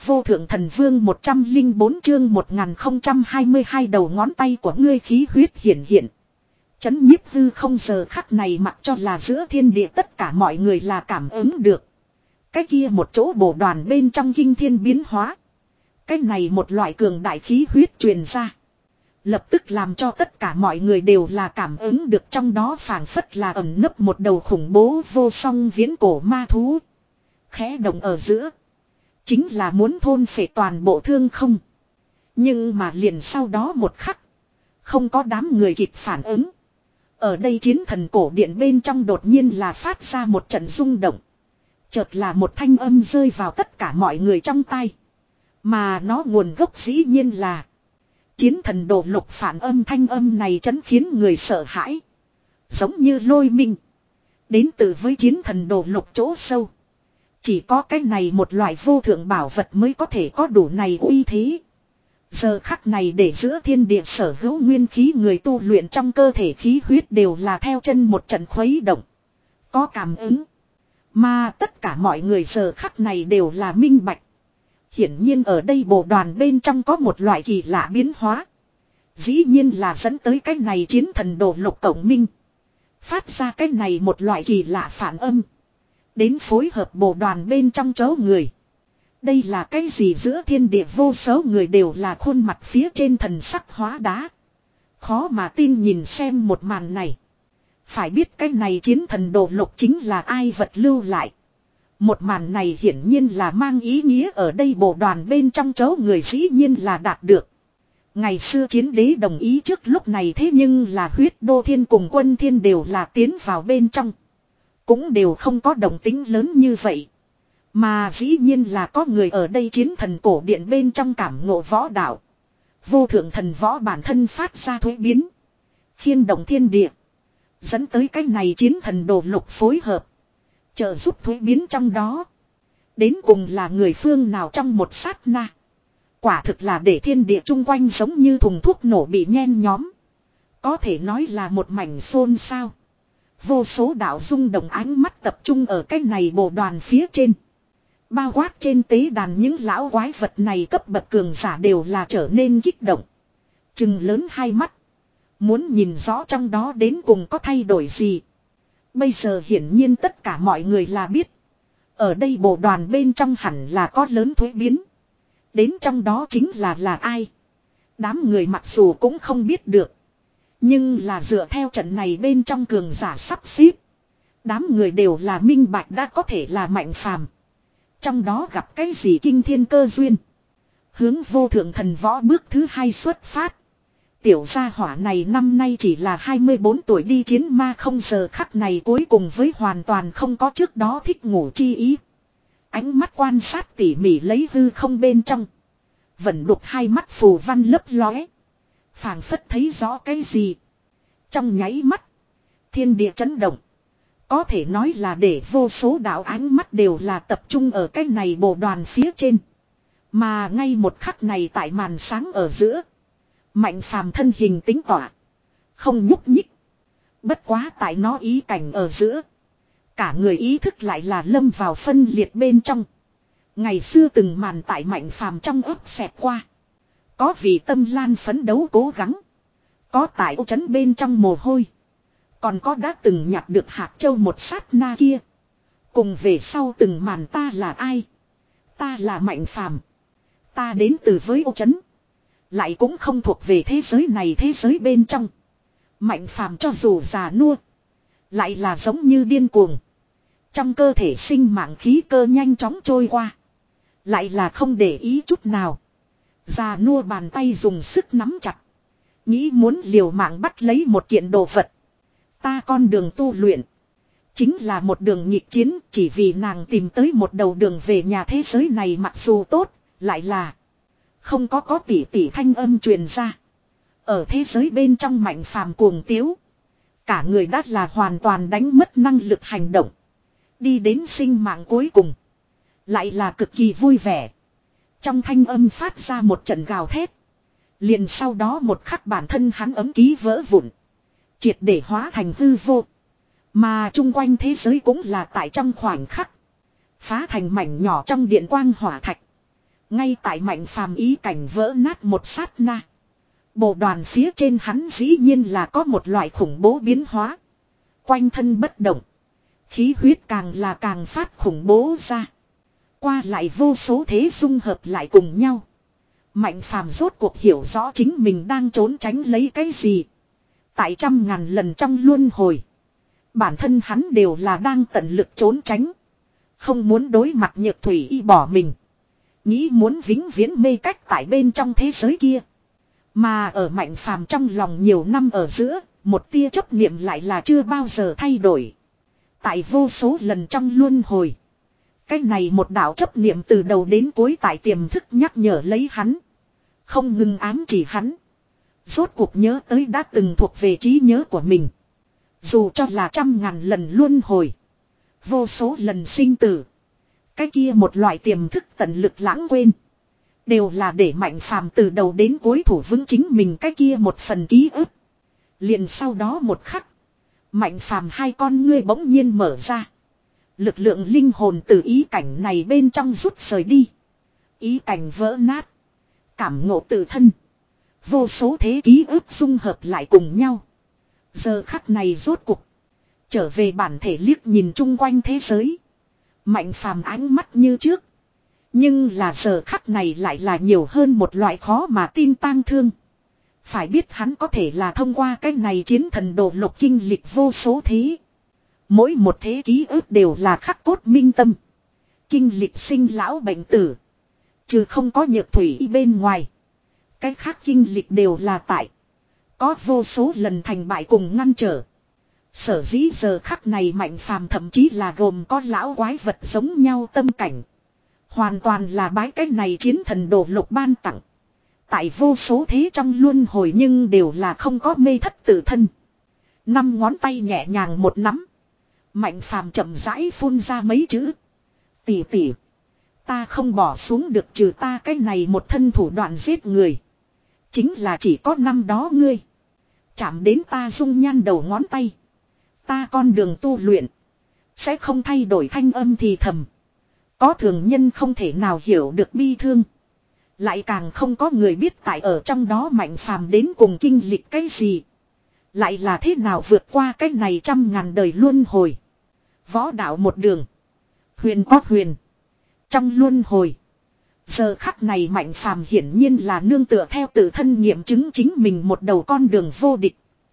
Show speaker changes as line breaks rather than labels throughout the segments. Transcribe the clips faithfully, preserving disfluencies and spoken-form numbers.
vô thượng thần vương một trăm linh bốn chương một nghìn không trăm hai mươi hai đầu ngón tay của ngươi khí huyết hiển hiện. Chấn nhiếp hư không giờ khắc này mặc cho là giữa thiên địa tất cả mọi người là cảm ứng được. Cái kia một chỗ bổ đoàn bên trong kinh thiên biến hóa. Cái này một loại cường đại khí huyết truyền ra. Lập tức làm cho tất cả mọi người đều là cảm ứng được trong đó phảng phất là ẩn nấp một đầu khủng bố vô song viễn cổ ma thú. Khẽ động ở giữa. Chính là muốn thôn phệ toàn bộ thương không. Nhưng mà liền sau đó một khắc. Không có đám người kịp phản ứng. Ở đây chiến thần cổ điện bên trong đột nhiên là phát ra một trận rung động. Chợt là một thanh âm rơi vào tất cả mọi người trong tay. Mà nó nguồn gốc dĩ nhiên là. Chiến thần đồ lục phản âm thanh âm này chấn khiến người sợ hãi. Giống như lôi minh. Đến từ với chiến thần đồ lục chỗ sâu. Chỉ có cái này một loại vô thượng bảo vật mới có thể có đủ này uy thế. Giờ khắc này để giữa thiên địa sở hữu nguyên khí người tu luyện trong cơ thể khí huyết đều là theo chân một trận khuấy động. Có cảm ứng. Mà tất cả mọi người giờ khắc này đều là minh bạch. Hiển nhiên ở đây bộ đoàn bên trong có một loại kỳ lạ biến hóa. Dĩ nhiên là dẫn tới cái này chiến thần đồ lục cộng minh. Phát ra cái này một loại kỳ lạ phản âm. Đến phối hợp bộ đoàn bên trong chỗ người. Đây là cái gì giữa thiên địa vô số người đều là khuôn mặt phía trên thần sắc hóa đá. Khó mà tin nhìn xem một màn này. Phải biết cái này chiến thần đồ lục chính là ai vật lưu lại. Một màn này hiển nhiên là mang ý nghĩa ở đây bộ đoàn bên trong chỗ người dĩ nhiên là đạt được. Ngày xưa chiến đế đồng ý trước lúc này thế nhưng là huyết đô thiên cùng quân thiên đều là tiến vào bên trong. Cũng đều không có động tính lớn như vậy. Mà dĩ nhiên là có người ở đây chiến thần cổ điện bên trong cảm ngộ võ đạo. Vô thượng thần võ bản thân phát ra thuế biến. Khiên động thiên địa. Dẫn tới cái này chiến thần đồ lục phối hợp. Trợ giúp thuế biến trong đó. Đến cùng là người phương nào trong một sát na. Quả thực là để thiên địa chung quanh giống như thùng thuốc nổ bị nhen nhóm. Có thể nói là một mảnh xôn xao. Vô số đạo rung động ánh mắt tập trung ở cái này bộ đoàn phía trên. Bao quát trên tế đàn những lão quái vật này cấp bậc cường giả đều là trở nên kích động. Trừng lớn hai mắt. Muốn nhìn rõ trong đó đến cùng có thay đổi gì. Bây giờ hiển nhiên tất cả mọi người là biết. Ở đây bộ đoàn bên trong hẳn là có lớn thuế biến. Đến trong đó chính là là ai. Đám người mặc dù cũng không biết được. Nhưng là dựa theo trận này bên trong cường giả sắp xếp. Đám người đều là minh bạch đã có thể là mạnh phàm. Trong đó gặp cái gì kinh thiên cơ duyên. Hướng vô thượng thần võ bước thứ hai xuất phát. Tiểu gia hỏa này năm nay chỉ là hai mươi bốn tuổi đi chiến ma không giờ khắc này cuối cùng với hoàn toàn không có trước đó thích ngủ chi ý. Ánh mắt quan sát tỉ mỉ lấy hư không bên trong. Vẫn đục hai mắt phù văn lấp lóe. Phảng phất thấy rõ cái gì. Trong nháy mắt. Thiên địa chấn động. Có thể nói là để vô số đạo ánh mắt đều là tập trung ở cái này bộ đoàn phía trên. Mà ngay một khắc này tại màn sáng ở giữa. Mạnh phàm thân hình tính tỏa. Không nhúc nhích. Bất quá tại nó ý cảnh ở giữa. Cả người ý thức lại là lâm vào phân liệt bên trong. Ngày xưa từng màn tại mạnh phàm trong ấp xẹt qua. Có vì tâm lan phấn đấu cố gắng. Có tại ô trấn bên trong mồ hôi. Còn có đã từng nhặt được hạt châu một sát na kia. Cùng về sau từng màn ta là ai. Ta là mạnh phàm. Ta đến từ với ô trấn. Lại cũng không thuộc về thế giới này thế giới bên trong. Mạnh phàm cho dù già nua. Lại là giống như điên cuồng. Trong cơ thể sinh mạng khí cơ nhanh chóng trôi qua. Lại là không để ý chút nào. Già nua bàn tay dùng sức nắm chặt. Nghĩ muốn liều mạng bắt lấy một kiện đồ vật. Ta con đường tu luyện. Chính là một đường nhịp chiến. Chỉ vì nàng tìm tới một đầu đường về nhà thế giới này mặc dù tốt. Lại là không có có tỉ tỉ thanh âm truyền ra. Ở thế giới bên trong mạnh phàm cuồng tiếu. Cả người đã là hoàn toàn đánh mất năng lực hành động. Đi đến sinh mạng cuối cùng. Lại là cực kỳ vui vẻ. Trong thanh âm phát ra một trận gào thét. Liền sau đó một khắc bản thân hắn ấm ký vỡ vụn. Triệt để hóa thành hư vô. Mà chung quanh thế giới cũng là tại trong khoảnh khắc. Phá thành mảnh nhỏ trong điện quang hỏa thạch. Ngay tại Mạnh Phàm ý cảnh vỡ nát một sát na. Bộ đoàn phía trên hắn dĩ nhiên là có một loại khủng bố biến hóa. Quanh thân bất động. Khí huyết càng là càng phát khủng bố ra. Qua lại vô số thế dung hợp lại cùng nhau. Mạnh Phàm rốt cuộc hiểu rõ chính mình đang trốn tránh lấy cái gì. Tại trăm ngàn lần trong luân hồi. Bản thân hắn đều là đang tận lực trốn tránh. Không muốn đối mặt Nhược Thủy Y bỏ mình. Nghĩ muốn vĩnh viễn mê cách tại bên trong thế giới kia. Mà ở Mạnh Phàm trong lòng nhiều năm ở giữa, một tia chấp niệm lại là chưa bao giờ thay đổi. Tại vô số lần trong luân hồi. Cái này một đạo chấp niệm từ đầu đến cuối tại tiềm thức nhắc nhở lấy hắn. Không ngừng ám chỉ hắn. Rốt cuộc nhớ tới đã từng thuộc về trí nhớ của mình. Dù cho là trăm ngàn lần luân hồi. Vô số lần sinh tử. Cái kia một loại tiềm thức tận lực lãng quên. Đều là để Mạnh Phàm từ đầu đến cuối thủ vững chính mình cái kia một phần ký ức. Liền sau đó một khắc. Mạnh Phàm hai con ngươi bỗng nhiên mở ra. Lực lượng linh hồn từ ý cảnh này bên trong rút rời đi. Ý cảnh vỡ nát. Cảm ngộ tự thân. Vô số thế ký ức dung hợp lại cùng nhau. Giờ khắc này rốt cục. Trở về bản thể liếc nhìn chung quanh thế giới. Mạnh Phàm ánh mắt như trước. Nhưng là giờ khắc này lại là nhiều hơn một loại khó mà tin tang thương. Phải biết hắn có thể là thông qua cái này chiến thần đồ lục kinh lịch vô số thế. Mỗi một thế ký ức đều là khắc cốt minh tâm. Kinh lịch sinh lão bệnh tử. Chứ không có Nhược Thủy Y bên ngoài. Cái khác kinh lịch đều là tại. Có vô số lần thành bại cùng ngăn trở. Sở dĩ giờ khắc này Mạnh Phàm thậm chí là gồm có lão quái vật giống nhau tâm cảnh. Hoàn toàn là bái cái này chiến thần đồ lục ban tặng. Tại vô số thế trong luân hồi nhưng đều là không có mê thất tự thân. Năm ngón tay nhẹ nhàng một nắm. Mạnh Phàm chậm rãi phun ra mấy chữ. Tỷ tỷ. Ta không bỏ xuống được trừ ta cái này một thân thủ đoạn giết người. Chính là chỉ có năm đó ngươi. Chạm đến ta dung nhan đầu ngón tay. Ta con đường tu luyện. Sẽ không thay đổi thanh âm thì thầm. Có thường nhân không thể nào hiểu được bi thương. Lại càng không có người biết tại ở trong đó Mạnh Phàm đến cùng kinh lịch cái gì. Lại là thế nào vượt qua cái này trăm ngàn đời luân hồi. Võ đạo một đường. Huyền có huyền. Trong luân hồi. Giờ khắc này Mạnh Phàm hiển nhiên là nương tựa theo tự thân nghiệm chứng chính mình một đầu con đường vô địch.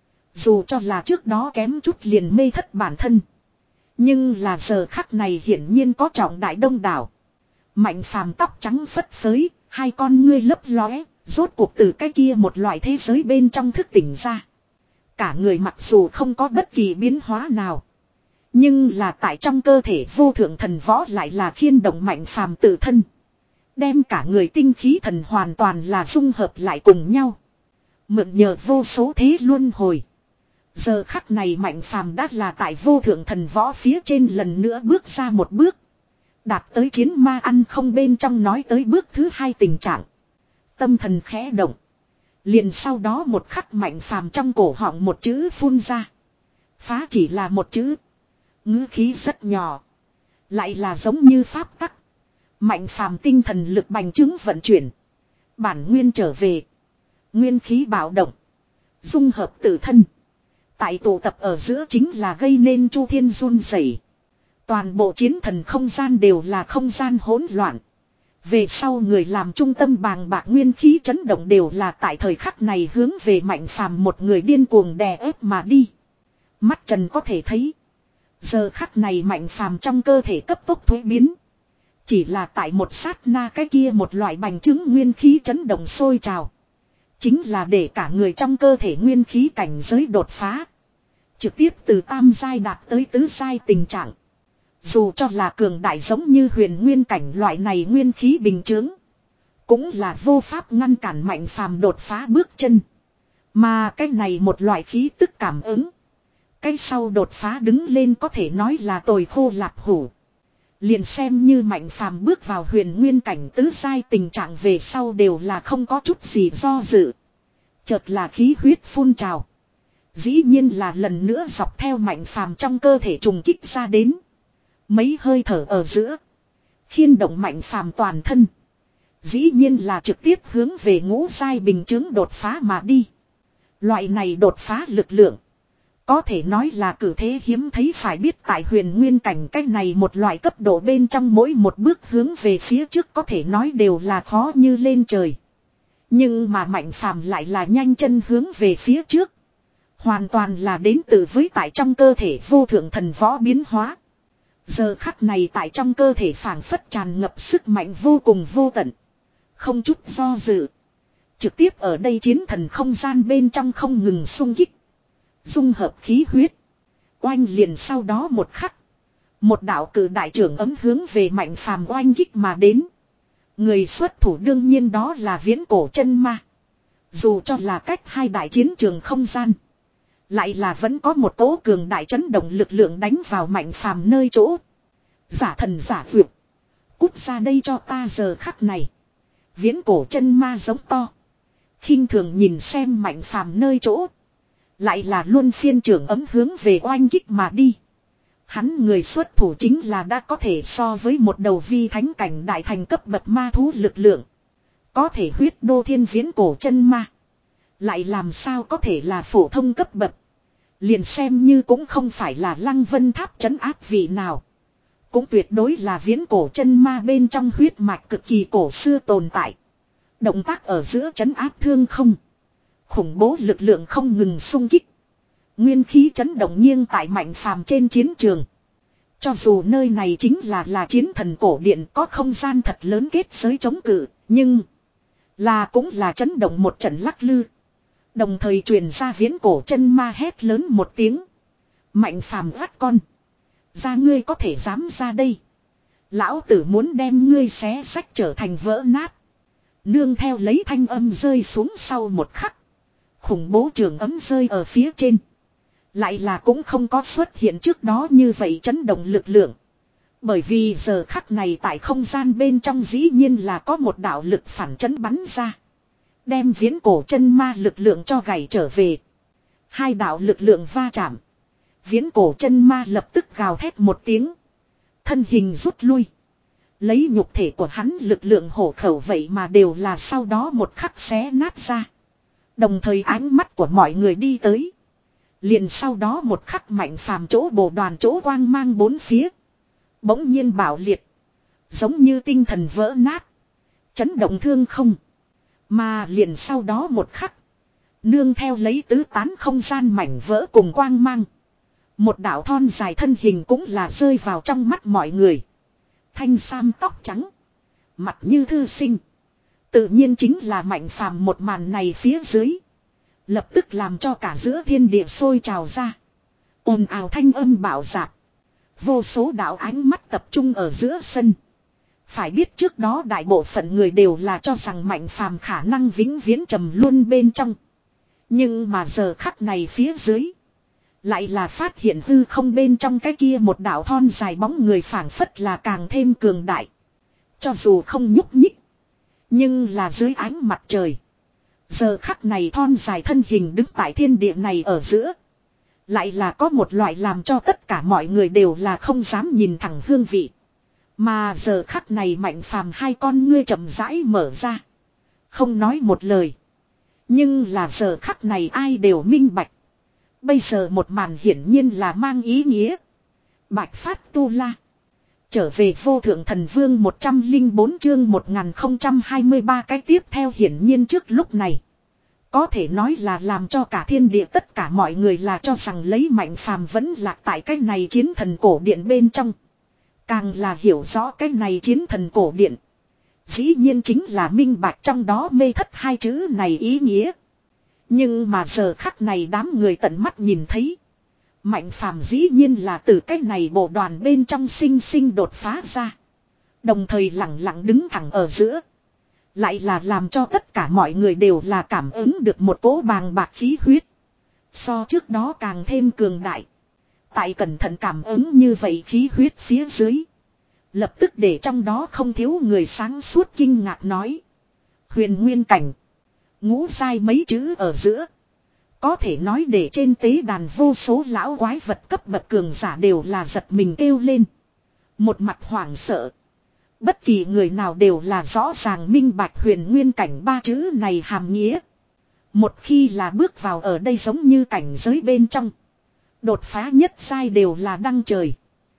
Dù cho là trước đó kém chút liền mê thất bản thân. Nhưng là giờ khắc này hiển nhiên có trọng đại đông đảo. Mạnh Phàm tóc trắng phất phới, hai con ngươi lấp lóe, rốt cuộc từ cái kia một loại thế giới bên trong thức tỉnh ra. Cả người mặc dù không có bất kỳ biến hóa nào. Nhưng là tại trong cơ thể vô thượng thần võ lại là khiên động Mạnh Phàm tự thân. Đem cả người tinh khí thần hoàn toàn là dung hợp lại cùng nhau. Mượn nhờ vô số thế luân hồi. Giờ khắc này Mạnh Phàm đã là tại vô thượng thần võ phía trên lần nữa bước ra một bước. Đạt tới chiến ma ăn không bên trong nói tới bước thứ hai tình trạng. Tâm thần khẽ động. Liền sau đó một khắc Mạnh Phàm trong cổ họng một chữ phun ra. Phá chỉ là một chữ. Ngữ khí rất nhỏ. Lại là giống như pháp tắc. Mạnh Phàm tinh thần lực bành trướng vận chuyển. Bản nguyên trở về. Nguyên khí bạo động. Dung hợp tự thân. Tại tụ tập ở giữa chính là gây nên chu thiên run rẩy. Toàn bộ chiến thần không gian đều là không gian hỗn loạn. Về sau người làm trung tâm bàng bạc nguyên khí chấn động đều là tại thời khắc này hướng về Mạnh Phàm một người điên cuồng đè ép mà đi. Mắt trần có thể thấy. Giờ khắc này Mạnh Phàm trong cơ thể cấp tốc thuế biến. Chỉ là tại một sát na cái kia một loại bành trướng nguyên khí chấn động sôi trào. Chính là để cả người trong cơ thể nguyên khí cảnh giới đột phá. Trực tiếp từ tam giai đạt tới tứ giai tình trạng. Dù cho là cường đại giống như huyền nguyên cảnh loại này nguyên khí bình chướng. Cũng là vô pháp ngăn cản Mạnh Phàm đột phá bước chân. Mà cái này một loại khí tức cảm ứng. Cái sau đột phá đứng lên có thể nói là tồi khô lạp hủ. Liền xem như Mạnh Phàm bước vào huyền nguyên cảnh tứ giai tình trạng về sau đều là không có chút gì do dự. Chợt là khí huyết phun trào. Dĩ nhiên là lần nữa dọc theo Mạnh Phàm trong cơ thể trùng kích ra đến. Mấy hơi thở ở giữa. Khiên động Mạnh Phàm toàn thân. Dĩ nhiên là trực tiếp hướng về ngũ giai bình chứng đột phá mà đi. Loại này đột phá lực lượng. Có thể nói là cử thế hiếm thấy, phải biết tại huyền nguyên cảnh cách này một loại cấp độ bên trong mỗi một bước hướng về phía trước có thể nói đều là khó như lên trời. Nhưng mà Mạnh Phàm lại là nhanh chân hướng về phía trước. Hoàn toàn là đến từ với tại trong cơ thể vô thượng thần võ biến hóa. Giờ khắc này tại trong cơ thể phảng phất tràn ngập sức mạnh vô cùng vô tận. Không chút do dự. Trực tiếp ở đây chiến thần không gian bên trong không ngừng xung kích. Dung hợp khí huyết. Oanh liền sau đó một khắc. Một đạo cử đại trưởng ấm hướng về Mạnh Phàm oanh kích mà đến. Người xuất thủ đương nhiên đó là viễn cổ chân ma. Dù cho là cách hai đại chiến trường không gian. Lại là vẫn có một cỗ cường đại chấn động lực lượng đánh vào Mạnh Phàm nơi chỗ. Giả thần giả vượt. Cút ra đây cho ta giờ khắc này. Viễn cổ chân ma giống to. Khinh thường nhìn xem Mạnh Phàm nơi chỗ. Lại là luôn phiên trưởng ấm hướng về oanh kích mà đi. Hắn người xuất thủ chính là đã có thể so với một đầu vi thánh cảnh đại thành cấp bậc ma thú lực lượng. Có thể huyết đô thiên viễn cổ chân ma. Lại làm sao có thể là phổ thông cấp bậc. Liền xem như cũng không phải là Lăng Vân Tháp trấn áp vị nào. Cũng tuyệt đối là viễn cổ chân ma bên trong huyết mạch cực kỳ cổ xưa tồn tại. Động tác ở giữa trấn áp thương không. Khủng bố lực lượng không ngừng xung kích. Nguyên khí chấn động nghiêng tại Mạnh Phàm trên chiến trường. Cho dù nơi này chính là là chiến thần cổ điện có không gian thật lớn kết giới chống cự. Nhưng là cũng là chấn động một trận lắc lư. Đồng thời truyền ra viễn cổ chân ma hét lớn một tiếng. Mạnh Phàm gắt con. Ra ngươi có thể dám ra đây. Lão tử muốn đem ngươi xé sách trở thành vỡ nát. Nương theo lấy thanh âm rơi xuống sau một khắc. Khủng bố trường ấm rơi ở phía trên. Lại là cũng không có xuất hiện trước đó như vậy chấn động lực lượng. Bởi vì giờ khắc này tại không gian bên trong dĩ nhiên là có một đạo lực phản chấn bắn ra. Đem viễn cổ chân ma lực lượng cho gảy trở về. Hai đạo lực lượng va chạm. Viễn cổ chân ma lập tức gào thét một tiếng. Thân hình rút lui. Lấy nhục thể của hắn lực lượng hổ khẩu vậy mà đều là sau đó một khắc xé nát ra. Đồng thời ánh mắt của mọi người đi tới. Liền sau đó một khắc Mạnh Phàm chỗ bồ đoàn chỗ quang mang bốn phía. Bỗng nhiên bạo liệt. Giống như tinh thần vỡ nát. Chấn động thương không. Mà liền sau đó một khắc. Nương theo lấy tứ tán không gian mảnh vỡ cùng quang mang. Một đạo thon dài thân hình cũng là rơi vào trong mắt mọi người. Thanh sam tóc trắng. Mặt như thư sinh. Tự nhiên chính là Mạnh Phàm một màn này phía dưới. Lập tức làm cho cả giữa thiên địa sôi trào ra. Ồn ào thanh âm bạo dạp. Vô số đạo ánh mắt tập trung ở giữa sân. Phải biết trước đó đại bộ phận người đều là cho rằng Mạnh Phàm khả năng vĩnh viễn trầm luôn bên trong. Nhưng mà giờ khắc này phía dưới. Lại là phát hiện hư không bên trong cái kia một đạo thon dài bóng người phảng phất là càng thêm cường đại. Cho dù không nhúc nhích. Nhưng là dưới ánh mặt trời. Giờ khắc này thon dài thân hình đứng tại thiên địa này ở giữa. Lại là có một loại làm cho tất cả mọi người đều là không dám nhìn thẳng hương vị. Mà giờ khắc này Mạnh Phàm hai con ngươi chậm rãi mở ra. Không nói một lời. Nhưng là giờ khắc này ai đều minh bạch. Bây giờ một màn hiển nhiên là mang ý nghĩa. Bạch Phát Tu La. Trở về vô thượng thần vương một trăm lẻ bốn chương một nghìn không trăm hai mươi ba cái tiếp theo hiển nhiên trước lúc này. Có thể nói là làm cho cả thiên địa tất cả mọi người là cho rằng lấy Mạnh Phàm vẫn lạc tại cái này chiến thần cổ điện bên trong. Càng là hiểu rõ cái này chiến thần cổ điện. Dĩ nhiên chính là minh bạch trong đó mê thất hai chữ này ý nghĩa. Nhưng mà giờ khắc này đám người tận mắt nhìn thấy. Mạnh Phàm dĩ nhiên là từ cái này bộ đoàn bên trong sinh sinh đột phá ra. Đồng thời lặng lặng đứng thẳng ở giữa. Lại là làm cho tất cả mọi người đều là cảm ứng được một cỗ bàng bạc khí huyết. So trước đó càng thêm cường đại. Tại cẩn thận cảm ứng như vậy khí huyết phía dưới. Lập tức để trong đó không thiếu người sáng suốt kinh ngạc nói. Huyền nguyên cảnh. Ngũ sai mấy chữ ở giữa. Có thể nói để trên tế đàn vô số lão quái vật cấp bậc cường giả đều là giật mình kêu lên. Một mặt hoảng sợ. Bất kỳ người nào đều là rõ ràng minh bạch huyền nguyên cảnh ba chữ này hàm nghĩa. Một khi là bước vào ở đây giống như cảnh giới bên trong. Đột phá nhất giai đều là đăng trời.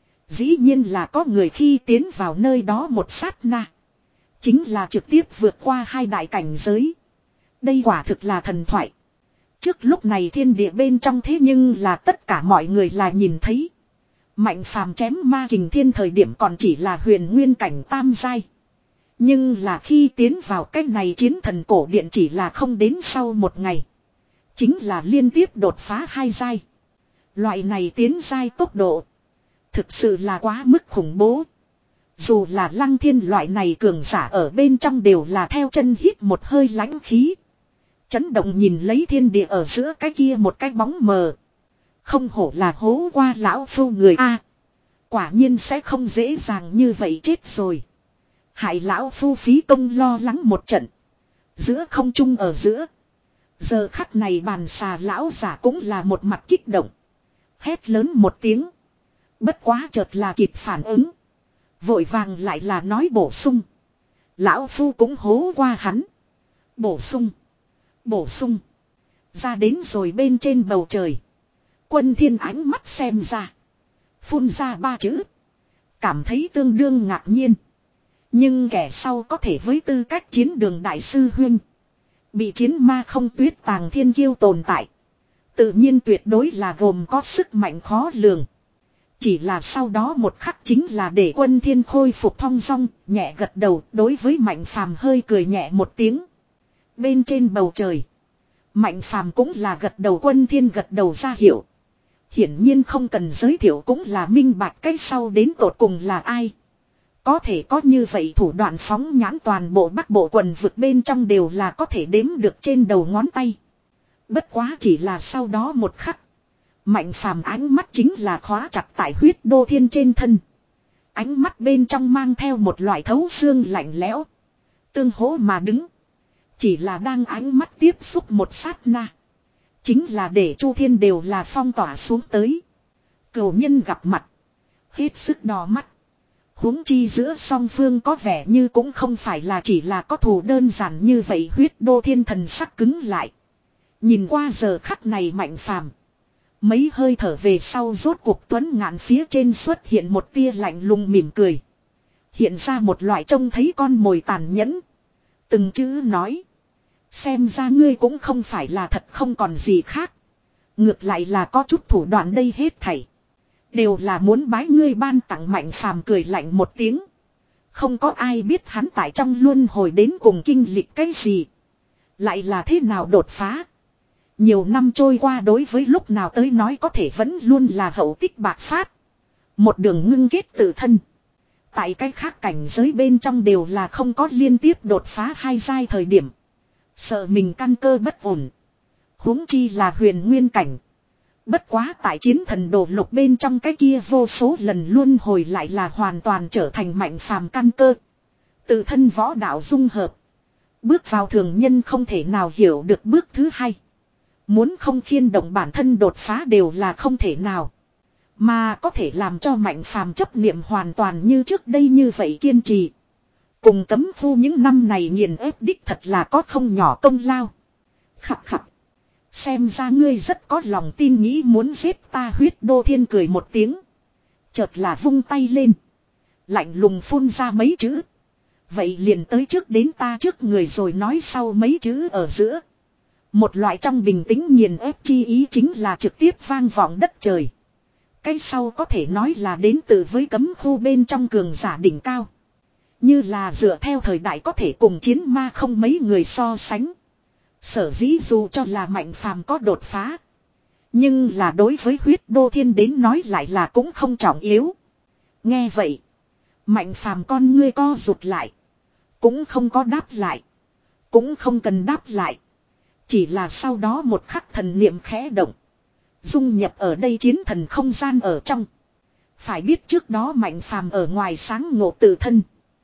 Dĩ nhiên là có người khi tiến vào nơi đó một sát na. Chính là trực tiếp vượt qua hai đại cảnh giới. Đây quả thực là thần thoại. Trước lúc này thiên địa bên trong thế nhưng là tất cả mọi người là nhìn thấy. Mạnh phàm chém ma kình thiên thời điểm còn chỉ là huyền nguyên cảnh tam giai. Nhưng là khi tiến vào cái này chiến thần cổ điện chỉ là không đến sau một ngày. Chính là liên tiếp đột phá hai giai. Loại này tiến giai tốc độ. Thực sự là quá mức khủng bố. Dù là lăng thiên loại này cường giả ở bên trong đều là theo chân hít một hơi lãnh khí. Chấn động nhìn lấy thiên địa ở giữa cái kia một cái bóng mờ. Không hổ là hố qua lão phu người A. Quả nhiên sẽ không dễ dàng như vậy chết rồi. Hại lão phu phí công lo lắng một trận. Giữa không trung ở giữa. Giờ khắc này bàn xà lão giả cũng là một mặt kích động. Hét lớn một tiếng. Bất quá chợt là kịp phản ứng. Vội vàng lại là nói bổ sung. Lão phu cũng hố qua hắn. Bổ sung. Bổ sung. Ra đến rồi bên trên bầu trời. Quân thiên ánh mắt xem ra. Phun ra ba chữ. Cảm thấy tương đương ngạc nhiên. Nhưng kẻ sau có thể với tư cách chiến đường đại sư huynh. Bị chiến ma không tuyết tàng thiên kiêu tồn tại. Tự nhiên tuyệt đối là gồm có sức mạnh khó lường. Chỉ là sau đó một khắc chính là để quân thiên khôi phục thong dong, nhẹ gật đầu đối với Mạnh Phàm hơi cười nhẹ một tiếng. Bên trên bầu trời. Mạnh Phàm cũng là gật đầu quân thiên gật đầu ra hiệu. Hiển nhiên không cần giới thiệu cũng là minh bạch cái sau đến tột cùng là ai. Có thể có như vậy thủ đoạn phóng nhãn toàn bộ Bắc Bộ quần vực bên trong đều là có thể đếm được trên đầu ngón tay. Bất quá chỉ là sau đó một khắc. Mạnh Phàm ánh mắt chính là khóa chặt tại huyết đô thiên trên thân. Ánh mắt bên trong mang theo một loại thấu xương lạnh lẽo. Tương hỗ mà đứng. Chỉ là đang ánh mắt tiếp xúc một sát na. Chính là để Chu Thiên đều là phong tỏa xuống tới. Cửu nhân gặp mặt. Hết sức đỏ mắt. Huống chi giữa song phương có vẻ như cũng không phải là chỉ là có thù đơn giản như vậy. Huyết đô thiên thần sắc cứng lại. Nhìn qua giờ khắc này Mạnh Phàm. Mấy hơi thở về sau rốt cuộc tuấn ngạn phía trên xuất hiện một tia lạnh lùng mỉm cười. Hiện ra một loại trông thấy con mồi tàn nhẫn. Từng chữ nói. Xem ra ngươi cũng không phải là thật không còn gì khác. Ngược lại là có chút thủ đoạn đây hết thảy. Đều là muốn bái ngươi ban tặng Mạnh Phàm cười lạnh một tiếng. Không có ai biết hắn tại trong luân hồi đến cùng kinh lịch cái gì. Lại là thế nào đột phá. Nhiều năm trôi qua đối với lúc nào tới nói có thể vẫn luôn là hậu tích bạc phát. Một đường ngưng kết tự thân. Tại cái khác cảnh giới bên trong đều là không có liên tiếp đột phá hai giai thời điểm. Sợ mình căn cơ bất ổn. Huống chi là huyền nguyên cảnh. Bất quá tại chiến thần đồ lục bên trong cái kia vô số lần luôn hồi lại là hoàn toàn trở thành Mạnh Phàm căn cơ. Tự thân võ đạo dung hợp. Bước vào thường nhân không thể nào hiểu được bước thứ hai. Muốn không khiên động bản thân đột phá đều là không thể nào. Mà có thể làm cho Mạnh Phàm chấp niệm hoàn toàn như trước đây như vậy kiên trì. Cùng Cấm Khu những năm này nghiền ép đích thật là có không nhỏ công lao. Khặt khặt. Xem ra ngươi rất có lòng tin nghĩ muốn giết ta. Huyết đô thiên cười một tiếng. Chợt là vung tay lên. Lạnh lùng phun ra mấy chữ. Vậy liền tới trước đến ta trước người rồi nói sau mấy chữ ở giữa. Một loại trong bình tĩnh nghiền ép chi ý chính là trực tiếp vang vọng đất trời. Cái sau có thể nói là đến từ với Cấm Khu bên trong cường giả đỉnh cao. Như là dựa theo thời đại có thể cùng chiến ma không mấy người so sánh. Sở dĩ dù cho là Mạnh Phàm có đột phá. Nhưng là đối với huyết đô thiên đến nói lại là cũng không trọng yếu. Nghe vậy. Mạnh Phàm con ngươi co rụt lại. Cũng không có đáp lại. Cũng không cần đáp lại. Chỉ là sau đó một khắc thần niệm khẽ động. Dung nhập ở đây chiến thần không gian ở trong. Phải biết trước đó Mạnh Phàm ở ngoài sáng ngộ tự thân.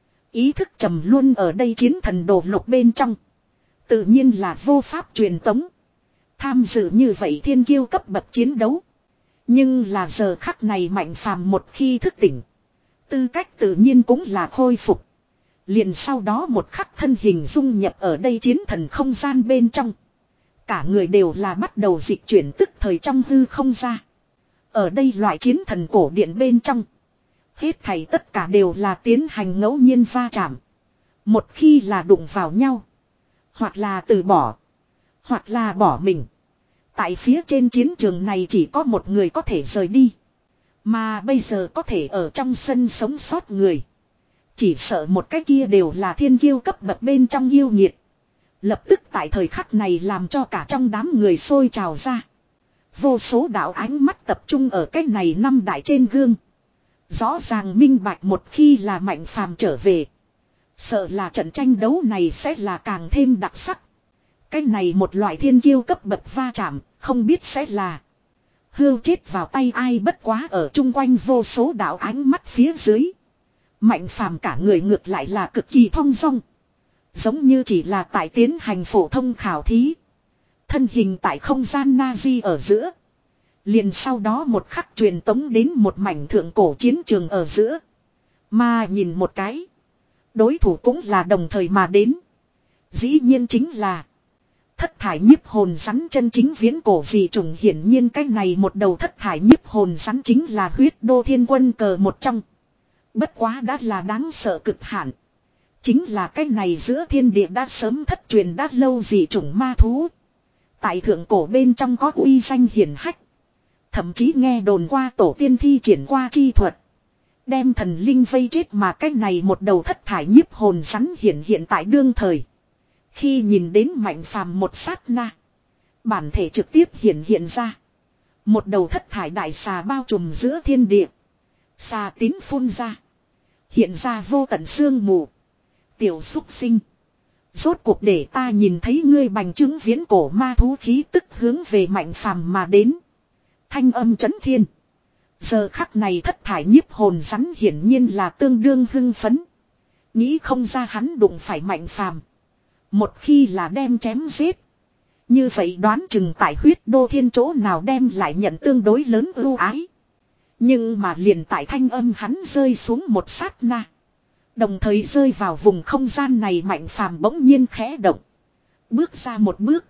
Ý thức trầm luôn ở đây chiến thần đồ lục bên trong. Tự nhiên là vô pháp truyền tống. Tham dự như vậy thiên kiêu cấp bậc chiến đấu. Nhưng là giờ khắc này Mạnh Phàm một khi thức tỉnh. Tư cách tự nhiên cũng là khôi phục. Liền sau đó một khắc thân hình dung nhập ở đây chiến thần không gian bên trong. Cả người đều là bắt đầu dịch chuyển tức thời trong hư không ra. Ở đây loại chiến thần cổ điện bên trong. Hết thảy tất cả đều là tiến hành ngẫu nhiên va chạm. Một khi là đụng vào nhau. Hoặc là từ bỏ. Hoặc là bỏ mình. Tại phía trên chiến trường này chỉ có một người có thể rời đi. Mà bây giờ có thể ở trong sân sống sót người. Chỉ sợ một cái kia đều là thiên kiêu cấp bậc bên trong yêu nghiệt. Lập tức tại thời khắc này làm cho cả trong đám người sôi trào ra. Vô số đạo ánh mắt tập trung ở cái này năm đại trên gương. Rõ ràng minh bạch một khi là Mạnh Phàm trở về. Sợ là trận tranh đấu này sẽ là càng thêm đặc sắc. Cái này một loại thiên kiêu cấp bậc va chạm, không biết sẽ là hưu chết vào tay ai, bất quá ở chung quanh vô số đạo ánh mắt phía dưới. Mạnh Phàm cả người ngược lại là cực kỳ thong dong. Giống như chỉ là tại tiến hành phổ thông khảo thí. Thân hình tại không gian Nazi ở giữa. Liền sau đó một khắc truyền tống đến một mảnh thượng cổ chiến trường ở giữa. Mà nhìn một cái. Đối thủ cũng là đồng thời mà đến. Dĩ nhiên chính là thất thải nhiếp hồn rắn chân chính viễn cổ dị trùng. Hiển nhiên cái này một đầu thất thải nhiếp hồn rắn chính là huyết đô thiên quân cờ một trong. Bất quá đã là đáng sợ cực hạn. Chính là cái này giữa thiên địa đã sớm thất truyền đã lâu dị trùng ma thú. Tại thượng cổ bên trong có uy danh hiển hách. Thậm chí nghe đồn qua tổ tiên thi triển qua chi thuật. Đem thần linh vây chết, mà cái này một đầu thất thải nhiếp hồn rắn hiển hiện tại đương thời. Khi nhìn đến Mạnh Phàm một sát na. Bản thể trực tiếp hiển hiện ra. Một đầu thất thải đại xà bao trùm giữa thiên địa. Xà tín phun ra. Hiện ra vô tận sương mù. Tiểu xúc sinh. Rốt cuộc để ta nhìn thấy ngươi, bành trướng viễn cổ ma thú khí tức hướng về Mạnh Phàm mà đến. Thanh âm chấn thiên. Giờ khắc này thất thải nhiếp hồn rắn hiển nhiên là tương đương hưng phấn. Nghĩ không ra hắn đụng phải Mạnh Phàm. Một khi là đem chém giết. Như vậy đoán chừng tại huyết đô thiên chỗ nào đem lại nhận tương đối lớn ưu ái. Nhưng mà liền tại thanh âm hắn rơi xuống một sát na. Đồng thời rơi vào vùng không gian này, Mạnh Phàm bỗng nhiên khẽ động. Bước ra một bước.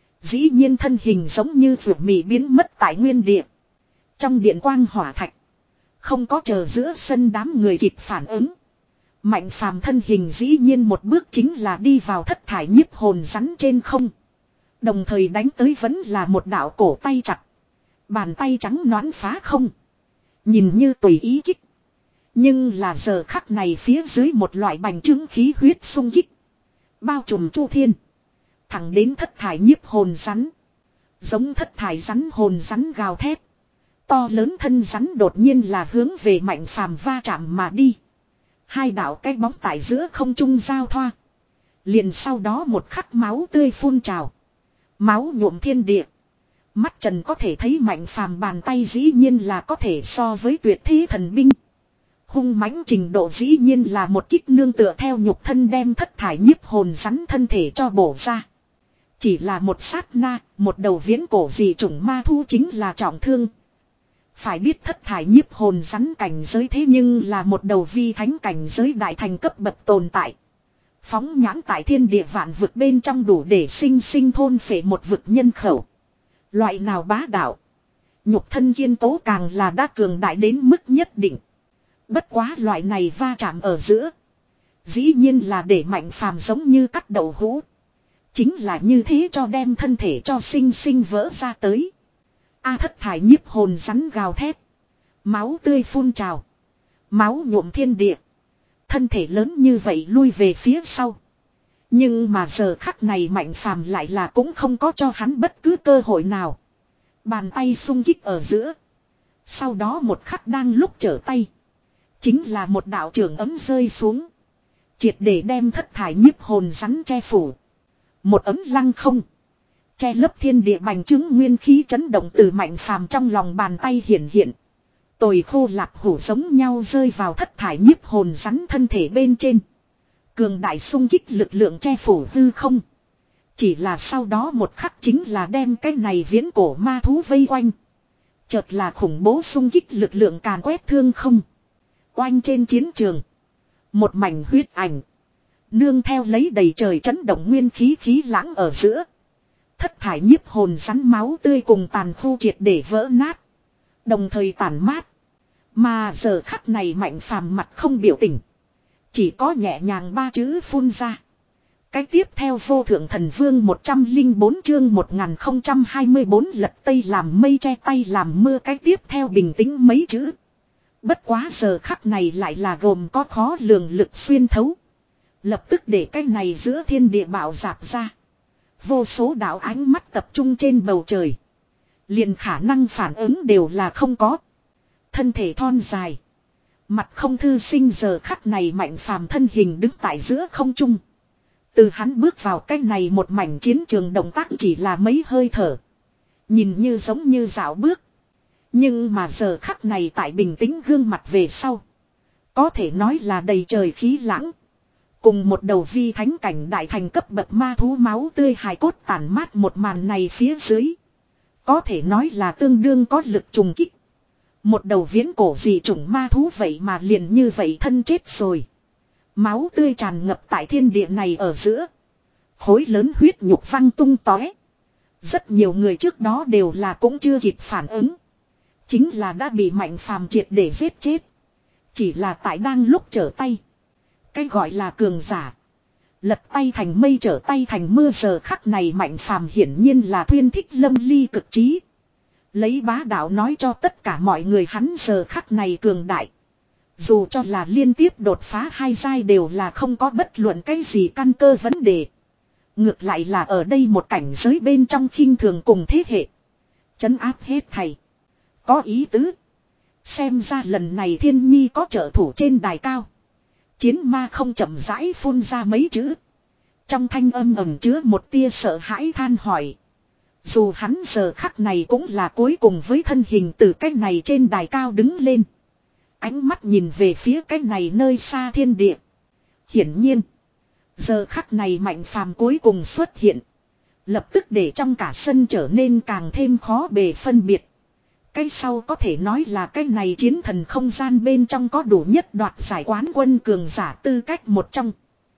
Dĩ nhiên thân hình giống như vượt mị biến mất tại nguyên địa. Trong điện quang hỏa thạch. Không có chờ giữa sân đám người kịp phản ứng. Mạnh Phàm thân hình dĩ nhiên một bước chính là đi vào thất thải nhiếp hồn rắn trên không. Đồng thời đánh tới vẫn là một đạo cổ tay chặt. Bàn tay trắng nõn phá không. Nhìn như tùy ý kích. Nhưng là giờ khắc này phía dưới một loại bành trướng khí huyết sung kích. Bao trùm chu thiên. Thẳng đến thất thải nhiếp hồn rắn. Giống thất thải rắn hồn rắn gào thét. To lớn thân rắn đột nhiên là hướng về Mạnh Phàm va chạm mà đi. Hai đạo cái bóng tại giữa không trung giao thoa. Liền sau đó một khắc máu tươi phun trào. Máu nhuộm thiên địa. Mắt trần có thể thấy Mạnh Phàm bàn tay dĩ nhiên là có thể so với tuyệt thế thần binh. Hung mãnh trình độ dĩ nhiên là một kích nương tựa theo nhục thân đem thất thải nhiếp hồn rắn thân thể cho bổ ra. Chỉ là một sát na, một đầu viễn cổ dị chủng ma thu chính là trọng thương. Phải biết thất thải nhiếp hồn rắn cảnh giới thế nhưng là một đầu vi thánh cảnh giới đại thành cấp bậc tồn tại. Phóng nhãn tại thiên địa vạn vực bên trong đủ để sinh sinh thôn phệ một vực nhân khẩu. Loại nào bá đạo. Nhục thân kiên tố càng là đã cường đại đến mức nhất định. Bất quá loại này va chạm ở giữa. Dĩ nhiên là để Mạnh Phàm giống như cắt đậu hũ. Chính là như thế cho đem thân thể cho sinh sinh vỡ ra tới. A thất thải nhiếp hồn rắn gào thét. Máu tươi phun trào. Máu nhuộm thiên địa. Thân thể lớn như vậy lui về phía sau. Nhưng mà giờ khắc này Mạnh Phàm lại là cũng không có cho hắn bất cứ cơ hội nào. Bàn tay sung kích ở giữa. Sau đó một khắc đang lúc trở tay. Chính là một đạo trường ấm rơi xuống. Triệt để đem thất thải nhiếp hồn rắn che phủ. Một ấm lăng không. Che lấp thiên địa bành trướng nguyên khí chấn động từ Mạnh Phàm trong lòng bàn tay hiển hiện. Tồi khô lạp hủ giống nhau rơi vào thất thải nhiếp hồn rắn thân thể bên trên. Cường đại sung kích lực lượng che phủ hư không. Chỉ là sau đó một khắc chính là đem cái này viễn cổ ma thú vây quanh. Chợt là khủng bố sung kích lực lượng càn quét thương không. Oanh trên chiến trường. Một mảnh huyết ảnh. Nương theo lấy đầy trời chấn động nguyên khí khí lãng ở giữa. Thất thải nhiếp hồn rắn máu tươi cùng tàn khu triệt để vỡ nát. Đồng thời tàn mát. Mà giờ khắc này Mạnh Phàm mặt không biểu tình. Chỉ có nhẹ nhàng ba chữ phun ra. Cái tiếp theo vô thượng thần vương một trăm lẻ bốn chương một nghìn không trăm hai mươi bốn lật tây làm mây che tay làm mưa. Cái tiếp theo bình tĩnh mấy chữ. Bất quá giờ khắc này lại là gồm có khó lường lực xuyên thấu. Lập tức để cái này giữa thiên địa bạo dạp ra. Vô số đạo ánh mắt tập trung trên bầu trời. Liền khả năng phản ứng đều là không có. Thân thể thon dài. Mặt không thư sinh giờ khắc này Mạnh Phàm thân hình đứng tại giữa không trung. Từ hắn bước vào cái này một mảnh chiến trường động tác chỉ là mấy hơi thở. Nhìn như giống như dạo bước. Nhưng mà giờ khắc này tại bình tĩnh gương mặt về sau. Có thể nói là đầy trời khí lãng. Cùng một đầu vi thánh cảnh đại thành cấp bậc ma thú máu tươi hài cốt tàn mát một màn này phía dưới. Có thể nói là tương đương có lực trùng kích. Một đầu viễn cổ dị chủng ma thú vậy mà liền như vậy thân chết rồi. Máu tươi tràn ngập tại thiên địa này ở giữa. Khối lớn huyết nhục văng tung tóe. Rất nhiều người trước đó đều là cũng chưa kịp phản ứng. Chính là đã bị Mạnh Phàm triệt để giết chết. Chỉ là tại đang lúc trở tay. Cái gọi là cường giả. Lật tay thành mây trở tay thành mưa giờ khắc này Mạnh Phàm hiển nhiên là thuyên thích lâm ly cực trí. Lấy bá đạo nói cho tất cả mọi người hắn giờ khắc này cường đại. Dù cho là liên tiếp đột phá hai giai đều là không có bất luận cái gì căn cơ vấn đề. Ngược lại là ở đây một cảnh giới bên trong khinh thường cùng thế hệ. Trấn áp hết thầy. Có ý tứ. Xem ra lần này thiên nhi có trợ thủ trên đài cao. Chiến ma không chậm rãi phun ra mấy chữ. Trong thanh âm ẩn chứa một tia sợ hãi than hỏi. Dù hắn giờ khắc này cũng là cuối cùng với thân hình từ cái này trên đài cao đứng lên. Ánh mắt nhìn về phía cái này nơi xa thiên địa. Hiển nhiên. Giờ khắc này Mạnh Phàm cuối cùng xuất hiện. Lập tức để trong cả sân trở nên càng thêm khó bề phân biệt. Cái sau có thể nói là cái này chiến thần không gian bên trong có đủ nhất đoạt giải quán quân cường giả tư cách một trong.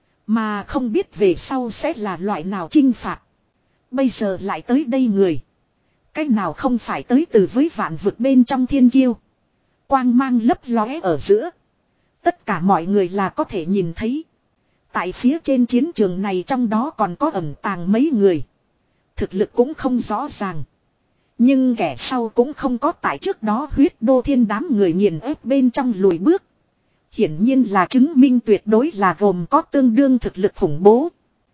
Mà không biết về sau sẽ là loại nào chinh phạt. Bây giờ lại tới đây người. Cái nào không phải tới từ với vạn vực bên trong thiên kiêu. Quang mang lấp lóe ở giữa. Tất cả mọi người là có thể nhìn thấy. Tại phía trên chiến trường này trong đó còn có ẩn tàng mấy người. Thực lực cũng không rõ ràng. Nhưng kẻ sau cũng không có tại trước đó huyết đô thiên đám người nghiền ép bên trong lùi bước. Hiển nhiên là chứng minh tuyệt đối là gồm có tương đương thực lực khủng bố.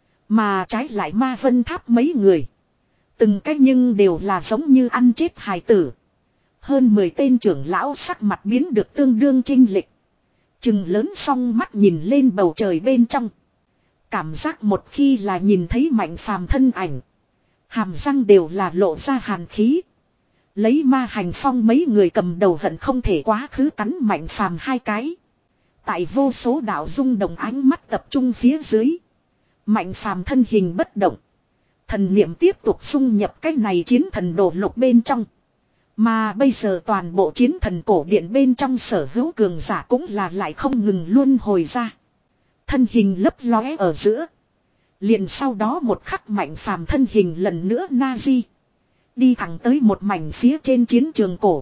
Mà trái lại ma vân tháp mấy người. Từng cái nhưng đều là giống như ăn chết hài tử. Hơn mười tên trưởng lão sắc mặt biến được tương đương chênh lệch. Chừng lớn song mắt nhìn lên bầu trời bên trong. Cảm giác một khi là nhìn thấy Mạnh Phàm thân ảnh. Hàm răng đều là lộ ra hàn khí. Lấy ma hành phong mấy người cầm đầu hận không thể quá khứ cắn Mạnh Phàm hai cái. Tại vô số đạo rung động ánh mắt tập trung phía dưới. Mạnh Phàm thân hình bất động. Thần niệm tiếp tục xung nhập cái này chiến thần đồ lục bên trong. Mà bây giờ toàn bộ chiến thần cổ điện bên trong sở hữu cường giả cũng là lại không ngừng luân hồi ra. Thân hình lấp lóe ở giữa. Liền sau đó một khắc Mạnh Phàm thân hình lần nữa na di. Đi thẳng tới một mảnh phía trên chiến trường cổ.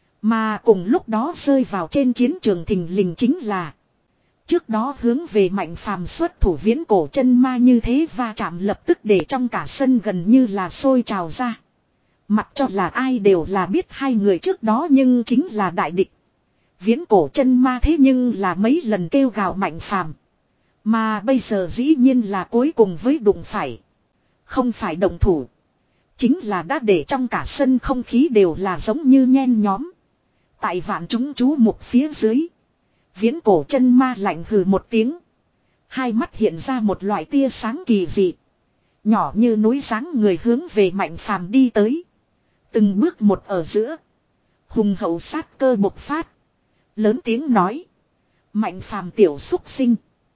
Mà cùng lúc đó rơi vào trên chiến trường thình lình chính là. Trước đó hướng về Mạnh Phàm xuất thủ viễn cổ chân ma như thế va chạm lập tức để trong cả sân gần như là sôi trào ra. Mặc cho là ai đều là biết hai người trước đó nhưng chính là đại địch. Viễn cổ chân ma thế nhưng là mấy lần kêu gào Mạnh Phàm. Mà bây giờ dĩ nhiên là cuối cùng với đụng phải. Không phải động thủ. Chính là đã để trong cả sân không khí đều là giống như nhen nhóm. Tại vạn chúng chú mục phía dưới. Viễn cổ chân ma lạnh hừ một tiếng. Hai mắt hiện ra một loại tia sáng kỳ dị. Nhỏ như núi sáng người hướng về Mạnh Phàm đi tới. Từng bước một ở giữa. Hùng hậu sát cơ bộc phát. Lớn tiếng nói. Mạnh Phàm tiểu xúc sinh.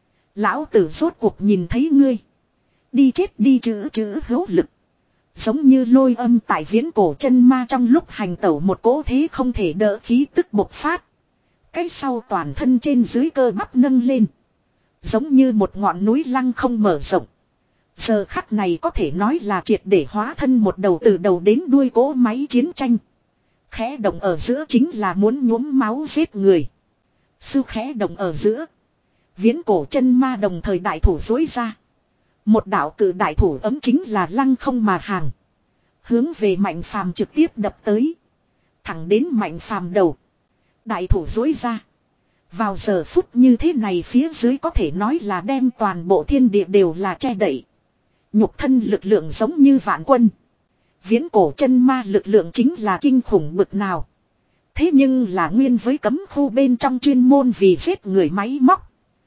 Lão tử rốt cuộc nhìn thấy ngươi. Đi chết đi chữ chữ hữu lực. Giống như lôi âm tại viễn cổ chân ma trong lúc hành tẩu một cỗ thế không thể đỡ khí tức bộc phát. Cái sau toàn thân trên dưới cơ bắp nâng lên. Giống như một ngọn núi lăng không mở rộng. Giờ khắc này có thể nói là triệt để hóa thân một đầu từ đầu đến đuôi cỗ máy chiến tranh. Khẽ động ở giữa chính là muốn nhuốm máu giết người. Sư khẽ động ở giữa. Viễn cổ chân ma đồng thời đại thủ dối ra. Một đạo cử đại thủ ấm chính là lăng không mà hàng. Hướng về Mạnh Phàm trực tiếp đập tới. Thẳng đến Mạnh Phàm đầu. Đại thủ dối ra. Vào giờ phút như thế này phía dưới có thể nói là đem toàn bộ thiên địa đều là che đậy. Nhục thân lực lượng giống như vạn quân. Viễn cổ chân ma lực lượng chính là kinh khủng bực nào. Thế nhưng là nguyên với cấm khu bên trong chuyên môn vì giết người máy móc.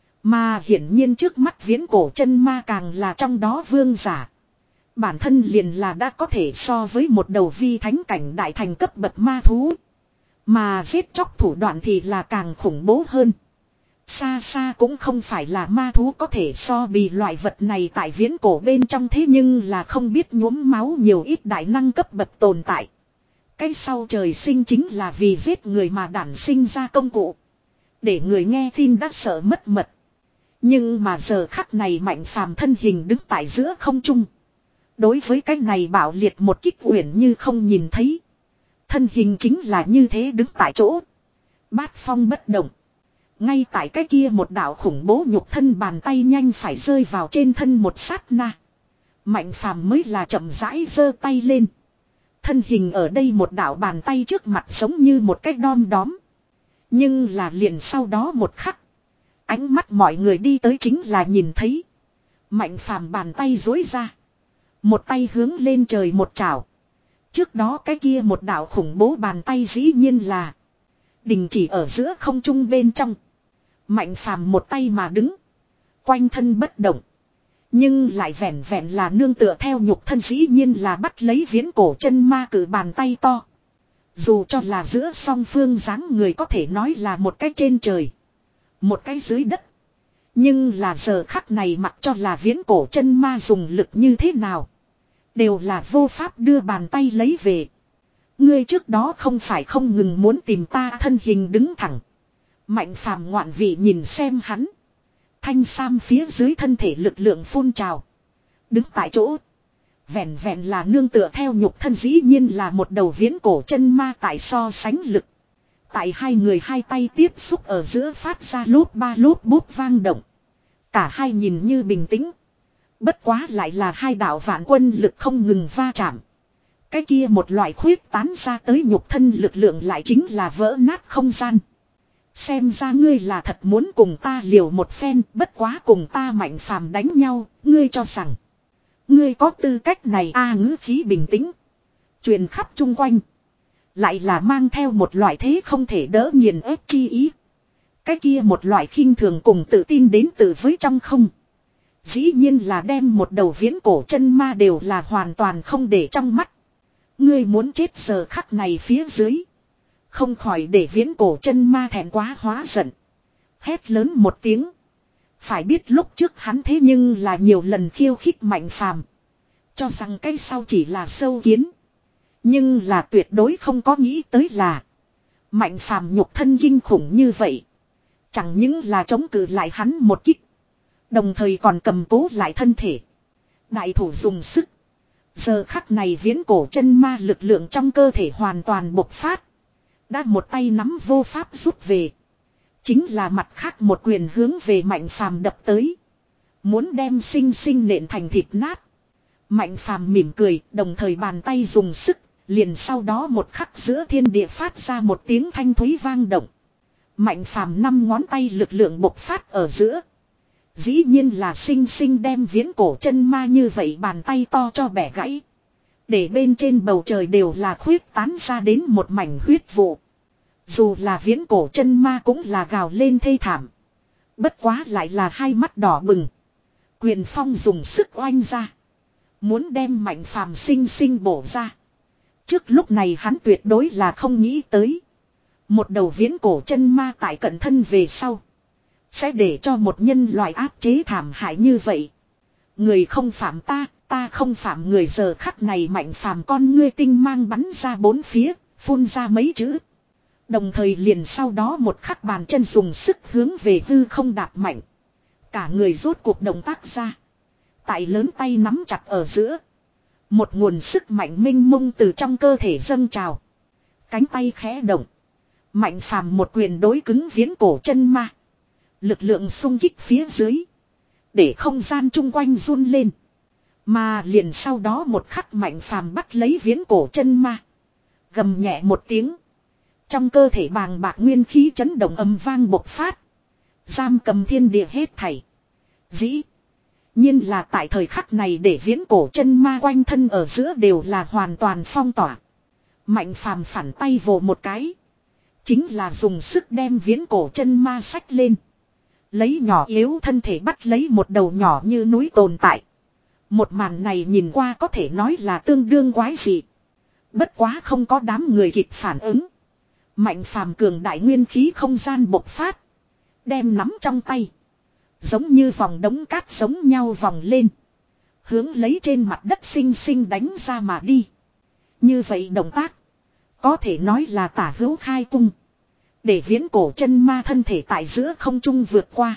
Mà hiển nhiên trước mắt viễn cổ chân ma càng là trong đó vương giả. Bản thân liền là đã có thể so với một đầu vi thánh cảnh đại thành cấp bậc ma thú. Mà giết chóc thủ đoạn thì là càng khủng bố hơn. Xa xa cũng không phải là ma thú có thể so bì loại vật này tại viễn cổ bên trong, thế nhưng là không biết nhuốm máu nhiều ít đại năng cấp bậc tồn tại. Cái sau trời sinh chính là vì giết người mà đản sinh ra công cụ. Để người nghe tin đã sợ mất mật. Nhưng mà giờ khắc này Mạnh Phàm thân hình đứng tại giữa không trung. Đối với cái này bảo liệt một kích uyển như không nhìn thấy. Thân hình chính là như thế đứng tại chỗ. Bát phong bất động. Ngay tại cái kia một đạo khủng bố nhục thân bàn tay nhanh phải rơi vào trên thân một sát na. Mạnh Phàm mới là chậm rãi giơ tay lên. Thân hình ở đây một đạo bàn tay trước mặt giống như một cái đom đóm. Nhưng là liền sau đó một khắc. Ánh mắt mọi người đi tới chính là nhìn thấy. Mạnh Phàm bàn tay duỗi ra. Một tay hướng lên trời một chảo. Trước đó cái kia một đạo khủng bố bàn tay dĩ nhiên là đình chỉ ở giữa không trung bên trong. Mạnh Phàm một tay mà đứng. Quanh thân bất động. Nhưng lại vẹn vẹn là nương tựa theo nhục thân dĩ nhiên là bắt lấy viễn cổ chân ma cử bàn tay to. Dù cho là giữa song phương dáng người có thể nói là một cái trên trời. Một cái dưới đất. Nhưng là giờ khắc này mặc cho là viễn cổ chân ma dùng lực như thế nào. Đều là vô pháp đưa bàn tay lấy về. Ngươi trước đó không phải không ngừng muốn tìm ta, thân hình đứng thẳng. Mạnh Phàm ngoạn vị nhìn xem hắn. Thanh sam phía dưới thân thể lực lượng phun trào. Đứng tại chỗ. Vẹn vẹn là nương tựa theo nhục thân dĩ nhiên là một đầu viễn cổ chân ma tại so sánh lực. Tại hai người hai tay tiếp xúc ở giữa phát ra lốp ba lốp bút vang động. Cả hai nhìn như bình tĩnh. Bất quá lại là hai đạo vạn quân lực không ngừng va chạm. Cái kia một loại khuyết tán ra tới nhục thân lực lượng lại chính là vỡ nát không gian. Xem ra ngươi là thật muốn cùng ta liều một phen, bất quá cùng ta Mạnh Phàm đánh nhau, ngươi cho rằng ngươi có tư cách này a à, ngữ khí bình tĩnh. Truyền khắp chung quanh. Lại là mang theo một loại thế không thể đỡ nghiền ép chi ý. Cái kia một loại khinh thường cùng tự tin đến từ với trong không. Dĩ nhiên là đem một đầu viễn cổ chân ma đều là hoàn toàn không để trong mắt. Ngươi muốn chết giờ khắc này phía dưới. Không khỏi để viễn cổ chân ma thẹn quá hóa giận. Hét lớn một tiếng. Phải biết lúc trước hắn thế nhưng là nhiều lần khiêu khích Mạnh Phàm. Cho rằng cái sau chỉ là sâu kiến. Nhưng là tuyệt đối không có nghĩ tới là Mạnh Phàm nhục thân kinh khủng như vậy. Chẳng những là chống cự lại hắn một kích. Đồng thời còn cầm cố lại thân thể. Đại thủ dùng sức. Giờ khắc này viễn cổ chân ma lực lượng trong cơ thể hoàn toàn bộc phát. Đã một tay nắm vô pháp rút về. Chính là mặt khác một quyền hướng về Mạnh Phàm đập tới. Muốn đem sinh sinh nện thành thịt nát. Mạnh Phàm mỉm cười, đồng thời bàn tay dùng sức. Liền sau đó một khắc giữa thiên địa phát ra một tiếng thanh thúy vang động. Mạnh Phàm năm ngón tay lực lượng bộc phát ở giữa. Dĩ nhiên là sinh sinh đem viễn cổ chân ma như vậy bàn tay to cho bẻ gãy. Để bên trên bầu trời đều là khuyết tán ra đến một mảnh huyết vụ. Dù là viễn cổ chân ma cũng là gào lên thê thảm. Bất quá lại là hai mắt đỏ bừng. Quyền phong dùng sức oanh ra. Muốn đem Mạnh Phàm sinh sinh bổ ra. Trước lúc này hắn tuyệt đối là không nghĩ tới. Một đầu viễn cổ chân ma tại cận thân về sau. Sẽ để cho một nhân loại áp chế thảm hại như vậy. Người không phạm ta, ta không phạm người, giờ khắc này Mạnh Phàm con ngươi tinh mang bắn ra bốn phía, phun ra mấy chữ. Đồng thời liền sau đó một khắc bàn chân dùng sức hướng về hư không đạp mạnh. Cả người rốt cuộc động tác ra. Tại lớn tay nắm chặt ở giữa. Một nguồn sức mạnh minh mông từ trong cơ thể dâng trào. Cánh tay khẽ động. Mạnh phàm một quyền đối cứng viễn cổ chân ma. Lực lượng xung kích phía dưới. Để không gian chung quanh run lên. Mà liền sau đó một khắc mạnh phàm bắt lấy viễn cổ chân ma. Gầm nhẹ một tiếng. Trong cơ thể bàng bạc nguyên khí chấn động âm vang bộc phát. Giam cầm thiên địa hết thảy. Dĩ nhiên là tại thời khắc này để viễn cổ chân ma quanh thân ở giữa đều là hoàn toàn phong tỏa. Mạnh phàm phản tay vồ một cái. Chính là dùng sức đem viễn cổ chân ma xách lên. Lấy nhỏ yếu thân thể bắt lấy một đầu nhỏ như núi tồn tại. Một màn này nhìn qua có thể nói là tương đương quái dị. Bất quá không có đám người kịp phản ứng. Mạnh phàm cường đại nguyên khí không gian bộc phát. Đem nắm trong tay. Giống như vòng đống cát giống nhau vòng lên. Hướng lấy trên mặt đất xinh xinh đánh ra mà đi. Như vậy động tác. Có thể nói là tả hữu khai cung. Để viễn cổ chân ma thân thể tại giữa không trung vượt qua.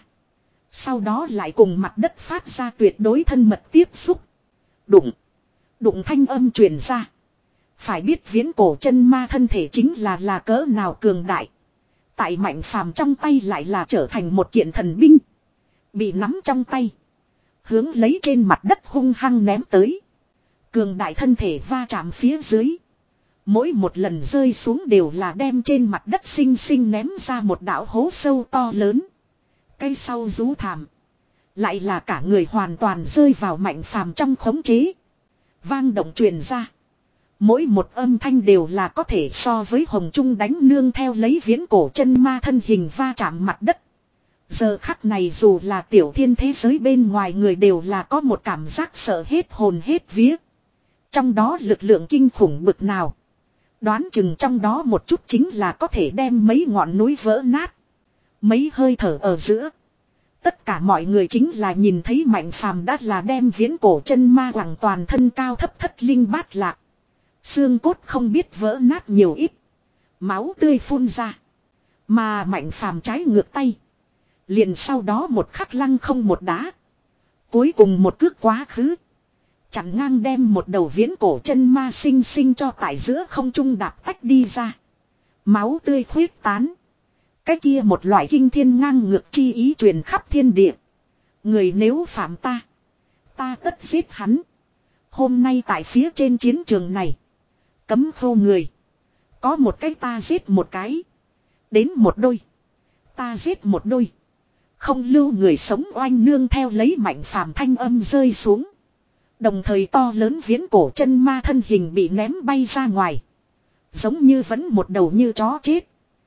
Sau đó lại cùng mặt đất phát ra tuyệt đối thân mật tiếp xúc. Đụng. Đụng thanh âm truyền ra. Phải biết viễn cổ chân ma thân thể chính là là cỡ nào cường đại. Tại mạnh phàm trong tay lại là trở thành một kiện thần binh. Bị nắm trong tay. Hướng lấy trên mặt đất hung hăng ném tới. Cường đại thân thể va chạm phía dưới. Mỗi một lần rơi xuống đều là đem trên mặt đất xinh xinh ném ra một đạo hố sâu to lớn. Cây sau rú thảm. Lại là cả người hoàn toàn rơi vào mạnh phàm trong khống chế. Vang động truyền ra. Mỗi một âm thanh đều là có thể so với hồng trung đánh nương theo lấy viễn cổ chân ma thân hình va chạm mặt đất. Giờ khắc này dù là tiểu thiên thế giới bên ngoài người đều là có một cảm giác sợ hết hồn hết vía. Trong đó lực lượng kinh khủng bực nào. Đoán chừng trong đó một chút chính là có thể đem mấy ngọn núi vỡ nát. Mấy hơi thở ở giữa. Tất cả mọi người chính là nhìn thấy mạnh phàm đã là đem viễn cổ chân ma quẳng toàn thân cao thấp thất linh bát lạc. Xương cốt không biết vỡ nát nhiều ít. Máu tươi phun ra. Mà mạnh phàm trái ngược tay. Liền sau đó một khắc lăng không một đá. Cuối cùng một cước quá khứ. Chặn ngang đem một đầu viễn cổ chân ma xinh xinh cho tại giữa không trung đạp tách đi ra. Máu tươi khuyết tán. Cái kia một loại kinh thiên ngang ngược chi ý truyền khắp thiên địa. Người nếu phạm ta. Ta tất giết hắn. Hôm nay tại phía trên chiến trường này. Cấm khô người. Có một cái ta giết một cái. Đến một đôi. Ta giết một đôi. Không lưu người sống oanh nương theo lấy mạnh phàm thanh âm rơi xuống. Đồng thời to lớn viễn cổ chân ma thân hình bị ném bay ra ngoài. Giống như vẫn một đầu như chó chết.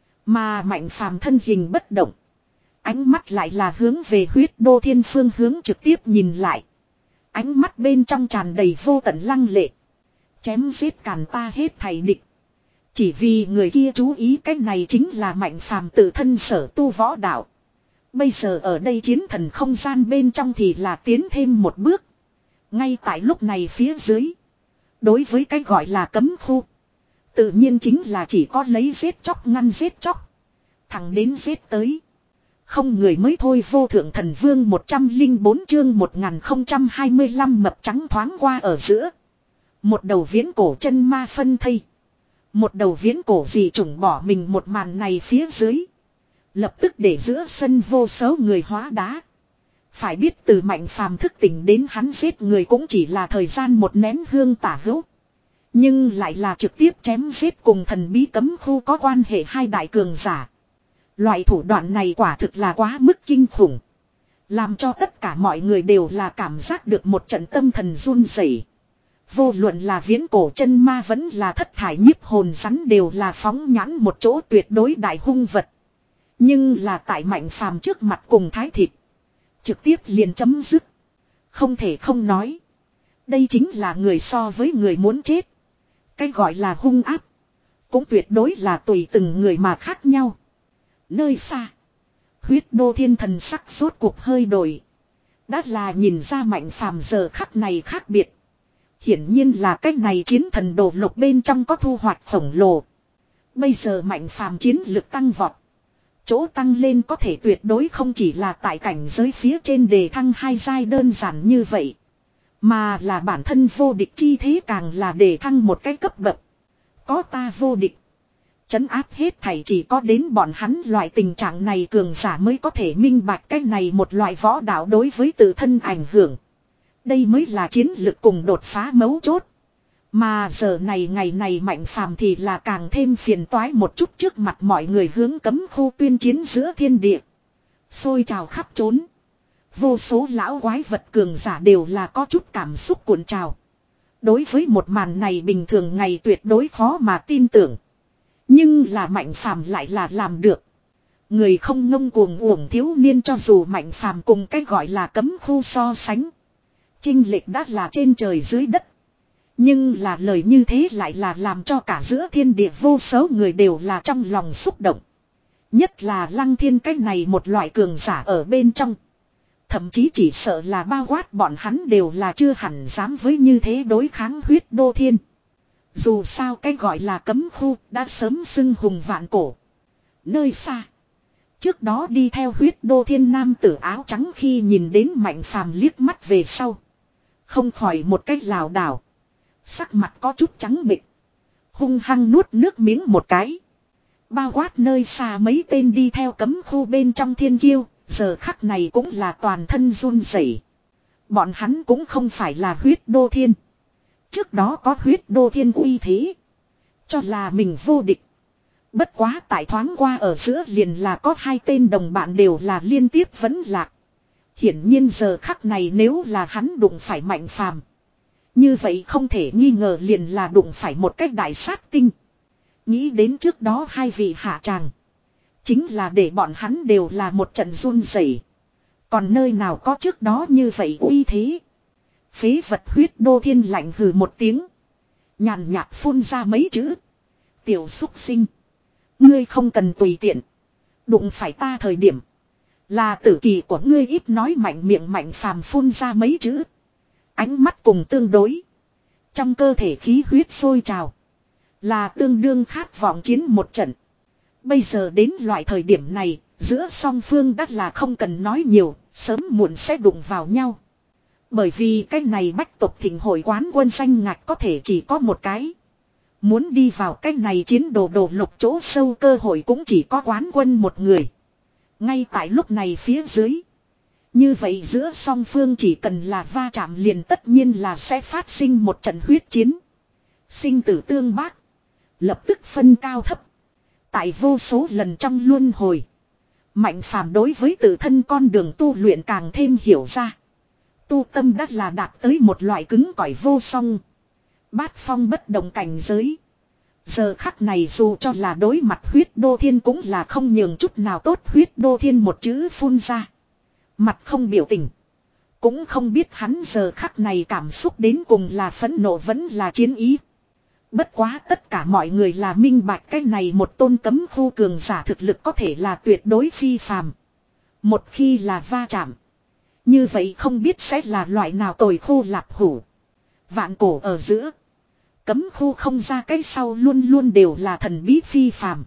Mà mạnh phàm thân hình bất động. Ánh mắt lại là hướng về huyết đô thiên phương hướng trực tiếp nhìn lại. Ánh mắt bên trong tràn đầy vô tận lăng lệ. Chém giết càn ta hết thảy địch. Chỉ vì người kia chú ý cái này chính là mạnh phàm tự thân sở tu võ đạo. Bây giờ ở đây chiến thần không gian bên trong thì là tiến thêm một bước. Ngay tại lúc này phía dưới. Đối với cái gọi là cấm khu. Tự nhiên chính là chỉ có lấy giết chóc ngăn giết chóc. Thẳng đến giết tới. Không người mới thôi vô thượng thần vương một trăm lẻ bốn chương một nghìn không trăm hai mươi lăm mập trắng thoáng qua ở giữa. Một đầu viễn cổ chân ma phân thây. Một đầu viễn cổ dị chủng bỏ mình một màn này phía dưới. Lập tức để giữa sân vô số người hóa đá. Phải biết từ mạnh phàm thức tỉnh đến hắn giết người cũng chỉ là thời gian một nén hương tả hữu. Nhưng lại là trực tiếp chém giết cùng thần bí cấm khu có quan hệ hai đại cường giả. Loại thủ đoạn này quả thực là quá mức kinh khủng. Làm cho tất cả mọi người đều là cảm giác được một trận tâm thần run rẩy. Vô luận là viễn cổ chân ma vẫn là thất thải nhiếp hồn rắn đều là phóng nhãn một chỗ tuyệt đối đại hung vật. Nhưng là tại mạnh phàm trước mặt cùng thái thịt. Trực tiếp liền chấm dứt. Không thể không nói. Đây chính là người so với người muốn chết. Cái gọi là hung áp. Cũng tuyệt đối là tùy từng người mà khác nhau. Nơi xa. Huyết đô thiên thần sắc rốt cuộc hơi đổi. Đã là nhìn ra mạnh phàm giờ khắc này khác biệt. Hiển nhiên là cái này chiến thần đồ lục bên trong có thu hoạch khổng lồ. Bây giờ Mạnh Phàm chiến lực tăng vọt. Chỗ tăng lên có thể tuyệt đối không chỉ là tại cảnh giới phía trên đề thăng hai giai đơn giản như vậy. Mà là bản thân vô địch chi thế càng là đề thăng một cái cấp bậc. Có ta vô địch. Trấn áp hết thảy chỉ có đến bọn hắn loại tình trạng này cường giả mới có thể minh bạch cái này một loại võ đạo đối với tự thân ảnh hưởng. Đây mới là chiến lực cùng đột phá mấu chốt. Mà giờ này ngày này Mạnh Phàm thì là càng thêm phiền toái một chút trước mặt mọi người hướng cấm khu tuyên chiến giữa thiên địa. Xôi trào khắp trốn. Vô số lão quái vật cường giả đều là có chút cảm xúc cuộn trào. Đối với một màn này bình thường ngày tuyệt đối khó mà tin tưởng. Nhưng là Mạnh Phàm lại là làm được. Người không ngông cuồng uổng thiếu niên cho dù Mạnh Phàm cùng cái gọi là cấm khu so sánh. Chênh lệch đã là trên trời dưới đất. Nhưng là lời như thế lại là làm cho cả giữa thiên địa vô số người đều là trong lòng xúc động. Nhất là Lăng Thiên cái này một loại cường giả ở bên trong. Thậm chí chỉ sợ là bao quát bọn hắn đều là chưa hẳn dám với như thế đối kháng Huyết Đô Thiên. Dù sao cái gọi là cấm khu đã sớm xưng hùng vạn cổ. Nơi xa. Trước đó đi theo Huyết Đô Thiên nam tử áo trắng khi nhìn đến Mạnh Phàm liếc mắt về sau. Không khỏi một cách lảo đảo. Sắc mặt có chút trắng bệch. Hung hăng nuốt nước miếng một cái. Bao quát nơi xa mấy tên đi theo cấm khu bên trong thiên kiêu. Giờ khắc này cũng là toàn thân run rẩy. Bọn hắn cũng không phải là Huyết Đô Thiên. Trước đó có Huyết Đô Thiên uy thế. Cho là mình vô địch. Bất quá tại thoáng qua ở giữa liền là có hai tên đồng bạn đều là liên tiếp vấn lạc. Hiển nhiên giờ khắc này nếu là hắn đụng phải Mạnh Phàm, như vậy không thể nghi ngờ liền là đụng phải một cách đại sát tinh. Nghĩ đến trước đó hai vị hạ tràng. Chính là để bọn hắn đều là một trận run rẩy. Còn nơi nào có trước đó như vậy uy thế. Phế vật Huyết Đô Thiên lạnh hừ một tiếng. Nhàn nhạt phun ra mấy chữ. Tiểu xúc sinh. Ngươi không cần tùy tiện. Đụng phải ta thời điểm. Là tử kỳ của ngươi ít nói mạnh miệng Mạnh Phàm phun ra mấy chữ. Ánh mắt cùng tương đối. Trong cơ thể khí huyết sôi trào. Là tương đương khát vọng chiến một trận. Bây giờ đến loại thời điểm này, giữa song phương đắt là không cần nói nhiều, sớm muộn sẽ đụng vào nhau. Bởi vì cái này bách tộc thịnh hội quán quân danh ngạch có thể chỉ có một cái. Muốn đi vào cái này chiến đồ đồ lục chỗ sâu cơ hội cũng chỉ có quán quân một người. Ngay tại lúc này phía dưới. Như vậy giữa song phương chỉ cần là va chạm liền tất nhiên là sẽ phát sinh một trận huyết chiến. Sinh tử tương bác. Lập tức phân cao thấp. Tại vô số lần trong luân hồi. Mạnh Phàm đối với tự thân con đường tu luyện càng thêm hiểu ra. Tu tâm đắt là đạt tới một loại cứng cỏi vô song. Bát phong bất động cảnh giới. Giờ khắc này dù cho là đối mặt Huyết Đô Thiên cũng là không nhường chút nào tốt. Huyết Đô Thiên một chữ phun ra. Mặt không biểu tình. Cũng không biết hắn giờ khắc này cảm xúc đến cùng là phẫn nộ vẫn là chiến ý. Bất quá tất cả mọi người là minh bạch cái này một tôn cấm khu cường giả thực lực có thể là tuyệt đối phi phàm. Một khi là va chạm. Như vậy không biết sẽ là loại nào tồi khô lạp hủ. Vạn cổ ở giữa. Cấm khu không ra cái sau luôn luôn đều là thần bí phi phàm.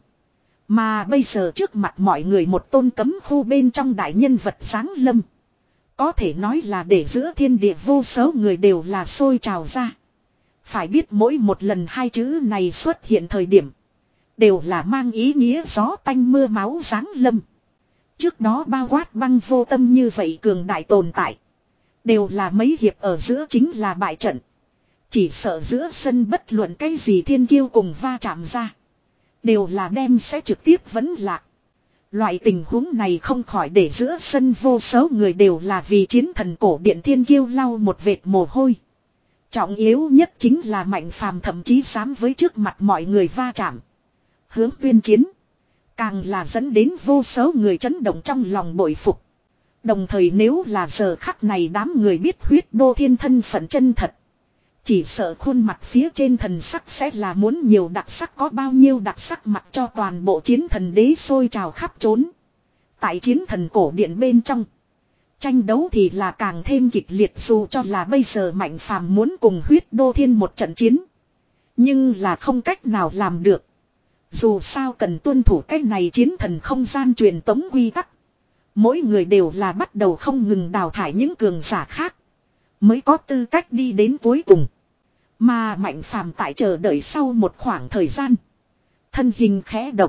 Mà bây giờ trước mặt mọi người một tôn cấm khu bên trong đại nhân vật sáng lâm. Có thể nói là để giữa thiên địa vô số người đều là sôi trào ra. Phải biết mỗi một lần hai chữ này xuất hiện thời điểm. Đều là mang ý nghĩa gió tanh mưa máu giáng lâm. Trước đó bao quát băng vô tâm như vậy cường đại tồn tại. Đều là mấy hiệp ở giữa chính là bại trận. Chỉ sợ giữa sân bất luận cái gì thiên kiêu cùng va chạm ra. Đều là đem sẽ trực tiếp vấn lạc. Loại tình huống này không khỏi để giữa sân vô số người đều là vì chiến thần cổ điện thiên kiêu lau một vệt mồ hôi. Trọng yếu nhất chính là Mạnh Phàm thậm chí dám với trước mặt mọi người va chạm. Hướng tuyên chiến. Càng là dẫn đến vô số người chấn động trong lòng bội phục. Đồng thời nếu là giờ khắc này đám người biết Huyết Đô Thiên thân phận chân thật. Chỉ sợ khuôn mặt phía trên thần sắc sẽ là muốn nhiều đặc sắc có bao nhiêu đặc sắc mặc cho toàn bộ chiến thần đế sôi trào khắp trốn. Tại chiến thần cổ điện bên trong. Tranh đấu thì là càng thêm kịch liệt dù cho là bây giờ Mạnh Phàm muốn cùng Huyết Đô Thiên một trận chiến. Nhưng là không cách nào làm được. Dù sao cần tuân thủ cái này chiến thần không gian truyền tống quy tắc. Mỗi người đều là bắt đầu không ngừng đào thải những cường giả khác. Mới có tư cách đi đến cuối cùng. Mà Mạnh Phàm tại chờ đợi sau một khoảng thời gian. Thân hình khẽ động.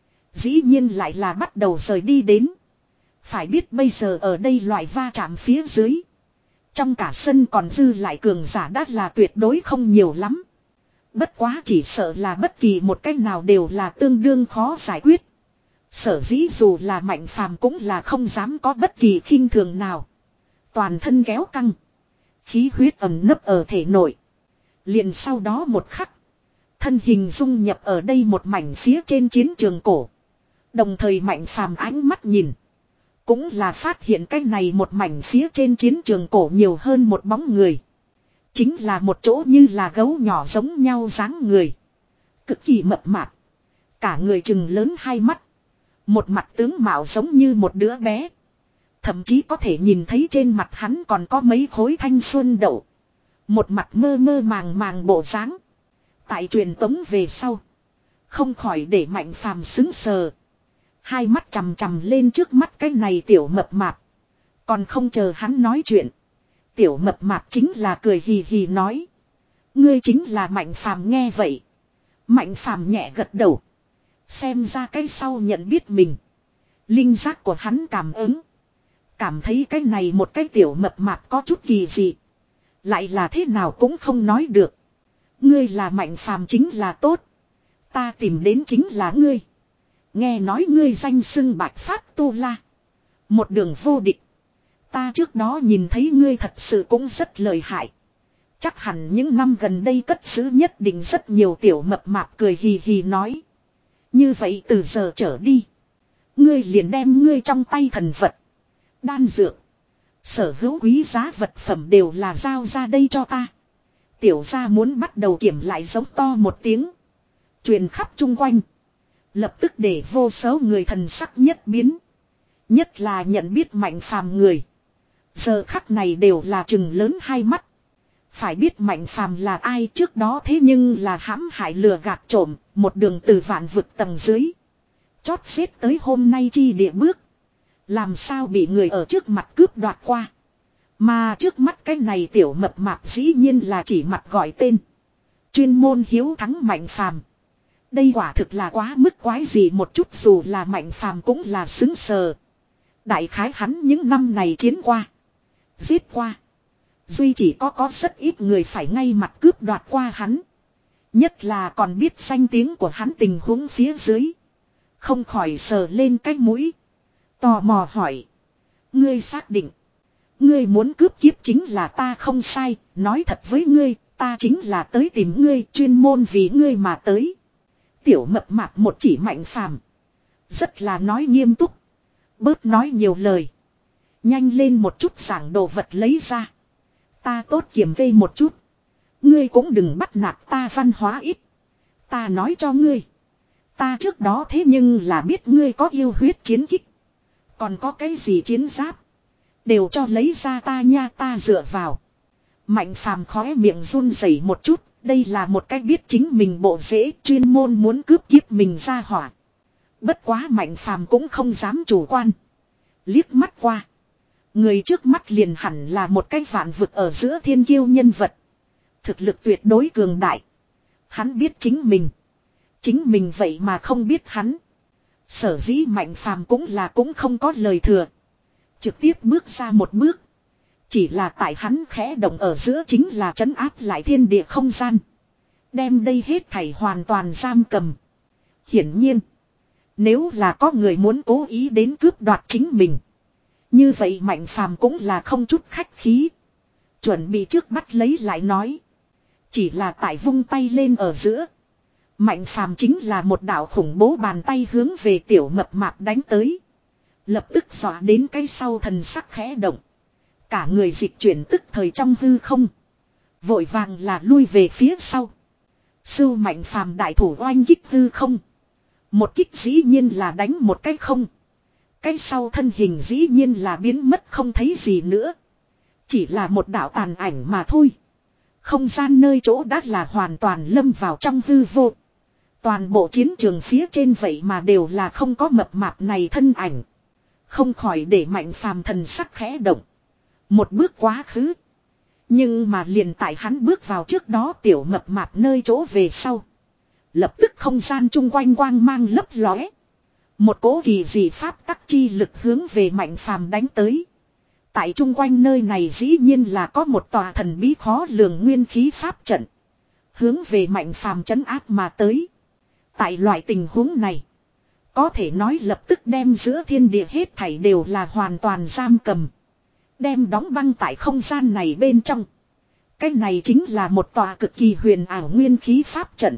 Dĩ nhiên lại là bắt đầu rời đi đến. Phải biết bây giờ ở đây loại va chạm phía dưới. Trong cả sân còn dư lại cường giả đã là tuyệt đối không nhiều lắm. Bất quá chỉ sợ là bất kỳ một cách nào đều là tương đương khó giải quyết. Sở dĩ dù là Mạnh Phàm cũng là không dám có bất kỳ khinh thường nào. Toàn thân kéo căng. Khí huyết ẩm nấp ở thể nội. Liền sau đó một khắc. Thân hình dung nhập ở đây một mảnh phía trên chiến trường cổ. Đồng thời Mạnh Phàm ánh mắt nhìn. Cũng là phát hiện cái này một mảnh phía trên chiến trường cổ nhiều hơn một bóng người. Chính là một chỗ như là gấu nhỏ giống nhau dáng người. Cực kỳ mập mạp. Cả người chừng lớn hai mắt. Một mặt tướng mạo giống như một đứa bé. Thậm chí có thể nhìn thấy trên mặt hắn còn có mấy khối thanh xuân đậu. Một mặt mơ mơ màng màng bộ dáng. Tại truyền tống về sau. Không khỏi để Mạnh Phàm sững sờ. Hai mắt chằm chằm lên trước mắt cái này tiểu mập mạp. Còn không chờ hắn nói chuyện. Tiểu mập mạp chính là cười hì hì nói. Ngươi chính là Mạnh Phàm. Nghe vậy. Mạnh Phàm nhẹ gật đầu. Xem ra cái sau nhận biết mình. Linh giác của hắn cảm ứng. Cảm thấy cái này một cái tiểu mập mạp có chút kỳ dị. Lại là thế nào cũng không nói được. Ngươi là Mạnh Phàm chính là tốt. Ta tìm đến chính là ngươi. Nghe nói ngươi danh xưng Bạch Phát Tu La. Một đường vô địch. Ta trước đó nhìn thấy ngươi thật sự cũng rất lợi hại. Chắc hẳn những năm gần đây cất giữ nhất định rất nhiều tiểu mập mạp cười hì hì nói. Như vậy từ giờ trở đi. Ngươi liền đem ngươi trong tay thần vật. Đan dược. Sở hữu quý giá vật phẩm đều là giao ra đây cho ta. Tiểu gia muốn bắt đầu kiểm lại giống to một tiếng. Truyền khắp chung quanh. Lập tức để vô số người thần sắc nhất biến. Nhất là nhận biết Mạnh Phàm người. Giờ khắc này đều là chừng lớn hai mắt. Phải biết Mạnh Phàm là ai trước đó thế nhưng là hãm hại lừa gạt trộm. Một đường từ vạn vực tầng dưới. Chót xếp tới hôm nay chi địa bước. Làm sao bị người ở trước mặt cướp đoạt qua. Mà trước mắt cái này tiểu mập mạp dĩ nhiên là chỉ mặt gọi tên. Chuyên môn hiếu thắng Mạnh Phàm. Đây quả thực là quá mức quái gì một chút, dù là Mạnh Phàm cũng là xứng sờ. Đại khái hắn những năm này chiến qua. Giết qua. Duy chỉ có có rất ít người phải ngay mặt cướp đoạt qua hắn. Nhất là còn biết danh tiếng của hắn tình huống phía dưới. Không khỏi sờ lên cái mũi. Tò mò hỏi. Ngươi xác định. Ngươi muốn cướp kiếp chính là ta không sai. Nói thật với ngươi. Ta chính là tới tìm ngươi. Chuyên môn vì ngươi mà tới. Tiểu mập mạp một chỉ Mạnh Phàm. Rất là nói nghiêm túc. Bớt nói nhiều lời. Nhanh lên một chút giảng đồ vật lấy ra. Ta tốt kiểm kê một chút. Ngươi cũng đừng bắt nạt ta văn hóa ít. Ta nói cho ngươi. Ta trước đó thế nhưng là biết ngươi có yêu huyết chiến kích. Còn có cái gì chiến giáp. Đều cho lấy ra ta nha, ta dựa vào. Mạnh Phàm khóe miệng run rẩy một chút. Đây là một cách biết chính mình bộ rễ chuyên môn muốn cướp kiếp mình ra hỏa. Bất quá Mạnh Phàm cũng không dám chủ quan. Liếc mắt qua. Người trước mắt liền hẳn là một cái vạn vực ở giữa thiên kiêu nhân vật. Thực lực tuyệt đối cường đại. Hắn biết chính mình. Chính mình vậy mà không biết hắn. Sở dĩ Mạnh Phàm cũng là cũng không có lời thừa. Trực tiếp bước ra một bước. Chỉ là tại hắn khẽ động ở giữa chính là trấn áp lại thiên địa không gian. Đem đây hết thảy hoàn toàn giam cầm. Hiển nhiên. Nếu là có người muốn cố ý đến cướp đoạt chính mình. Như vậy Mạnh Phàm cũng là không chút khách khí. Chuẩn bị trước bắt lấy lại nói. Chỉ là tại vung tay lên ở giữa. Mạnh Phàm chính là một đạo khủng bố bàn tay hướng về tiểu mập mạp đánh tới. Lập tức dọa đến cái sau thần sắc khẽ động. Cả người dịch chuyển tức thời trong hư không. Vội vàng là lui về phía sau. Sưu Mạnh Phàm đại thủ oanh kích hư không. Một kích dĩ nhiên là đánh một cái không. Cái sau thân hình dĩ nhiên là biến mất không thấy gì nữa. Chỉ là một đạo tàn ảnh mà thôi. Không gian nơi chỗ đã là hoàn toàn lâm vào trong hư vô. Toàn bộ chiến trường phía trên vậy mà đều là không có mập mạp này thân ảnh. Không khỏi để Mạnh Phàm thần sắc khẽ động. Một bước quá khứ. Nhưng mà liền tại hắn bước vào trước đó tiểu mập mạp nơi chỗ về sau. Lập tức không gian chung quanh quang mang lấp lóe. Một cỗ kỳ dị pháp tắc chi lực hướng về Mạnh Phàm đánh tới. Tại chung quanh nơi này dĩ nhiên là có một tòa thần bí khó lường nguyên khí pháp trận. Hướng về Mạnh Phàm trấn áp mà tới. Tại loại tình huống này. Có thể nói lập tức đem giữa thiên địa hết thảy đều là hoàn toàn giam cầm. Đem đóng băng tại không gian này bên trong. Cái này chính là một tòa cực kỳ huyền ảo nguyên khí pháp trận.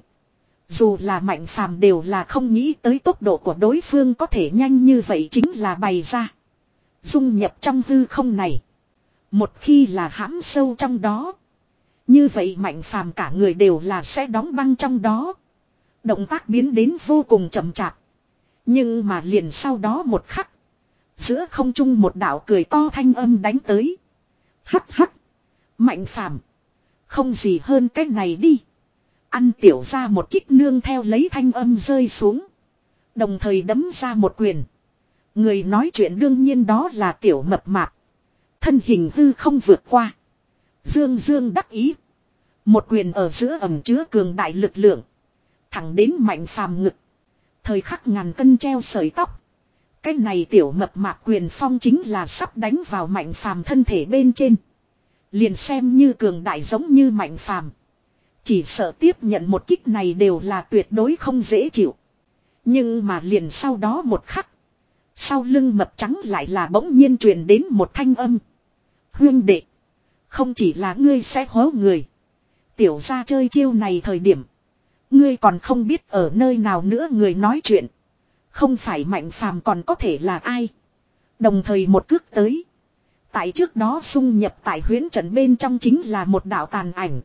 Dù là Mạnh Phàm đều là không nghĩ tới tốc độ của đối phương có thể nhanh như vậy chính là bày ra. Dung nhập trong hư không này. Một khi là hãm sâu trong đó. Như vậy Mạnh Phàm cả người đều là sẽ đóng băng trong đó. Động tác biến đến vô cùng chậm chạp. Nhưng mà liền sau đó một khắc. Giữa không trung một đạo cười to thanh âm đánh tới. Hắc hắc. Mạnh Phàm, không gì hơn cái này đi. Ăn tiểu ra một kích nương theo lấy thanh âm rơi xuống. Đồng thời đấm ra một quyền. Người nói chuyện đương nhiên đó là tiểu mập mạp. Thân hình hư không vượt qua. Dương dương đắc ý. Một quyền ở giữa ẩm chứa cường đại lực lượng. Thẳng đến Mạnh Phàm ngực. Thời khắc ngàn cân treo sợi tóc. Cái này tiểu mập mạp quyền phong chính là sắp đánh vào Mạnh Phàm thân thể bên trên. Liền xem như cường đại giống như Mạnh Phàm, chỉ sợ tiếp nhận một kích này đều là tuyệt đối không dễ chịu. Nhưng mà liền sau đó một khắc. Sau lưng mập trắng lại là bỗng nhiên truyền đến một thanh âm. Huyên đệ. Không chỉ là ngươi sẽ hố người. Tiểu ra chơi chiêu này thời điểm. Ngươi còn không biết ở nơi nào nữa người nói chuyện. Không phải Mạnh Phàm còn có thể là ai. Đồng thời một cước tới. Tại trước đó xung nhập tại huyễn trận bên trong chính là một đạo tàn ảnh.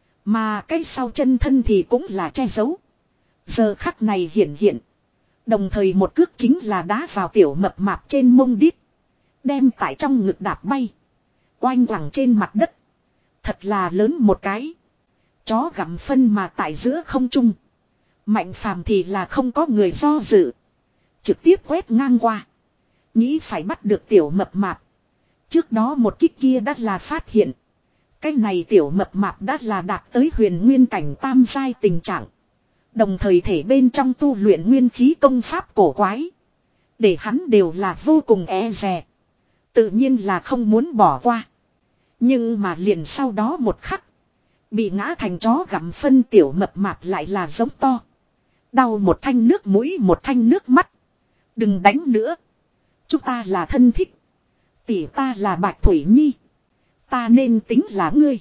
Mà cái sau chân thân thì cũng là che giấu. Giờ khắc này hiện hiện. Đồng thời một cước chính là đá vào tiểu mập mạp trên mông đít. Đem tại trong ngực đạp bay. Oanh quẳng trên mặt đất. Thật là lớn một cái. Chó gặm phân mà tại giữa không trung. Mạnh Phàm thì là không có người do dự. Trực tiếp quét ngang qua. Nghĩ phải bắt được tiểu mập mạp. Trước đó một kích kia đã là phát hiện. Cái này tiểu mập mạp đã là đạt tới huyền nguyên cảnh tam giai tình trạng. Đồng thời thể bên trong tu luyện nguyên khí công pháp cổ quái. Để hắn đều là vô cùng e dè. Tự nhiên là không muốn bỏ qua. Nhưng mà liền sau đó một khắc. Bị ngã thành chó gặm phân tiểu mập mạp lại là giống to. Đau một thanh nước mũi một thanh nước mắt. Đừng đánh nữa. Chúng ta là thân thích. Tỷ ta là Bạch Thủy Nhi. Ta nên tính là ngươi.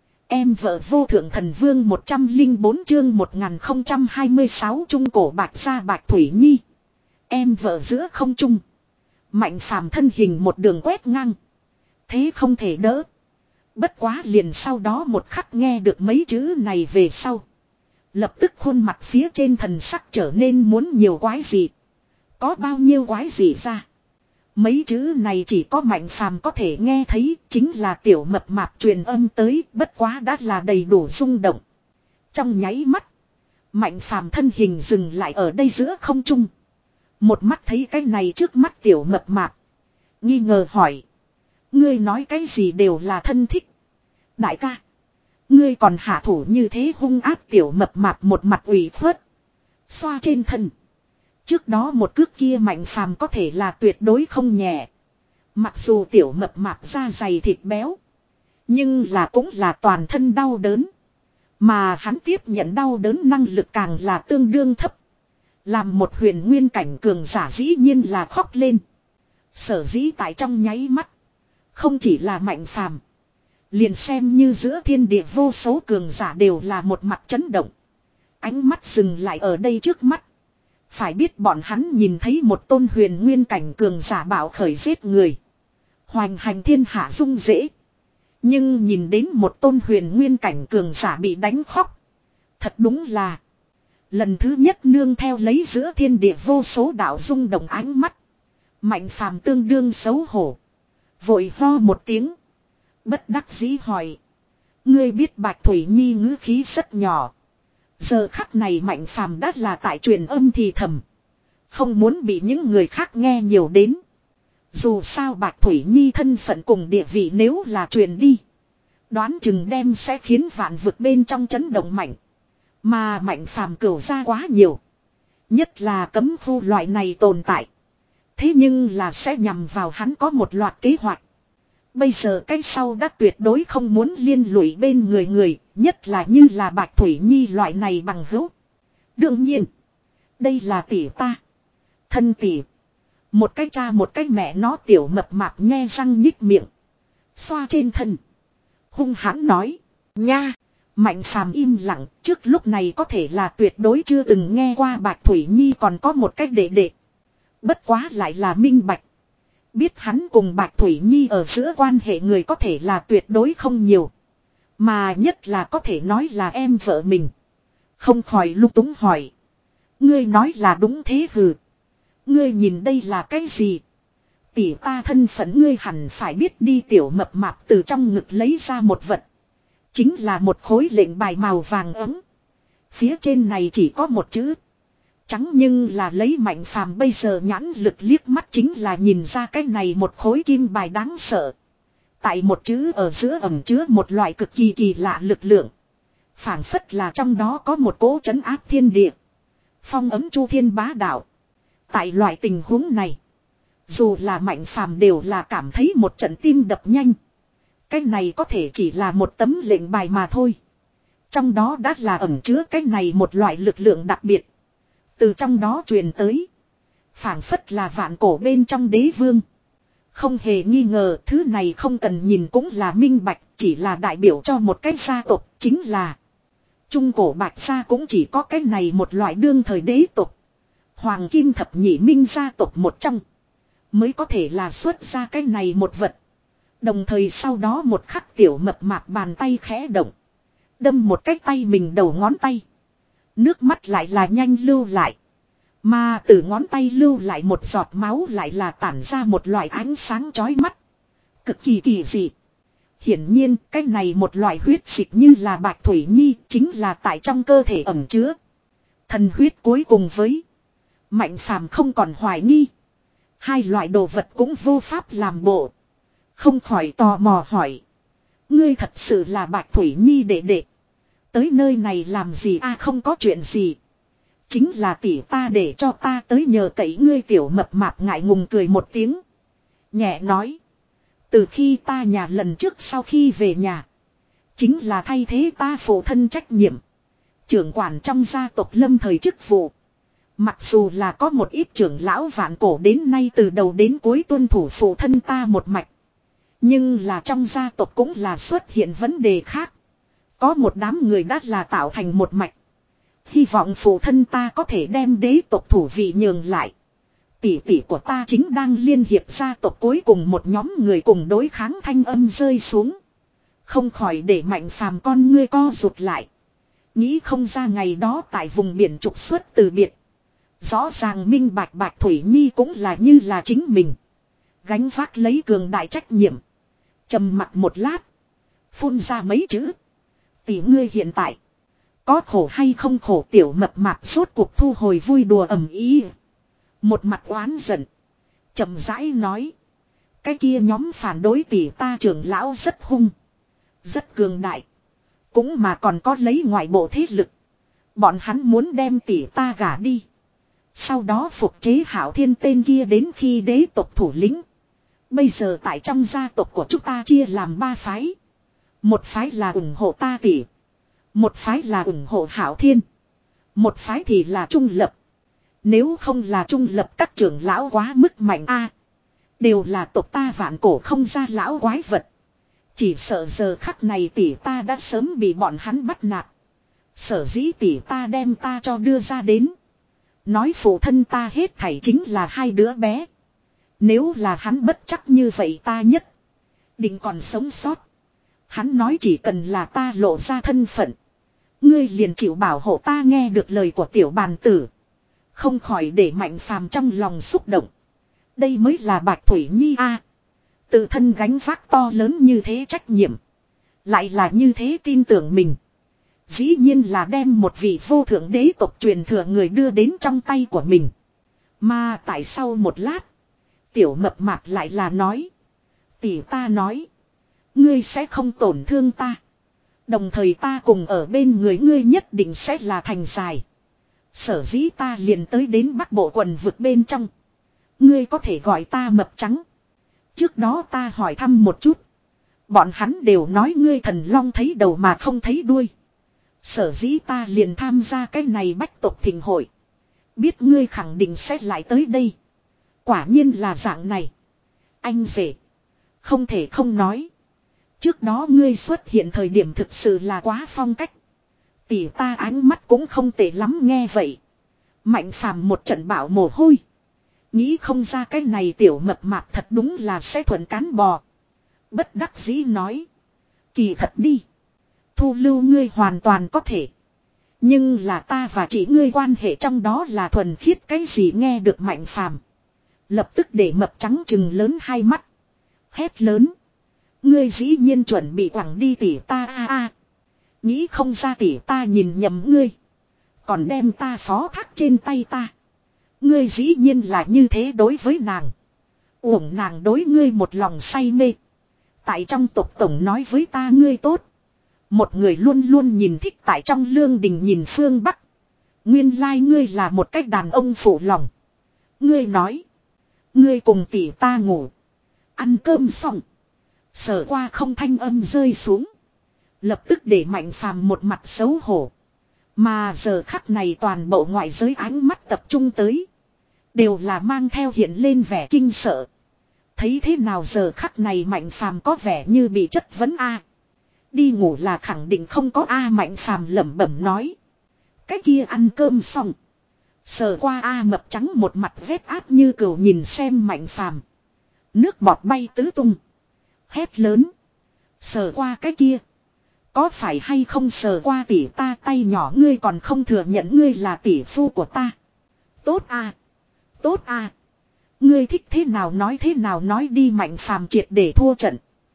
Em vợ vô thượng thần vương một trăm lẻ bốn chương một nghìn không trăm hai mươi sáu trung cổ Bạch gia Bạch Thủy Nhi. Em vợ giữa không trung. Mạnh Phàm thân hình một đường quét ngang. Thế không thể đỡ. Bất quá liền sau đó một khắc nghe được mấy chữ này về sau. Lập tức khuôn mặt phía trên thần sắc trở nên muốn nhiều quái gì. Có bao nhiêu quái gì ra. Mấy chữ này chỉ có Mạnh Phàm có thể nghe thấy, chính là tiểu mập mạp truyền âm tới, bất quá đã là đầy đủ rung động. Trong nháy mắt, Mạnh Phàm thân hình dừng lại ở đây giữa không trung. Một mắt thấy cái này trước mắt tiểu mập mạp. Nghi ngờ hỏi. Ngươi nói cái gì đều là thân thích. Đại ca. Ngươi còn hạ thủ như thế hung ác tiểu mập mạp một mặt ủy khuất. Xoa trên thân. Trước đó một cước kia Mạnh Phàm có thể là tuyệt đối không nhẹ. Mặc dù tiểu mập mạp da dày thịt béo. Nhưng là cũng là toàn thân đau đớn. Mà hắn tiếp nhận đau đớn năng lực càng là tương đương thấp. Làm một huyền nguyên cảnh cường giả dĩ nhiên là khóc lên. Sở dĩ tại trong nháy mắt. Không chỉ là Mạnh Phàm, liền xem như giữa thiên địa vô số cường giả đều là một mặt chấn động. Ánh mắt dừng lại ở đây trước mắt. Phải biết bọn hắn nhìn thấy một tôn huyền nguyên cảnh cường giả bạo khởi giết người. Hoành hành thiên hạ dung dễ. Nhưng nhìn đến một tôn huyền nguyên cảnh cường giả bị đánh khóc. Thật đúng là. Lần thứ nhất nương theo lấy giữa thiên địa vô số đạo rung động ánh mắt. Mạnh Phàm tương đương xấu hổ. Vội ho một tiếng. Bất đắc dĩ hỏi. Ngươi biết Bạch Thủy Nhi ngữ khí rất nhỏ. Giờ khắc này Mạnh Phàm đã là tại truyền âm thì thầm. Không muốn bị những người khác nghe nhiều đến. Dù sao Bạch Thủy Nhi thân phận cùng địa vị nếu là truyền đi. Đoán chừng đem sẽ khiến vạn vực bên trong chấn động mạnh. Mà Mạnh Phàm cửu ra quá nhiều. Nhất là cấm khu loại này tồn tại. Thế nhưng là sẽ nhằm vào hắn có một loạt kế hoạch. Bây giờ cái sau đã tuyệt đối không muốn liên lụy bên người người. Nhất là như là Bạch Thủy Nhi loại này bằng hữu. Đương nhiên. Đây là tỷ ta. Thân tỷ. Một cái cha một cái mẹ nó tiểu mập mạp nhe răng nhích miệng. Xoa trên thân. Hung hãn nói. Nha. Mạnh Phàm im lặng. Trước lúc này có thể là tuyệt đối chưa từng nghe qua Bạch Thủy Nhi còn có một cách đệ đệ. Bất quá lại là minh bạch. Biết hắn cùng Bạch Thủy Nhi ở giữa quan hệ người có thể là tuyệt đối không nhiều. Mà nhất là có thể nói là em vợ mình. Không khỏi lung túng hỏi. Ngươi nói là đúng thế hừ. Ngươi nhìn đây là cái gì? Tỷ ta thân phận ngươi hẳn phải biết đi tiểu mập mạp từ trong ngực lấy ra một vật. Chính là một khối lệnh bài màu vàng ấm. Phía trên này chỉ có một chữ. Trắng nhưng là lấy Mạnh Phàm bây giờ nhãn lực liếc mắt chính là nhìn ra cái này một khối kim bài đáng sợ. Tại một chữ ở giữa ẩn chứa một loại cực kỳ kỳ lạ lực lượng. Phảng phất là trong đó có một cỗ trấn áp thiên địa. Phong ấm chu thiên bá đạo. Tại loại tình huống này. Dù là Mạnh Phàm đều là cảm thấy một trận tim đập nhanh. Cái này có thể chỉ là một tấm lệnh bài mà thôi. Trong đó đã là ẩn chứa cái này một loại lực lượng đặc biệt. Từ trong đó truyền tới. Phảng phất là vạn cổ bên trong đế vương. Không hề nghi ngờ thứ này không cần nhìn cũng là minh bạch. Chỉ là đại biểu cho một cái gia tộc chính là. Trung cổ Bạch gia cũng chỉ có cái này một loại đương thời đế tộc. Hoàng Kim Thập Nhị Minh gia tộc một trong. Mới có thể là xuất ra cái này một vật. Đồng thời sau đó một khắc tiểu mập mạp bàn tay khẽ động. Đâm một cái tay mình đầu ngón tay. Nước mắt lại là nhanh lưu lại. Mà từ ngón tay lưu lại một giọt máu lại là tản ra một loại ánh sáng chói mắt. Cực kỳ kỳ dị. Hiển nhiên cái này một loại huyết dịch như là Bạch Thủy Nhi chính là tại trong cơ thể ẩn chứa. Thần huyết cuối cùng với. Mạnh Phàm không còn hoài nghi. Hai loại đồ vật cũng vô pháp làm bộ. Không khỏi tò mò hỏi. Ngươi thật sự là Bạch Thủy Nhi đệ đệ. Tới nơi này làm gì a à, không có chuyện gì. Chính là tỷ ta để cho ta tới nhờ cậy ngươi tiểu mập mạp ngại ngùng cười một tiếng. Nhẹ nói. Từ khi ta nhà lần trước sau khi về nhà. Chính là thay thế ta phụ thân trách nhiệm. Trưởng quản trong gia tộc lâm thời chức vụ. Mặc dù là có một ít trưởng lão vạn cổ đến nay từ đầu đến cuối tuân thủ phụ thân ta một mạch. Nhưng là trong gia tộc cũng là xuất hiện vấn đề khác. Có một đám người đã là tạo thành một mạch. Hy vọng phụ thân ta có thể đem đế tộc thủ vị nhường lại. Tỷ tỷ của ta chính đang liên hiệp gia tộc cuối cùng một nhóm người cùng đối kháng thanh âm rơi xuống. Không khỏi để Mạnh Phàm con ngươi co rụt lại. Nghĩ không ra ngày đó tại vùng biển trục xuất từ biệt. Rõ ràng minh bạch Bạch Thủy Nhi cũng là như là chính mình. Gánh vác lấy cường đại trách nhiệm. Trầm mặt một lát. Phun ra mấy chữ. Tỷ ngươi hiện tại. Có khổ hay không khổ tiểu mập mạp suốt cuộc thu hồi vui đùa ầm ý. Một mặt oán giận. Chậm rãi nói. Cái kia nhóm phản đối tỷ ta trưởng lão rất hung. Rất cường đại. Cũng mà còn có lấy ngoại bộ thế lực. Bọn hắn muốn đem tỷ ta gả đi. Sau đó phục chế Hạo Thiên tên kia đến khi đế tộc thủ lĩnh. Bây giờ tại trong gia tộc của chúng ta chia làm ba phái. Một phái là ủng hộ ta tỷ. Một phái là ủng hộ Hạo Thiên. Một phái thì là trung lập. Nếu không là trung lập các trưởng lão quá mức mạnh a, đều là tộc ta vạn cổ không ra lão quái vật. Chỉ sợ giờ khắc này tỷ ta đã sớm bị bọn hắn bắt nạt. Sở dĩ tỷ ta đem ta cho đưa ra đến. Nói phụ thân ta hết thảy chính là hai đứa bé. Nếu là hắn bất chắc như vậy ta nhất định còn sống sót. Hắn nói chỉ cần là ta lộ ra thân phận. Ngươi liền chịu bảo hộ ta nghe được lời của tiểu bàn tử. Không khỏi để Mạnh Phàm trong lòng xúc động. Đây mới là Bạch Thủy Nhi a. Tự thân gánh vác to lớn như thế trách nhiệm. Lại là như thế tin tưởng mình. Dĩ nhiên là đem một vị vô thượng đế tộc truyền thừa người đưa đến trong tay của mình. Mà tại sau một lát. Tiểu mập mạp lại là nói. Tỷ ta nói. Ngươi sẽ không tổn thương ta. Đồng thời ta cùng ở bên người ngươi nhất định sẽ là thành dài. Sở dĩ ta liền tới đến Bắc Bộ quần vực bên trong. Ngươi có thể gọi ta mập trắng. Trước đó ta hỏi thăm một chút. Bọn hắn đều nói ngươi thần long thấy đầu mà không thấy đuôi. Sở dĩ ta liền tham gia cái này bách tộc thịnh hội. Biết ngươi khẳng định sẽ lại tới đây. Quả nhiên là dạng này. Anh rể. Không thể không nói. Trước đó ngươi xuất hiện thời điểm thực sự là quá phong cách. Tỷ ta ánh mắt cũng không tệ lắm nghe vậy. Mạnh phàm một trận bão mồ hôi. Nghĩ không ra cái này tiểu mập mạp thật đúng là sẽ thuận cán bò. Bất đắc dĩ nói. Kỳ thật đi. Thu lưu ngươi hoàn toàn có thể. Nhưng là ta và chị ngươi quan hệ trong đó là thuần khiết cái gì nghe được Mạnh phàm. Lập tức để mập trắng trừng lớn hai mắt. Hét lớn. Ngươi dĩ nhiên chuẩn bị quẳng đi tỷ ta a a. Nghĩ không ra tỷ ta nhìn nhầm ngươi. Còn đem ta phó thác trên tay ta. Ngươi dĩ nhiên là như thế đối với nàng. Uổng nàng đối ngươi một lòng say mê. Tại trong tộc tổng nói với ta ngươi tốt. Một người luôn luôn nhìn thích tại trong lương đình nhìn phương Bắc. Nguyên lai ngươi là một cách đàn ông phụ lòng. Ngươi nói. Ngươi cùng tỷ ta ngủ. Ăn cơm xong. Sở qua không thanh âm rơi xuống. Lập tức để Mạnh phàm một mặt xấu hổ. Mà giờ khắc này toàn bộ ngoại giới ánh mắt tập trung tới. Đều là mang theo hiện lên vẻ kinh sợ. Thấy thế nào giờ khắc này Mạnh phàm có vẻ như bị chất vấn a. Đi ngủ là khẳng định không có a Mạnh phàm lẩm bẩm nói. Cái kia ăn cơm xong. Sờ qua a mập trắng một mặt vết áp như cừu nhìn xem Mạnh phàm. Nước bọt bay tứ tung. Hét lớn. Sờ qua cái kia. Có phải hay không sờ qua tỷ ta tay nhỏ ngươi còn không thừa nhận ngươi là tỷ phu của ta. Tốt a, tốt a. Ngươi thích thế nào nói thế nào nói đi Mạnh phàm triệt để thua trận.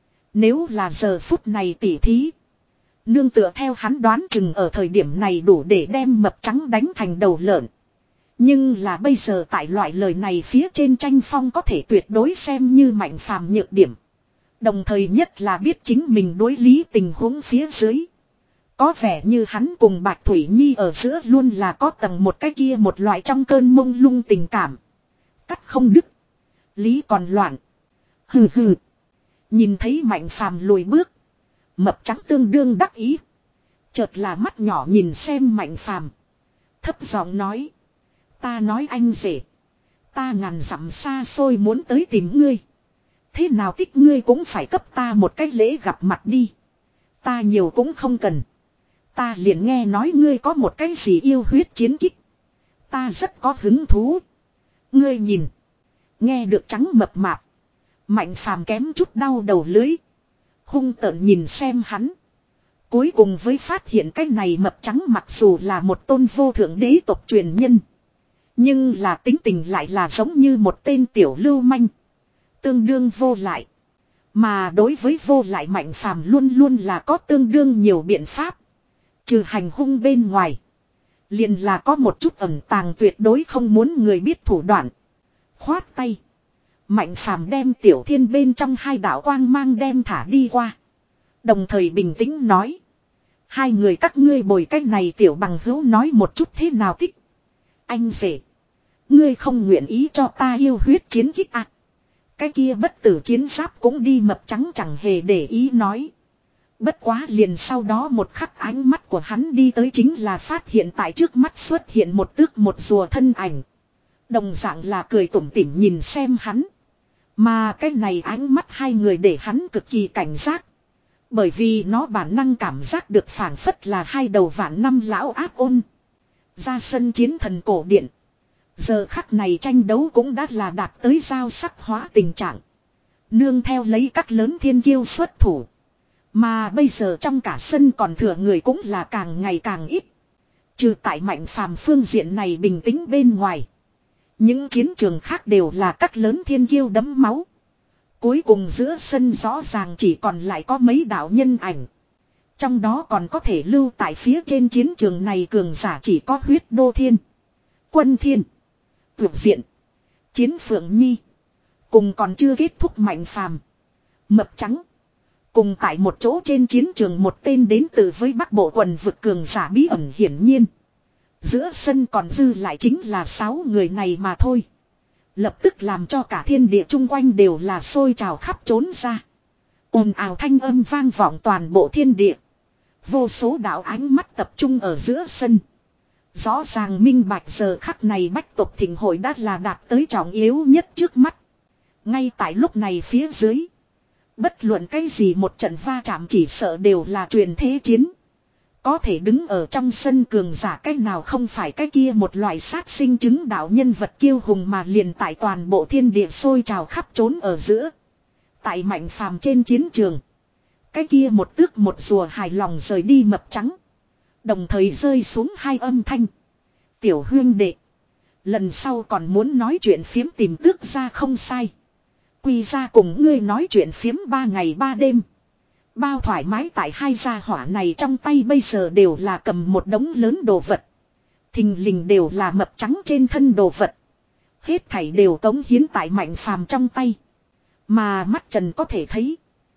Nếu là giờ phút này tỉ thí. Nương tựa theo hắn đoán chừng ở thời điểm này đủ để đem mập trắng đánh thành đầu lợn. Nhưng là bây giờ tại loại lời này phía trên tranh phong có thể tuyệt đối xem như Mạnh phàm nhược điểm. Đồng thời nhất là biết chính mình đối lý tình huống phía dưới. Có vẻ như hắn cùng Bạch Thủy Nhi ở giữa luôn là có tầng một cái kia một loại trong cơn mông lung tình cảm. Cắt không đứt. Lý còn loạn. Hừ hừ. Nhìn thấy Mạnh phàm lùi bước. Mập trắng tương đương đắc ý. Chợt là mắt nhỏ nhìn xem Mạnh phàm. Thấp giọng nói. Ta nói anh rể. Ta ngàn dặm xa xôi muốn tới tìm ngươi. Thế nào thích ngươi cũng phải cấp ta một cái lễ gặp mặt đi. Ta nhiều cũng không cần. Ta liền nghe nói ngươi có một cái gì yêu huyết chiến kích. Ta rất có hứng thú. Ngươi nhìn. Nghe được trắng mập mạp. Mạnh phàm kém chút đau đầu lưới. Hung tợn nhìn xem hắn. Cuối cùng với phát hiện cái này mập trắng mặc dù là một tôn vô thượng đế tộc truyền nhân. Nhưng là tính tình lại là giống như một tên tiểu lưu manh. Tương đương vô lại. Mà đối với vô lại Mạnh phàm luôn luôn là có tương đương nhiều biện pháp. Trừ hành hung bên ngoài. Liền là có một chút ẩn tàng tuyệt đối không muốn người biết thủ đoạn. Khoát tay. Mạnh phàm đem tiểu thiên bên trong hai đạo quang mang đem thả đi qua. Đồng thời bình tĩnh nói. Hai người các ngươi bồi cách này tiểu bằng hữu nói một chút thế nào thích. Anh rể. Ngươi không nguyện ý cho ta yêu huyết chiến kích à. Cái kia bất tử chiến giáp cũng đi mập trắng chẳng hề để ý nói. Bất quá liền sau đó một khắc ánh mắt của hắn đi tới chính là phát hiện tại trước mắt xuất hiện một tước một rùa thân ảnh. Đồng dạng là cười tủm tỉm nhìn xem hắn. Mà cái này ánh mắt hai người để hắn cực kỳ cảnh giác. Bởi vì nó bản năng cảm giác được phảng phất là hai đầu vạn năm lão áp ôn. Ra sân chiến thần cổ điện. Giờ khắc này tranh đấu cũng đã là đạt tới giao sắc hóa tình trạng. Nương theo lấy các lớn thiên kiêu xuất thủ. Mà bây giờ trong cả sân còn thừa người cũng là càng ngày càng ít. Trừ tại Mạnh phàm phương diện này bình tĩnh bên ngoài. Những chiến trường khác đều là các lớn thiên kiêu đẫm máu. Cuối cùng giữa sân rõ ràng chỉ còn lại có mấy đạo nhân ảnh. Trong đó còn có thể lưu tại phía trên chiến trường này cường giả chỉ có Huyết Đô Thiên, Quân Thiên, Vượt Diện, Chiến Phượng Nhi. Cùng còn chưa kết thúc Mạnh Phàm, Mập Trắng. Cùng tại một chỗ trên chiến trường một tên đến từ với Bắc Bộ quần vực cường giả bí ẩn hiển nhiên. Giữa sân còn dư lại chính là sáu người này mà thôi. Lập tức làm cho cả thiên địa chung quanh đều là sôi trào khắp trốn ra. Ồn ào thanh âm vang vọng toàn bộ thiên địa. Vô số đạo ánh mắt tập trung ở giữa sân. Rõ ràng minh bạch giờ khắc này bách tộc thịnh hội đã là đạt tới trọng yếu nhất trước mắt. Ngay tại lúc này phía dưới. Bất luận cái gì một trận va chạm chỉ sợ đều là truyền thế chiến. Có thể đứng ở trong sân cường giả cách nào không phải cái kia một loại sát sinh chứng đạo nhân vật kiêu hùng mà liền tại toàn bộ thiên địa sôi trào khắp trốn ở giữa. Tại Mạnh Phàm trên chiến trường. Cái kia một tước một rùa hài lòng rời đi Mập Trắng. Đồng thời rơi xuống hai âm thanh. Tiểu huyên đệ. Lần sau còn muốn nói chuyện phiếm tìm tước ra không sai. Quy ra cùng ngươi nói chuyện phiếm ba ngày ba đêm. Bao thoải mái tại hai gia hỏa này trong tay bây giờ đều là cầm một đống lớn đồ vật. Thình lình đều là Mập Trắng trên thân đồ vật. Hết thảy đều tống hiến tại Mạnh Phàm trong tay. Mà mắt Trần có thể thấy.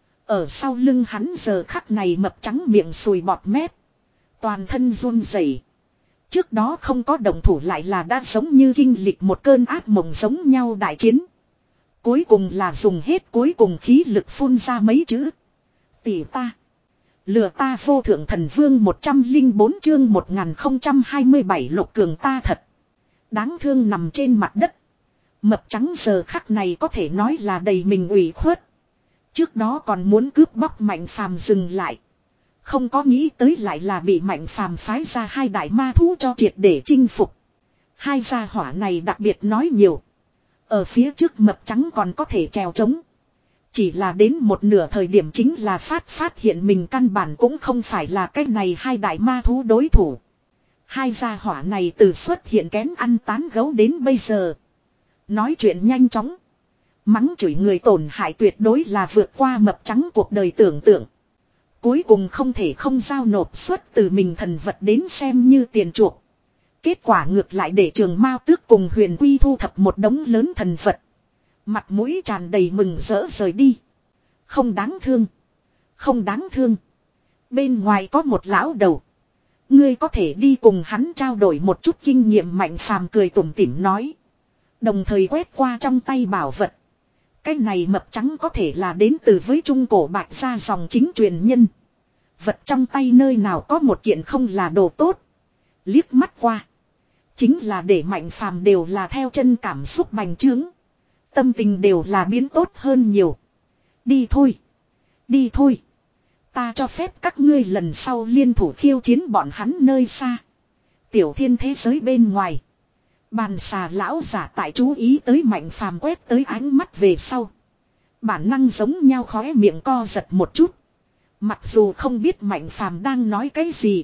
Ở sau lưng hắn giờ khắc này Mập Trắng miệng sùi bọt mép. Toàn thân run rẩy. Trước đó không có động thủ lại là đã giống như kinh lịch một cơn ác mộng giống nhau đại chiến. Cuối cùng là dùng hết cuối cùng khí lực phun ra mấy chữ. Tỷ ta. Lừa ta vô thượng thần vương một trăm lẻ bốn chương một nghìn không trăm hai mươi bảy lục cường ta thật. Đáng thương nằm trên mặt đất. Mập Trắng giờ khắc này có thể nói là đầy mình ủy khuất. Trước đó còn muốn cướp bóc Mạnh Phàm dừng lại. Không có nghĩ tới lại là bị Mạnh Phàm phái ra hai đại ma thú cho triệt để chinh phục. Hai gia hỏa này đặc biệt nói nhiều. Ở phía trước Mập Trắng còn có thể trèo trống. Chỉ là đến một nửa thời điểm chính là phát phát hiện mình căn bản cũng không phải là cái này hai đại ma thú đối thủ. Hai gia hỏa này từ xuất hiện kén ăn tán gấu đến bây giờ. Nói chuyện nhanh chóng. Mắng chửi người tổn hại tuyệt đối là vượt qua Mập Trắng cuộc đời tưởng tượng. Cuối cùng không thể không giao nộp xuất từ mình thần vật đến xem như tiền chuộc. Kết quả ngược lại để Trường Mao Tước cùng Huyền Quy thu thập một đống lớn thần vật. Mặt mũi tràn đầy mừng rỡ rời đi. Không đáng thương. Không đáng thương. Bên ngoài có một lão đầu. Ngươi có thể đi cùng hắn trao đổi một chút kinh nghiệm. Mạnh Phàm cười tủm tỉm nói. Đồng thời quét qua trong tay bảo vật. Cái này Mập Trắng có thể là đến từ với trung cổ Bạch gia dòng chính truyền nhân. Vật trong tay nơi nào có một kiện không là đồ tốt. Liếc mắt qua. Chính là để Mạnh Phàm đều là theo chân cảm xúc bành trướng. Tâm tình đều là biến tốt hơn nhiều. Đi thôi. Đi thôi. Ta cho phép các ngươi lần sau liên thủ khiêu chiến bọn hắn nơi xa. Tiểu thiên thế giới bên ngoài. Bàn xà lão giả tại chú ý tới Mạnh Phàm quét tới ánh mắt về sau. Bản năng giống nhau khóe miệng co giật một chút. Mặc dù không biết Mạnh Phàm đang nói cái gì.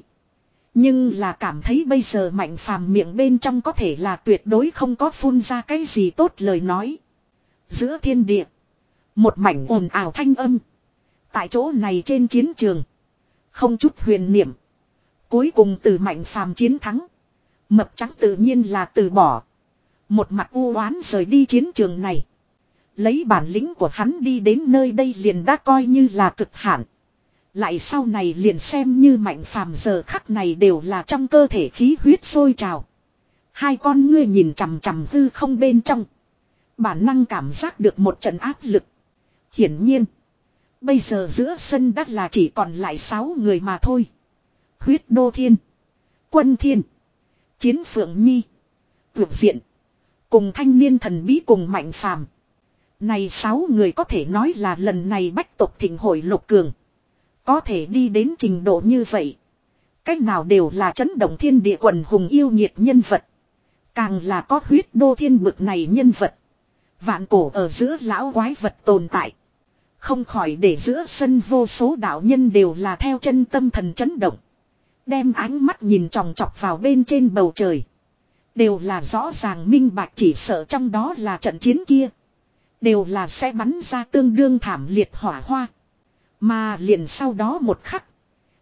Nhưng là cảm thấy bây giờ Mạnh Phàm miệng bên trong có thể là tuyệt đối không có phun ra cái gì tốt lời nói. Giữa thiên địa. Một mảnh ồn ào thanh âm. Tại chỗ này trên chiến trường. Không chút huyền niệm. Cuối cùng từ Mạnh Phàm chiến thắng. Mập Trắng tự nhiên là từ bỏ. Một mặt u oán rời đi chiến trường này. Lấy bản lĩnh của hắn đi đến nơi đây liền đã coi như là cực hạn. Lại sau này liền xem như Mạnh Phàm giờ khắc này đều là trong cơ thể khí huyết sôi trào. Hai con ngươi nhìn chằm chằm hư không bên trong. Bản năng cảm giác được một trận áp lực. Hiển nhiên. Bây giờ giữa sân đất là chỉ còn lại sáu người mà thôi. Huyết Đô Thiên. Quân Thiên. Chiến Phượng Nhi. Vượt Diện. Cùng thanh niên thần bí cùng Mạnh Phàm. Này sáu người có thể nói là lần này bách tộc thịnh hội lục cường. Có thể đi đến trình độ như vậy. Cách nào đều là chấn động thiên địa quần hùng yêu nhiệt nhân vật. Càng là có Huyết Đô Thiên bực này nhân vật. Vạn cổ ở giữa lão quái vật tồn tại. Không khỏi để giữa sân vô số đạo nhân đều là theo chân tâm thần chấn động. Đem ánh mắt nhìn tròng trọc vào bên trên bầu trời. Đều là rõ ràng minh bạch chỉ sợ trong đó là trận chiến kia. Đều là sẽ bắn ra tương đương thảm liệt hỏa hoa. Mà liền sau đó một khắc.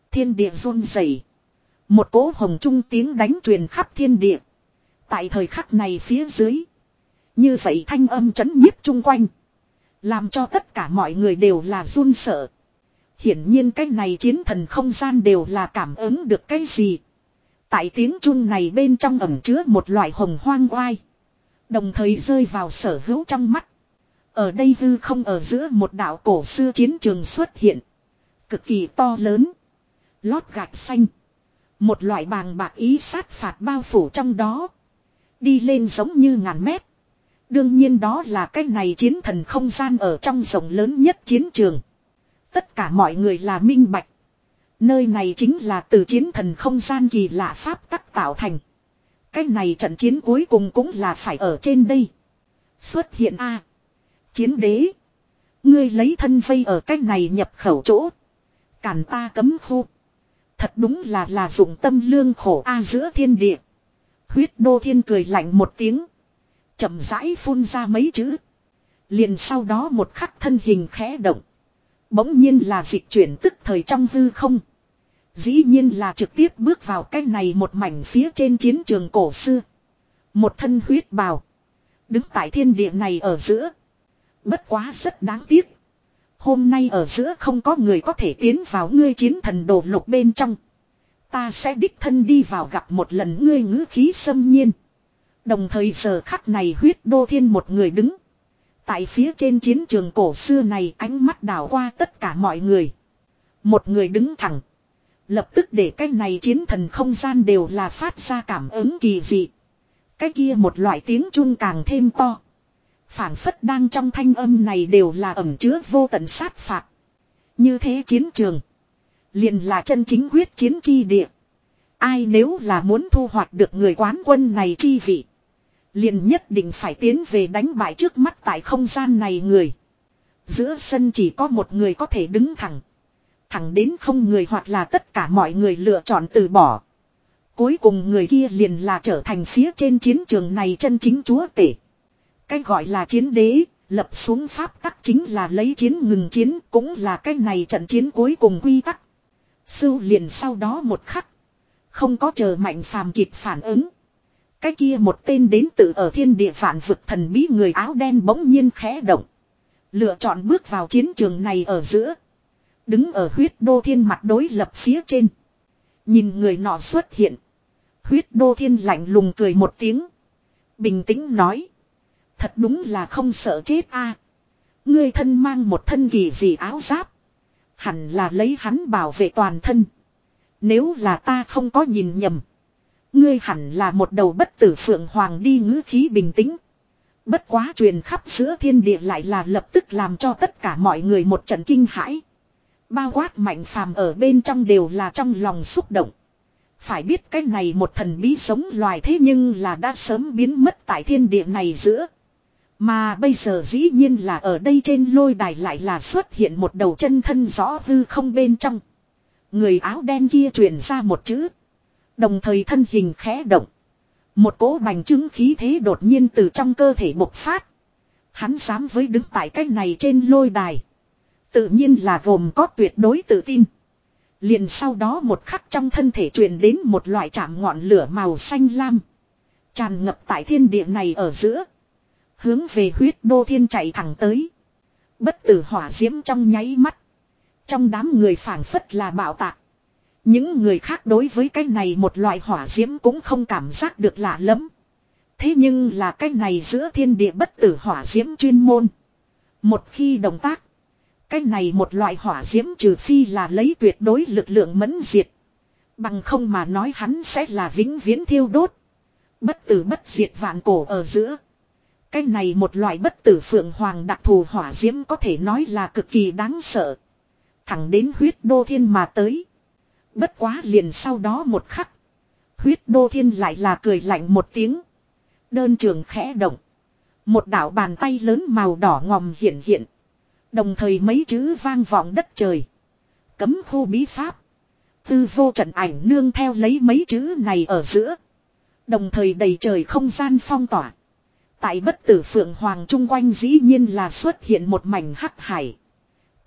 Thiên địa run rẩy, một cỗ hồng trung tiếng đánh truyền khắp thiên địa. Tại thời khắc này phía dưới, như vậy thanh âm chấn nhiếp chung quanh, làm cho tất cả mọi người đều là run sợ. Hiển nhiên cái này chiến thần không gian đều là cảm ứng được cái gì. Tại tiếng chuông này bên trong ẩn chứa một loại hồng hoang oai, đồng thời rơi vào sở hữu trong mắt. Ở đây hư không ở giữa một đạo cổ xưa chiến trường xuất hiện, cực kỳ to lớn, lót gạch xanh. Một loại bàng bạc ý sát phạt bao phủ trong đó, đi lên giống như ngàn mét. Đương nhiên đó là cái này chiến thần không gian ở trong rộng lớn nhất chiến trường. Tất cả mọi người là minh bạch. Nơi này chính là từ chiến thần không gian kỳ lạ pháp tắc tạo thành. Cái này trận chiến cuối cùng cũng là phải ở trên đây. Xuất hiện a chiến đế. Ngươi lấy thân vây ở cái này nhập khẩu chỗ, cản ta cấm khu. Thật đúng là là dụng tâm lương khổ a giữa thiên địa. Huyết Đô Thiên cười lạnh một tiếng, chậm rãi phun ra mấy chữ. Liền sau đó một khắc thân hình khẽ động, bỗng nhiên là dịch chuyển tức thời trong hư không. Dĩ nhiên là trực tiếp bước vào cái này một mảnh phía trên chiến trường cổ xưa. Một thân huyết bào, đứng tại thiên địa này ở giữa. Bất quá rất đáng tiếc, hôm nay ở giữa không có người có thể tiến vào ngươi chiến thần đồ lục bên trong. Ta sẽ đích thân đi vào gặp một lần ngươi ngữ khí xâm nhiên. Đồng thời giờ khắc này Huyết Đô Thiên một người đứng tại phía trên chiến trường cổ xưa này, ánh mắt đảo qua tất cả mọi người. Một người đứng thẳng, lập tức để cái này chiến thần không gian đều là phát ra cảm ứng kỳ dị. Cái kia một loại tiếng chuông càng thêm to, phảng phất đang trong thanh âm này đều là ẩn chứa vô tận sát phạt. Như thế chiến trường, liền là chân chính huyết chiến chi địa. Ai nếu là muốn thu hoạch được người quán quân này chi vị, liền nhất định phải tiến về đánh bại trước mắt tại không gian này người. Giữa sân chỉ có một người có thể đứng thẳng, thẳng đến không người hoặc là tất cả mọi người lựa chọn từ bỏ. Cuối cùng người kia liền là trở thành phía trên chiến trường này chân chính chúa tể. Cái gọi là chiến đế, lập xuống pháp tắc chính là lấy chiến ngừng chiến, cũng là cái này trận chiến cuối cùng quy tắc. Sưu liền sau đó một khắc, không có chờ Mạnh Phàm kịp phản ứng, cái kia một tên đến tự ở thiên địa vạn vực thần bí người áo đen bỗng nhiên khẽ động, lựa chọn bước vào chiến trường này ở giữa, đứng ở Huyết Đô Thiên mặt đối lập phía trên. Nhìn người nọ xuất hiện, Huyết Đô Thiên lạnh lùng cười một tiếng, bình tĩnh nói: thật đúng là không sợ chết a. Ngươi thân mang một thân kỳ dị áo giáp, hẳn là lấy hắn bảo vệ toàn thân. Nếu là ta không có nhìn nhầm, ngươi hẳn là một đầu bất tử phượng hoàng đi. Ngữ khí bình tĩnh, bất quá truyền khắp giữa thiên địa lại là lập tức làm cho tất cả mọi người một trận kinh hãi. Bao quát Mạnh Phàm ở bên trong đều là trong lòng xúc động. Phải biết cái này một thần bí sống loài thế nhưng là đã sớm biến mất tại thiên địa này giữa. Mà bây giờ dĩ nhiên là ở đây trên lôi đài lại là xuất hiện một đầu chân thân rõ hư không bên trong. Người áo đen kia truyền ra một chữ, đồng thời thân hình khẽ động. Một cỗ bành trướng khí thế đột nhiên từ trong cơ thể bộc phát. Hắn dám với đứng tại cái này trên lôi đài, tự nhiên là gồm có tuyệt đối tự tin. Liền sau đó một khắc trong thân thể truyền đến một loại chạm ngọn lửa màu xanh lam, tràn ngập tại thiên địa này ở giữa, hướng về Huyết Đô Thiên chạy thẳng tới. Bất tử hỏa diễm trong nháy mắt, trong đám người phảng phất là bạo tạc. Những người khác đối với cái này một loại hỏa diễm cũng không cảm giác được lạ lắm. Thế nhưng là cái này giữa thiên địa bất tử hỏa diễm chuyên môn, một khi động tác, cái này một loại hỏa diễm trừ phi là lấy tuyệt đối lực lượng mẫn diệt, bằng không mà nói hắn sẽ là vĩnh viễn thiêu đốt, bất tử bất diệt vạn cổ ở giữa. Cái này một loại bất tử phượng hoàng đặc thù hỏa diễm có thể nói là cực kỳ đáng sợ, thẳng đến Huyết Đô Thiên mà tới. Bất quá liền sau đó một khắc, Huyết Đô Thiên lại là cười lạnh một tiếng, đơn trường khẽ động, một đạo bàn tay lớn màu đỏ ngòm hiện hiện, đồng thời mấy chữ vang vọng đất trời: cấm khu bí pháp. Tư vô trận ảnh nương theo lấy mấy chữ này ở giữa, đồng thời đầy trời không gian phong tỏa. Tại bất tử phượng hoàng chung quanh dĩ nhiên là xuất hiện một mảnh hắc hải.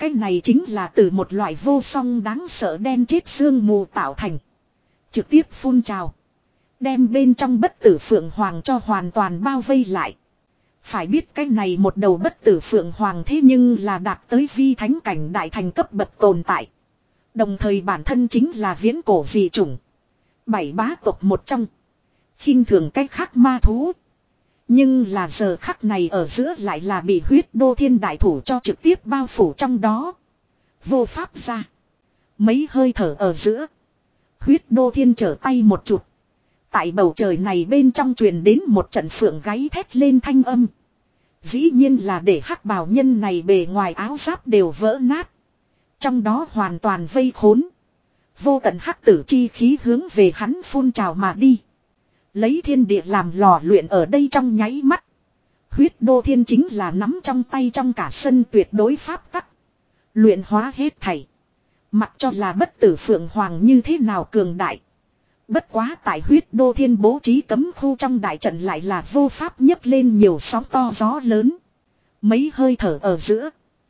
Cái này chính là từ một loại vô song đáng sợ đen chết sương mù tạo thành. Trực tiếp phun trào. Đem bên trong bất tử phượng hoàng cho hoàn toàn bao vây lại. Phải biết cái này một đầu bất tử phượng hoàng thế nhưng là đạt tới vi thánh cảnh đại thành cấp bậc tồn tại. Đồng thời bản thân chính là viễn cổ dị chủng. Bảy bá tộc một trong. Khinh thường cách khác ma thú. Nhưng là giờ khắc này ở giữa lại là bị huyết đô thiên đại thủ cho trực tiếp bao phủ trong đó. Vô pháp ra. Mấy hơi thở ở giữa. Huyết đô thiên trở tay một chụp. Tại bầu trời này bên trong truyền đến một trận phượng gáy thét lên thanh âm. Dĩ nhiên là để hắc bào nhân này bề ngoài áo giáp đều vỡ nát. Trong đó hoàn toàn vây khốn. Vô tận hắc tử chi khí hướng về hắn phun trào mà đi. Lấy thiên địa làm lò luyện ở đây trong nháy mắt. Huyết đô thiên chính là nắm trong tay trong cả sân tuyệt đối pháp tắc. Luyện hóa hết thảy. Mặc cho là bất tử phượng hoàng như thế nào cường đại. Bất quá tại huyết đô thiên bố trí cấm khu trong đại trận lại là vô pháp nhấc lên nhiều sóng to gió lớn. Mấy hơi thở ở giữa.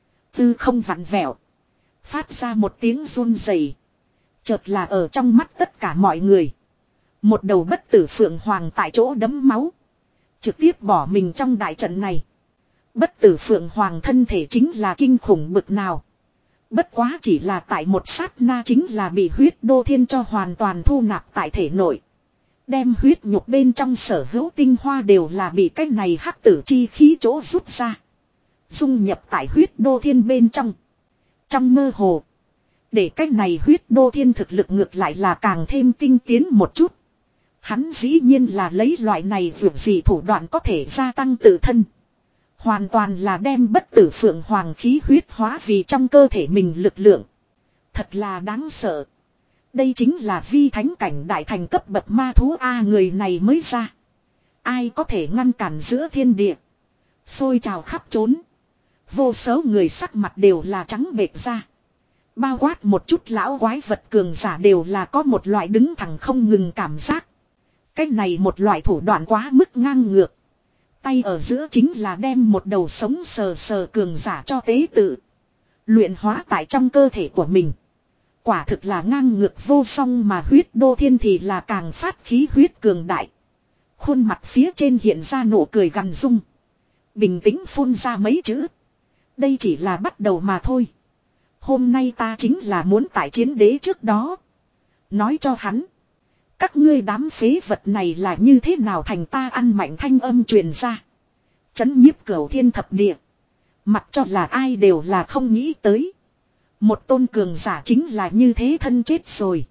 Tư không vặn vẹo. Phát ra một tiếng run rẩy. Chợt là ở trong mắt tất cả mọi người. Một đầu bất tử phượng hoàng tại chỗ đấm máu. Trực tiếp bỏ mình trong đại trận này. Bất tử phượng hoàng thân thể chính là kinh khủng bực nào. Bất quá chỉ là tại một sát na chính là bị huyết đô thiên cho hoàn toàn thu nạp tại thể nội. Đem huyết nhục bên trong sở hữu tinh hoa đều là bị cái này hắc tử chi khí chỗ rút ra. Dung nhập tại huyết đô thiên bên trong. Trong mơ hồ. Để cái này huyết đô thiên thực lực ngược lại là càng thêm tinh tiến một chút. Hắn dĩ nhiên là lấy loại này vượt gì thủ đoạn có thể gia tăng tự thân. Hoàn toàn là đem bất tử phượng hoàng khí huyết hóa vì trong cơ thể mình lực lượng. Thật là đáng sợ. Đây chính là vi thánh cảnh đại thành cấp bậc ma thú A, người này mới ra. Ai có thể ngăn cản giữa thiên địa. Xôi trào khắp trốn. Vô số người sắc mặt đều là trắng bệch ra. Bao quát một chút lão quái vật cường giả đều là có một loại đứng thẳng không ngừng cảm giác. Cái này một loại thủ đoạn quá mức ngang ngược. Tay ở giữa chính là đem một đầu sống sờ sờ cường giả cho tế tự. Luyện hóa tại trong cơ thể của mình. Quả thực là ngang ngược vô song, mà huyết đô thiên thì là càng phát khí huyết cường đại. Khuôn mặt phía trên hiện ra nụ cười gằn dung. Bình tĩnh phun ra mấy chữ. Đây chỉ là bắt đầu mà thôi. Hôm nay ta chính là muốn tại chiến đế trước đó. Nói cho hắn. Các ngươi đám phế vật này là như thế nào thành ta ăn mạnh thanh âm truyền ra. Chấn nhiếp cửu thiên thập địa. Mặc cho là ai đều là không nghĩ tới. Một tôn cường giả chính là như thế thân chết rồi.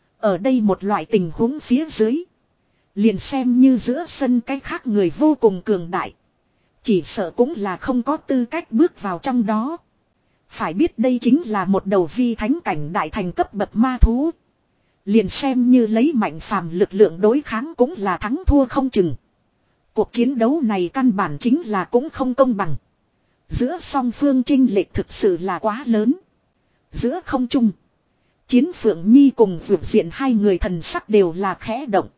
Ở đây một loại tình huống phía dưới. Liền xem như giữa sân cái khác người vô cùng cường đại. Chỉ sợ cũng là không có tư cách bước vào trong đó. Phải biết đây chính là một đầu vi thánh cảnh đại thành cấp bậc ma thú. Liền xem như lấy mạnh phàm lực lượng đối kháng cũng là thắng thua không chừng. Cuộc chiến đấu này căn bản chính là cũng không công bằng. Giữa song phương chênh lệch thực sự là quá lớn. Giữa không trung. Chiến Phượng Nhi cùng Vượt Diện hai người thần sắc đều là khẽ động.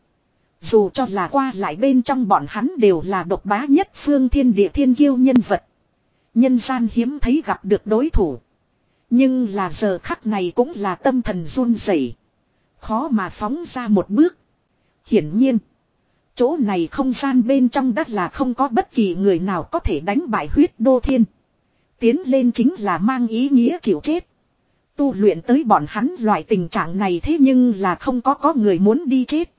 Dù cho là qua lại bên trong bọn hắn đều là độc bá nhất phương thiên địa thiên kiêu nhân vật. Nhân gian hiếm thấy gặp được đối thủ. Nhưng là giờ khắc này cũng là tâm thần run rẩy, khó mà phóng ra một bước. Hiển nhiên. Chỗ này không gian bên trong đất là không có bất kỳ người nào có thể đánh bại huyết đô thiên. Tiến lên chính là mang ý nghĩa chịu chết. Tu luyện tới bọn hắn loại tình trạng này thế nhưng là không có có người muốn đi chết.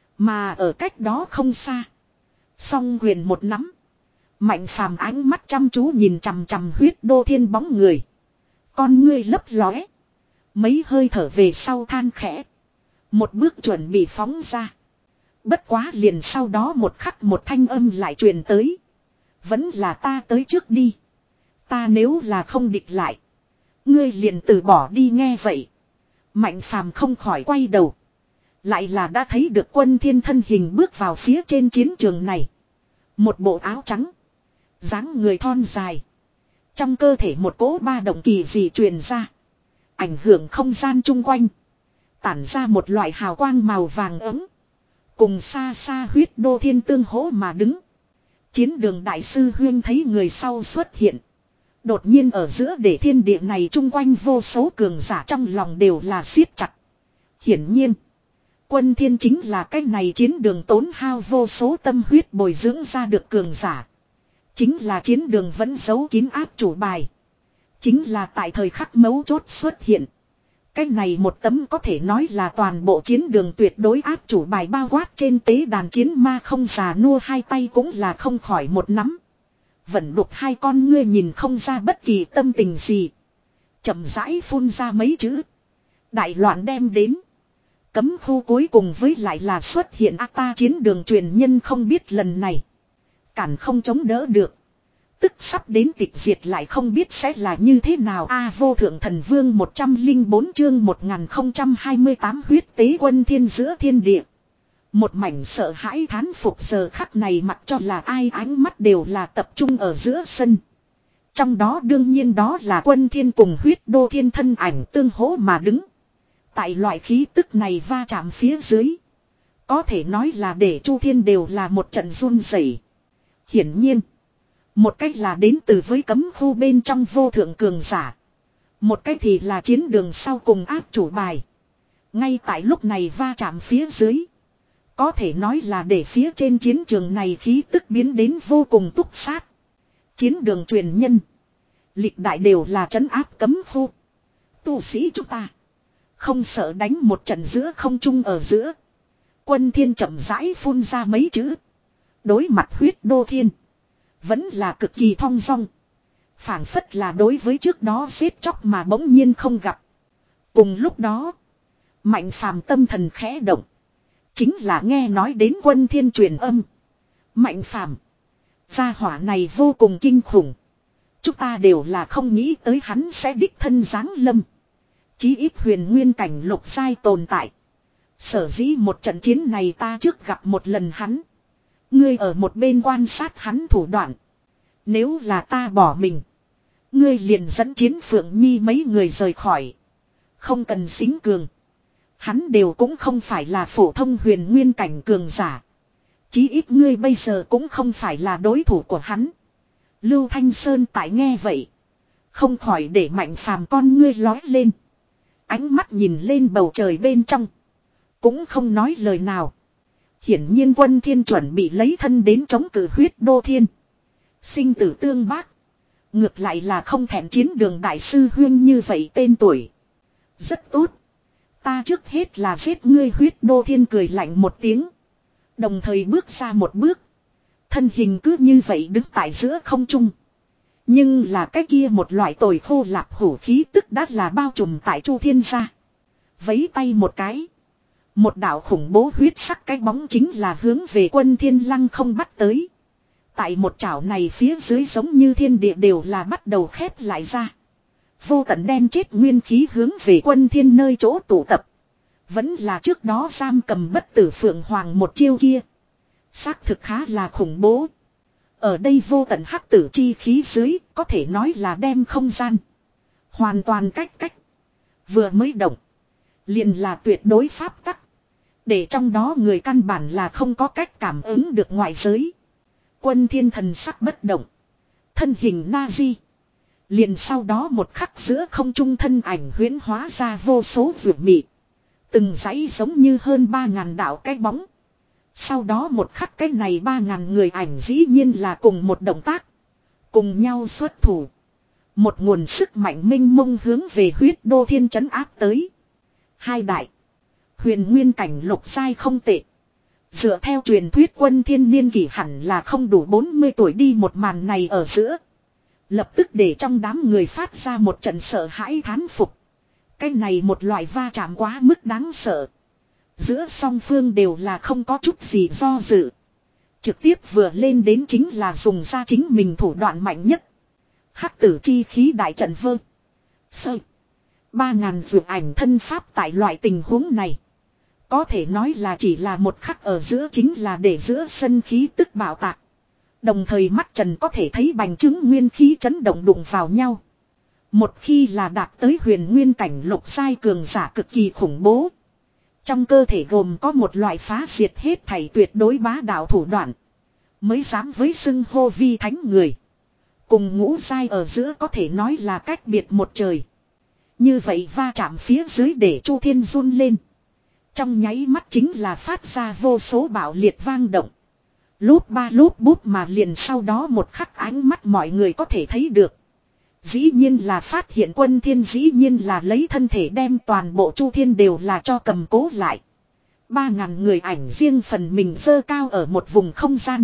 Mà ở cách đó không xa. Song quyền một nắm. Mạnh phàm ánh mắt chăm chú nhìn chằm chằm huyết đô thiên bóng người. Con ngươi lấp lóe. Mấy hơi thở về sau than khẽ. Một bước chuẩn bị phóng ra. Bất quá liền sau đó một khắc một thanh âm lại truyền tới. Vẫn là ta tới trước đi. Ta nếu là không địch lại. Ngươi liền từ bỏ đi, nghe vậy. Mạnh phàm không khỏi quay đầu. Lại là đã thấy được Quân Thiên thân hình bước vào phía trên chiến trường này. Một bộ áo trắng. Dáng người thon dài. Trong cơ thể một cỗ ba động kỳ dị truyền ra. Ảnh hưởng không gian chung quanh. Tản ra một loại hào quang màu vàng ấm. Cùng xa xa huyết đô thiên tương hỗ mà đứng. Chiến đường đại sư huyên thấy người sau xuất hiện. Đột nhiên ở giữa để thiên địa này chung quanh vô số cường giả trong lòng đều là siết chặt. Hiển nhiên. Quân thiên chính là cái này chiến đường tốn hao vô số tâm huyết bồi dưỡng ra được cường giả. Chính là chiến đường vẫn giấu kín áp chủ bài. Chính là tại thời khắc mấu chốt xuất hiện. Cái này một tấm có thể nói là toàn bộ chiến đường tuyệt đối áp chủ bài bao quát trên tế đàn chiến ma không già nua hai tay cũng là không khỏi một nắm. Vẫn đục hai con ngươi nhìn không ra bất kỳ tâm tình gì. Chậm rãi phun ra mấy chữ. Đại loạn đem đến. Cấm khu cuối cùng với lại là xuất hiện A ta chiến đường truyền nhân không biết lần này. Cản không chống đỡ được. Tức sắp đến tịch diệt lại không biết sẽ là như thế nào. A vô thượng thần vương một trăm lẻ bốn chương một nghìn không trăm hai mươi tám huyết tế quân thiên giữa thiên địa. Một mảnh sợ hãi thán phục giờ khắc này mặc cho là ai ánh mắt đều là tập trung ở giữa sân. Trong đó đương nhiên đó là quân thiên cùng huyết đô thiên thân ảnh tương hỗ mà đứng. Tại loại khí tức này va chạm phía dưới. Có thể nói là để Chu Thiên đều là một trận run rẩy. Hiển nhiên. Một cách là đến từ với cấm khu bên trong vô thượng cường giả. Một cách thì là chiến đường sau cùng áp chủ bài. Ngay tại lúc này va chạm phía dưới. Có thể nói là để phía trên chiến trường này khí tức biến đến vô cùng túc sát. Chiến đường truyền nhân. Lịch đại đều là trấn áp cấm khu. Tu sĩ chúng ta. Không sợ đánh một trận giữa không trung ở giữa. Quân thiên chậm rãi phun ra mấy chữ. Đối mặt huyết đô thiên. Vẫn là cực kỳ thong dong. Phảng phất là đối với trước đó giết chóc mà bỗng nhiên không gặp. Cùng lúc đó. Mạnh phàm tâm thần khẽ động. Chính là nghe nói đến quân thiên truyền âm. Mạnh phàm. Gia hỏa này vô cùng kinh khủng. Chúng ta đều là không nghĩ tới hắn sẽ đích thân giáng lâm. Chí ít huyền nguyên cảnh lục giai tồn tại. Sở dĩ một trận chiến này ta trước gặp một lần hắn. Ngươi ở một bên quan sát hắn thủ đoạn. Nếu là ta bỏ mình. Ngươi liền dẫn chiến Phượng Nhi mấy người rời khỏi. Không cần xính cường. Hắn đều cũng không phải là phổ thông huyền nguyên cảnh cường giả. Chí ít ngươi bây giờ cũng không phải là đối thủ của hắn. Lưu Thanh Sơn tại nghe vậy. Không khỏi để mạnh phàm con ngươi lói lên. Ánh mắt nhìn lên bầu trời bên trong. Cũng không nói lời nào. Hiển nhiên quân thiên chuẩn bị lấy thân đến chống cự huyết đô thiên. Sinh tử tương bác. Ngược lại là không thèm chiến đường đại sư huyên như vậy tên tuổi. Rất tốt. Ta trước hết là giết ngươi huyết đô thiên cười lạnh một tiếng. Đồng thời bước ra một bước. Thân hình cứ như vậy đứng tại giữa không trung. Nhưng là cái kia một loại tồi khô lạp hủ khí tức đã là bao trùm tại Chu Thiên gia. Vấy tay một cái. Một đạo khủng bố huyết sắc cái bóng chính là hướng về quân thiên lăng không bắt tới. Tại một chảo này phía dưới giống như thiên địa đều là bắt đầu khép lại ra. Vô tận đen chết nguyên khí hướng về quân thiên nơi chỗ tụ tập. Vẫn là trước đó giam cầm bất tử phượng hoàng một chiêu kia. Xác thực khá là khủng bố. Ở đây vô tận hắc tử chi khí dưới có thể nói là đem không gian. Hoàn toàn cách cách. Vừa mới động. Liền là tuyệt đối pháp tắc. Để trong đó người căn bản là không có cách cảm ứng được ngoại giới. Quân thiên thần sắc bất động. Thân hình na di. Liền sau đó một khắc giữa không trung thân ảnh huyễn hóa ra vô số vượt mị. Từng dãy giống như hơn ba ngàn đạo cái bóng. Sau đó một khắc cái này ba ngàn người ảnh dĩ nhiên là cùng một động tác. Cùng nhau xuất thủ. Một nguồn sức mạnh minh mông hướng về huyết đô thiên trấn áp tới. Hai đại. Huyền nguyên cảnh lục giai không tệ. Dựa theo truyền thuyết quân thiên niên kỷ hẳn là không đủ bốn mươi tuổi đi một màn này ở giữa. Lập tức để trong đám người phát ra một trận sợ hãi thán phục. Cái này một loại va chạm quá mức đáng sợ. Giữa song phương đều là không có chút gì do dự. Trực tiếp vừa lên đến chính là dùng ra chính mình thủ đoạn mạnh nhất. Hắc tử chi khí đại trận vơ. Sơ. Ba ngàn vượt ảnh thân pháp tại loại tình huống này. Có thể nói là chỉ là một khắc ở giữa chính là để giữa sân khí tức bạo tạc. Đồng thời mắt trần có thể thấy bành trướng nguyên khí chấn động đụng vào nhau. Một khi là đạt tới huyền nguyên cảnh lục giai cường giả cực kỳ khủng bố. Trong cơ thể gồm có một loại phá diệt hết thảy tuyệt đối bá đạo thủ đoạn. Mới dám với xưng hô vi thánh người. Cùng ngũ giai ở giữa có thể nói là cách biệt một trời. Như vậy va chạm phía dưới để Chu Thiên run lên. Trong nháy mắt chính là phát ra vô số bạo liệt vang động. Lúp ba lúp bút mà liền sau đó một khắc ánh mắt mọi người có thể thấy được. Dĩ nhiên là phát hiện Quân Thiên dĩ nhiên là lấy thân thể đem toàn bộ Chu Thiên đều là cho cầm cố lại. Ba ngàn người ảnh riêng phần mình dơ cao ở một vùng không gian.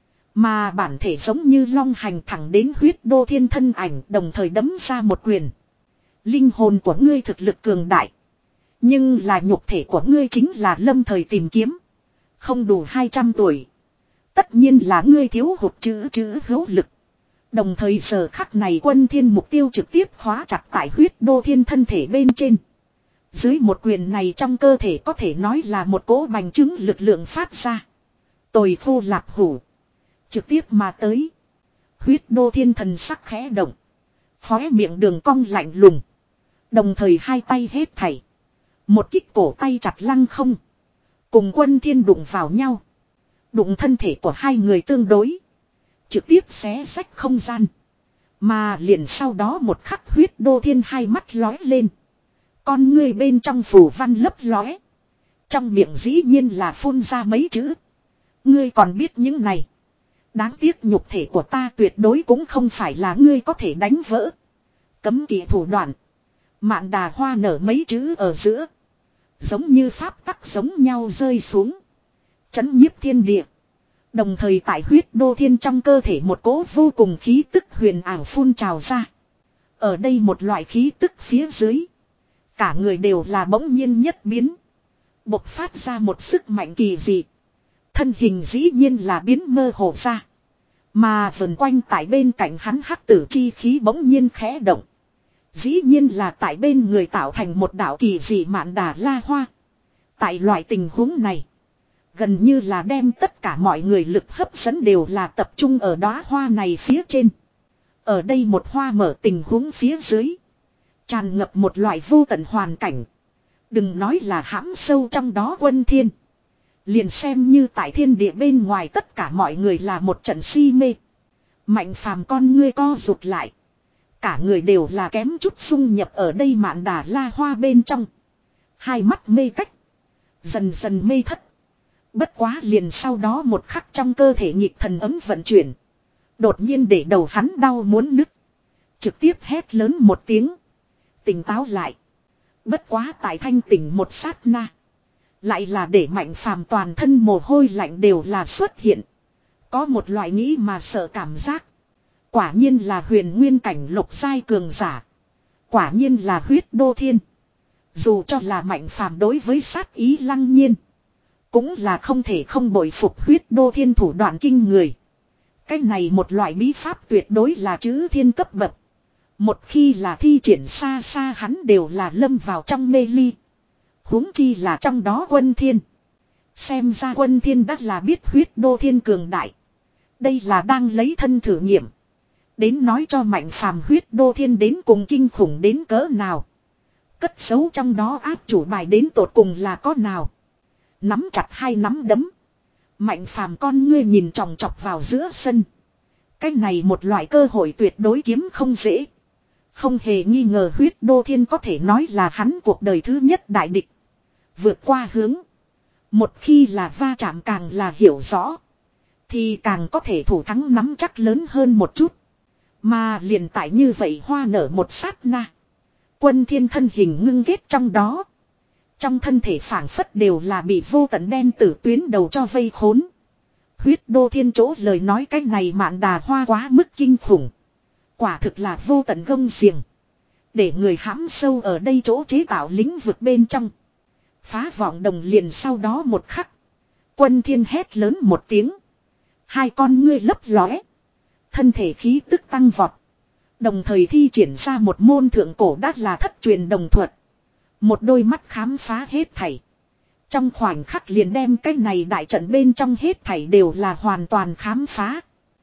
Mà bản thể giống như long hành thẳng đến huyết đô thiên thân ảnh đồng thời đấm ra một quyền. Linh hồn của ngươi thực lực cường đại. Nhưng là nhục thể của ngươi chính là lâm thời tìm kiếm. Không đủ hai trăm tuổi. Tất nhiên là ngươi thiếu hụt chữ chữ hữu lực. Đồng thời giờ khắc này Quân Thiên mục tiêu trực tiếp khóa chặt tại huyết đô thiên thân thể bên trên. Dưới một quyền này trong cơ thể có thể nói là một cỗ bành trướng lực lượng phát ra. Tồi khô lạp hủ. Trực tiếp mà tới. Huyết đô thiên thần sắc khẽ động. Khóe miệng đường cong lạnh lùng. Đồng thời hai tay hết thảy. Một kích cổ tay chặt lăng không. Cùng Quân Thiên đụng vào nhau. Đụng thân thể của hai người tương đối. Trực tiếp xé rách không gian. Mà liền sau đó một khắc huyết đô thiên hai mắt lóe lên. Con ngươi bên trong phủ văn lấp lóe. Trong miệng dĩ nhiên là phun ra mấy chữ. Ngươi còn biết những này. Đáng tiếc nhục thể của ta tuyệt đối cũng không phải là ngươi có thể đánh vỡ. Cấm kỵ thủ đoạn. Mạn đà hoa nở mấy chữ ở giữa. Giống như pháp tắc giống nhau rơi xuống. Chấn nhiếp thiên địa. Đồng thời tại huyết đô thiên trong cơ thể một cỗ vô cùng khí tức huyền ảo phun trào ra. Ở đây một loại khí tức phía dưới. Cả người đều là bỗng nhiên nhất biến. Bộc phát ra một sức mạnh kỳ dị. Thân hình dĩ nhiên là biến mơ hồ ra. Mà vần quanh tại bên cạnh hắn hắc tử chi khí bỗng nhiên khẽ động. Dĩ nhiên là tại bên người tạo thành một đạo kỳ dị mạn đà la hoa. Tại loại tình huống này. Gần như là đem tất cả mọi người lực hấp dẫn đều là tập trung ở đóa hoa này phía trên. Ở đây một hoa mở tình huống phía dưới. Tràn ngập một loại vô tận hoàn cảnh. Đừng nói là hãm sâu trong đó Quân Thiên. Liền xem như tại thiên địa bên ngoài tất cả mọi người là một trận si mê. Mạnh phàm con ngươi co rụt lại. Cả người đều là kém chút xung nhập ở đây mạn đà la hoa bên trong. Hai mắt mê cách. Dần dần mê thất. Bất quá liền sau đó một khắc trong cơ thể nhịp thần ấm vận chuyển. Đột nhiên để đầu hắn đau muốn nứt. Trực tiếp hét lớn một tiếng. Tỉnh táo lại. Bất quá tại thanh tỉnh một sát na. Lại là để mạnh phàm toàn thân mồ hôi lạnh đều là xuất hiện. Có một loại nghĩ mà sợ cảm giác. Quả nhiên là huyền nguyên cảnh lục giai cường giả. Quả nhiên là huyết đô thiên. Dù cho là mạnh phàm đối với sát ý lăng nhiên. Cũng là không thể không bội phục huyết đô thiên thủ đoạn kinh người. Cái này một loại bí pháp tuyệt đối là chữ thiên cấp bậc. Một khi là thi triển xa xa hắn đều là lâm vào trong mê ly. Huống chi là trong đó Quân Thiên. Xem ra Quân Thiên đã là biết huyết đô thiên cường đại. Đây là đang lấy thân thử nghiệm. Đến nói cho mạnh phàm huyết đô thiên đến cùng kinh khủng đến cỡ nào. Cất giấu trong đó áp chủ bài đến tột cùng là có nào. Nắm chặt hai nắm đấm. Mạnh phàm con ngươi nhìn tròng trọc vào giữa sân. Cái này một loại cơ hội tuyệt đối kiếm không dễ. Không hề nghi ngờ huyết đô thiên có thể nói là hắn cuộc đời thứ nhất đại địch. Vượt qua hướng. Một khi là va chạm càng là hiểu rõ. Thì càng có thể thủ thắng nắm chắc lớn hơn một chút. Mà liền tại như vậy hoa nở một sát na. Quân Thiên thân hình ngưng ghét trong đó. Trong thân thể phảng phất đều là bị vô tận đen tử tuyến đầu cho vây khốn. Huyết đô thiên chỗ lời nói cái này mạn đà hoa quá mức kinh khủng. Quả thực là vô tận gông xiềng. Để người hãm sâu ở đây chỗ chế tạo lĩnh vực bên trong. Phá vọng đồng liền sau đó một khắc. Quân Thiên hét lớn một tiếng. Hai con ngươi lấp lóe. Thân thể khí tức tăng vọt. Đồng thời thi triển ra một môn thượng cổ đát là thất truyền đồng thuật. Một đôi mắt khám phá hết thảy. Trong khoảnh khắc liền đem cái này đại trận bên trong hết thảy đều là hoàn toàn khám phá.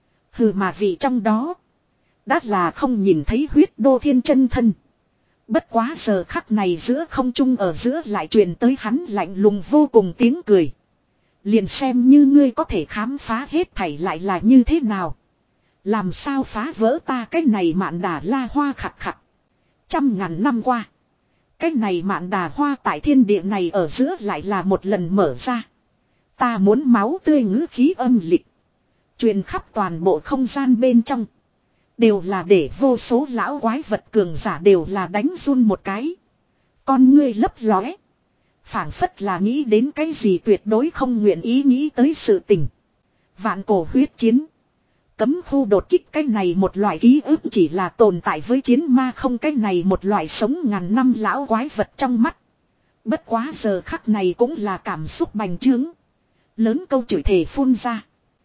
Hừ mà vì trong đó. Đát là không nhìn thấy huyết đô thiên chân thân. Bất quá giờ khắc này giữa không trung ở giữa lại truyền tới hắn lạnh lùng vô cùng tiếng cười. Liền xem như ngươi có thể khám phá hết thảy lại là như thế nào. Làm sao phá vỡ ta cái này Mạn Đà La Hoa khặt khặt. Trăm ngàn năm qua. Cái này Mạn Đà Hoa tại thiên địa này ở giữa lại là một lần mở ra. Ta muốn máu tươi ngữ khí âm lịch. Truyền khắp toàn bộ không gian bên trong. Đều là để vô số lão quái vật cường giả đều là đánh run một cái. Con ngươi lấp lóe. Phảng phất là nghĩ đến cái gì tuyệt đối không nguyện ý nghĩ tới sự tình. Vạn cổ huyết chiến. Cấm khu đột kích cái này một loại ký ức chỉ là tồn tại với chiến ma không cái này một loại sống ngàn năm lão quái vật trong mắt. Bất quá giờ khắc này cũng là cảm xúc bành trướng. Lớn câu chửi thề phun ra.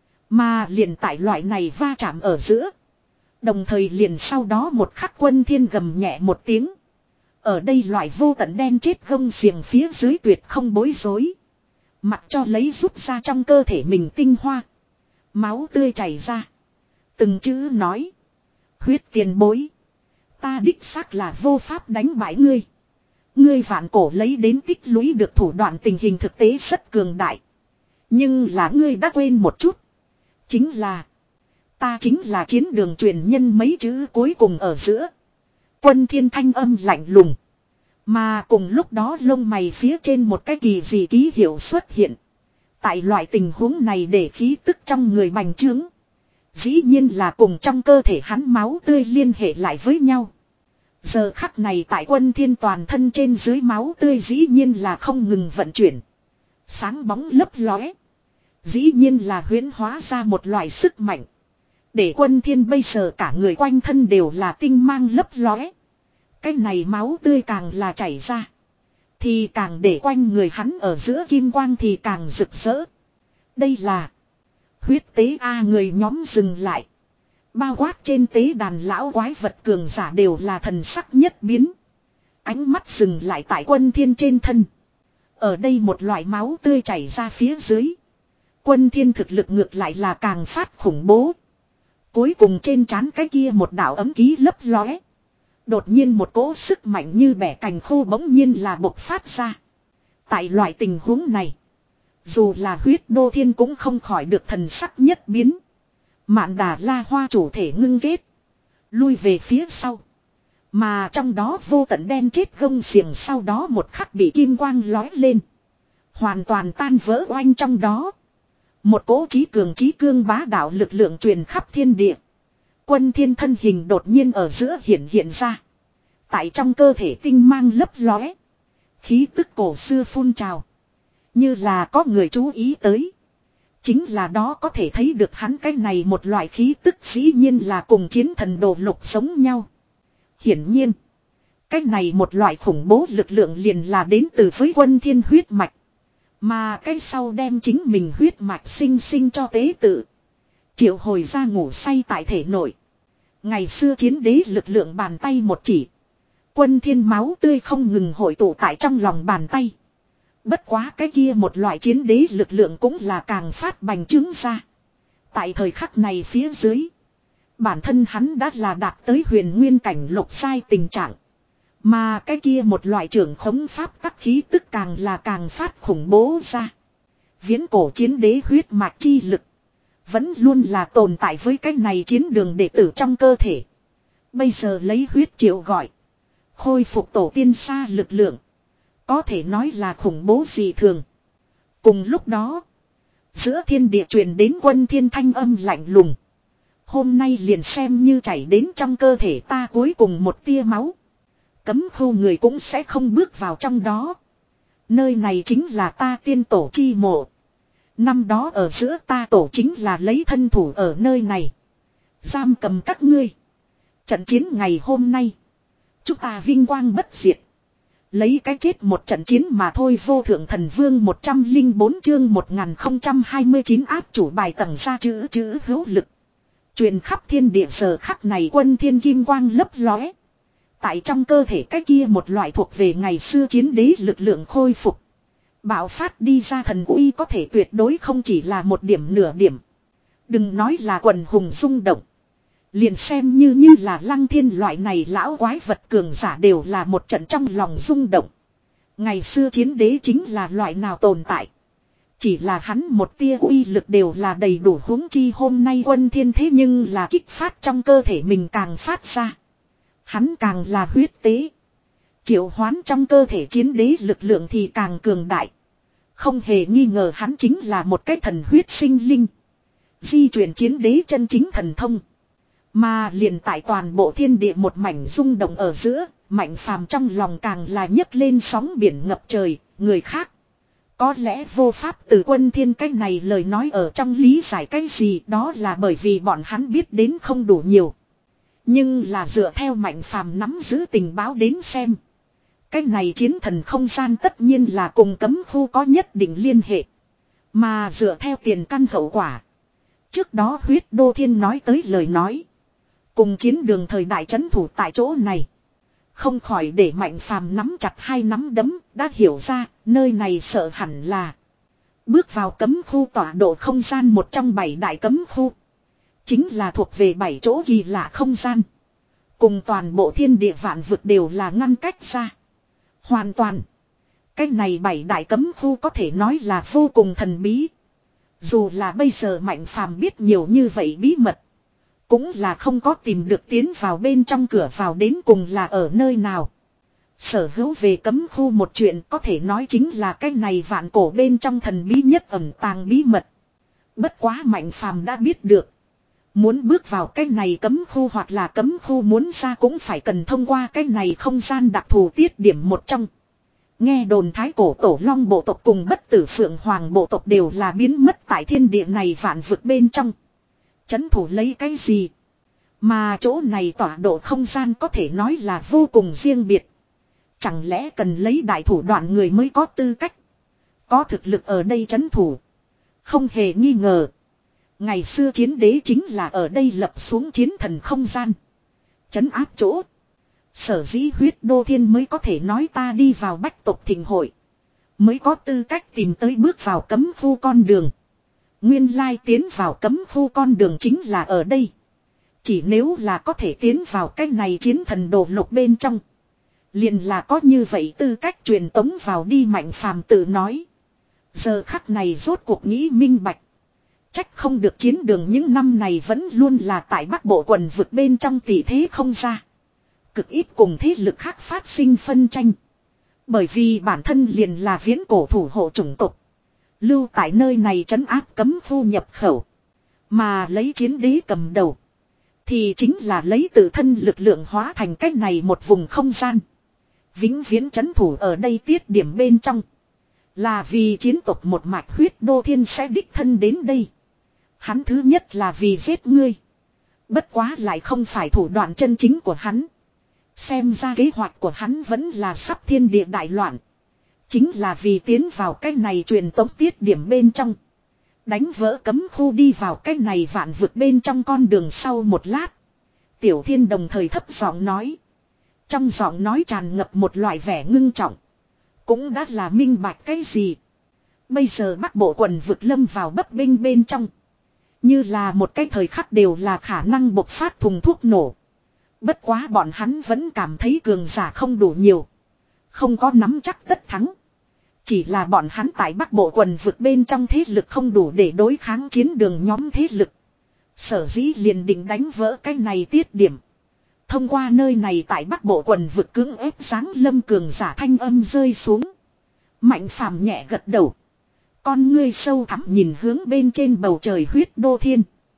Mà liền tại loại này va chạm ở giữa. Đồng thời liền sau đó một khắc Quân Thiên gầm nhẹ một tiếng. Ở đây loại vô tận đen chết gông xiềng phía dưới tuyệt không bối rối. Mặc cho lấy rút ra trong cơ thể mình tinh hoa. Máu tươi chảy ra. Từng chữ nói. Huyết tiền bối. Ta đích xác là vô pháp đánh bại ngươi. Ngươi vạn cổ lấy đến tích lũy được thủ đoạn tình hình thực tế rất cường đại. Nhưng là ngươi đã quên một chút. Chính là. Ta chính là chiến đường truyền nhân mấy chữ cuối cùng ở giữa. Quân Thiên thanh âm lạnh lùng. Mà cùng lúc đó lông mày phía trên một cái kỳ dị ký hiệu xuất hiện. Tại loại tình huống này để khí tức trong người bành trướng. Dĩ nhiên là cùng trong cơ thể hắn máu tươi liên hệ lại với nhau. Giờ khắc này tại Quân Thiên toàn thân trên dưới máu tươi dĩ nhiên là không ngừng vận chuyển. Sáng bóng lấp lóe. Dĩ nhiên là huyễn hóa ra một loại sức mạnh. Để Quân Thiên bây giờ cả người quanh thân đều là tinh mang lấp lóe. Cái này máu tươi càng là chảy ra. Thì càng để quanh người hắn ở giữa kim quang thì càng rực rỡ. Đây là huyết tế A người nhóm dừng lại. Bao quát trên tế đàn lão quái vật cường giả đều là thần sắc nhất biến. Ánh mắt dừng lại tại Quân Thiên trên thân. Ở đây một loại máu tươi chảy ra phía dưới. Quân Thiên thực lực ngược lại là càng phát khủng bố. Cuối cùng trên trán cái kia một đạo ấm ký lấp lóe. Đột nhiên một cỗ sức mạnh như bẻ cành khô bỗng nhiên là bộc phát ra. Tại loại tình huống này. Dù là huyết đô thiên cũng không khỏi được thần sắc nhất biến. Mạn Đà La Hoa chủ thể ngưng kết. Lui về phía sau. Mà trong đó vô tận đen chết gông xiềng sau đó một khắc bị kim quang lói lên. Hoàn toàn tan vỡ oanh trong đó. Một cỗ trí cường trí cương bá đạo lực lượng truyền khắp thiên địa. Quân Thiên thân hình đột nhiên ở giữa hiện hiện ra. Tại trong cơ thể tinh mang lấp lóe. Khí tức cổ xưa phun trào. Như là có người chú ý tới. Chính là đó có thể thấy được hắn cái này một loại khí tức dĩ nhiên là cùng chiến thần đồ lục giống nhau. Hiển nhiên. Cái này một loại khủng bố lực lượng liền là đến từ với Quân Thiên huyết mạch. Mà cái sau đem chính mình huyết mạch sinh sinh cho tế tự. Triệu hồi ra ngủ say tại thể nội. Ngày xưa chiến đế lực lượng bàn tay một chỉ. Quân Thiên máu tươi không ngừng hội tụ tại trong lòng bàn tay. Bất quá cái kia một loại chiến đế lực lượng cũng là càng phát bành trướng ra. Tại thời khắc này phía dưới. Bản thân hắn đã là đạt tới huyền nguyên cảnh lục sai tình trạng. Mà cái kia một loại trưởng khống pháp tắc khí tức càng là càng phát khủng bố ra. Viễn cổ chiến đế huyết mạch chi lực. Vẫn luôn là tồn tại với cái này chiến đường đệ tử trong cơ thể. Bây giờ lấy huyết triệu gọi. Khôi phục tổ tiên xa lực lượng. Có thể nói là khủng bố dị thường. Cùng lúc đó. Giữa thiên địa truyền đến Quân Thiên thanh âm lạnh lùng. Hôm nay liền xem như chảy đến trong cơ thể ta cuối cùng một tia máu. Cấm khu người cũng sẽ không bước vào trong đó. Nơi này chính là ta tiên tổ chi mộ. Năm đó ở giữa ta tổ chính là lấy thân thủ ở nơi này. Giam cầm các ngươi. Trận chiến ngày hôm nay. Chúng ta vinh quang bất diệt. Lấy cái chết một trận chiến mà thôi. Vô thượng thần vương một trăm lẻ bốn chương một nghìn không trăm hai mươi chín áp chủ bài tầng ra chữ chữ hữu lực. Truyền khắp thiên địa giờ khắc này Quân Thiên kim quang lấp lóe. Tại trong cơ thể cái kia một loại thuộc về ngày xưa chiến đế lực lượng khôi phục. Bạo phát đi ra thần uy có thể tuyệt đối không chỉ là một điểm nửa điểm. Đừng nói là quần hùng rung động. Liền xem như như là Lăng Thiên loại này lão quái vật cường giả đều là một trận trong lòng rung động. Ngày xưa chiến đế chính là loại nào tồn tại. Chỉ là hắn một tia uy lực đều là đầy đủ, huống chi hôm nay Quân Thiên thế nhưng là kích phát trong cơ thể mình càng phát ra. Hắn càng là huyết tế. Triệu hoán trong cơ thể chiến đế lực lượng thì càng cường đại. Không hề nghi ngờ hắn chính là một cái thần huyết sinh linh. Di chuyển chiến đế chân chính thần thông. Mà liền tại toàn bộ thiên địa một mảnh rung động ở giữa, Mạnh Phàm trong lòng càng là nhấc lên sóng biển ngập trời, người khác. Có lẽ vô pháp từ Quân Thiên cái này lời nói ở trong lý giải cái gì, đó là bởi vì bọn hắn biết đến không đủ nhiều. Nhưng là dựa theo Mạnh Phàm nắm giữ tình báo đến xem. Cái này chiến thần không gian tất nhiên là cùng cấm khu có nhất định liên hệ. Mà dựa theo tiền căn hậu quả. Trước đó huyết đô thiên nói tới lời nói. Cùng chiến đường thời đại trấn thủ tại chỗ này. Không khỏi để Mạnh Phàm nắm chặt hai nắm đấm, đã hiểu ra, nơi này sợ hẳn là. Bước vào cấm khu tọa độ không gian một trong bảy đại cấm khu. Chính là thuộc về bảy chỗ kỳ lạ không gian. Cùng toàn bộ thiên địa vạn vực đều là ngăn cách ra. Hoàn toàn. Cái này bảy đại cấm khu có thể nói là vô cùng thần bí. Dù là bây giờ Mạnh Phàm biết nhiều như vậy bí mật. Cũng là không có tìm được tiến vào bên trong cửa vào đến cùng là ở nơi nào. Sở hữu về cấm khu một chuyện có thể nói chính là cái này vạn cổ bên trong thần bí nhất ẩn tàng bí mật. Bất quá Mạnh Phàm đã biết được. Muốn bước vào cái này cấm khu hoặc là cấm khu muốn ra cũng phải cần thông qua cái này không gian đặc thù tiết điểm một trong. Nghe đồn thái cổ tổ long bộ tộc cùng bất tử phượng hoàng bộ tộc đều là biến mất tại thiên địa này vạn vực bên trong. Chấn thủ lấy cái gì? Mà chỗ này tọa độ không gian có thể nói là vô cùng riêng biệt. Chẳng lẽ cần lấy đại thủ đoạn người mới có tư cách? Có thực lực ở đây chấn thủ. Không hề nghi ngờ. Ngày xưa chiến đế chính là ở đây lập xuống chiến thần không gian. Chấn áp chỗ. Sở dĩ huyết đô thiên mới có thể nói ta đi vào bách tộc thịnh hội. Mới có tư cách tìm tới bước vào cấm khu con đường. Nguyên lai tiến vào cấm khu con đường chính là ở đây. Chỉ nếu là có thể tiến vào cái này chiến thần đồ lục bên trong. Liền là có như vậy tư cách truyền tống vào đi, Mạnh Phàm tự nói. Giờ khắc này rốt cuộc nghĩ minh bạch. Trách không được chiến đường những năm này vẫn luôn là tại Bắc Bộ quần vực bên trong tỷ thế không ra. Cực ít cùng thế lực khác phát sinh phân tranh. Bởi vì bản thân liền là viễn cổ thủ hộ chủng tộc. Lưu tại nơi này trấn áp cấm khu nhập khẩu. Mà lấy chiến đế cầm đầu. Thì chính là lấy tự thân lực lượng hóa thành cách này một vùng không gian. Vĩnh viễn trấn thủ ở đây tiết điểm bên trong. Là vì chiến tộc một mạch huyết đô thiên sẽ đích thân đến đây. Hắn thứ nhất là vì giết ngươi. Bất quá lại không phải thủ đoạn chân chính của hắn. Xem ra kế hoạch của hắn vẫn là sắp thiên địa đại loạn. Chính là vì tiến vào cái này truyền tống tiết điểm bên trong. Đánh vỡ cấm khu đi vào cái này vạn vực bên trong con đường sau một lát. Tiểu Thiên đồng thời thấp giọng nói. Trong giọng nói tràn ngập một loại vẻ ngưng trọng. Cũng đã là minh bạch cái gì. Bây giờ Bắc Bộ quần vực lâm vào bấp bênh bên trong. Như là một cái thời khắc đều là khả năng bộc phát thùng thuốc nổ. Bất quá bọn hắn vẫn cảm thấy cường giả không đủ nhiều. Không có nắm chắc tất thắng. Chỉ là bọn hắn tại Bắc Bộ quần vực bên trong thế lực không đủ để đối kháng chiến đường nhóm thế lực. Sở dĩ liền định đánh vỡ cái này tiết điểm. Thông qua nơi này tại Bắc Bộ quần vực cưỡng ép giáng lâm cường giả thanh âm rơi xuống. Mạnh Phàm nhẹ gật đầu. Con ngươi sâu thẳm nhìn hướng bên trên bầu trời huyết đô thiên.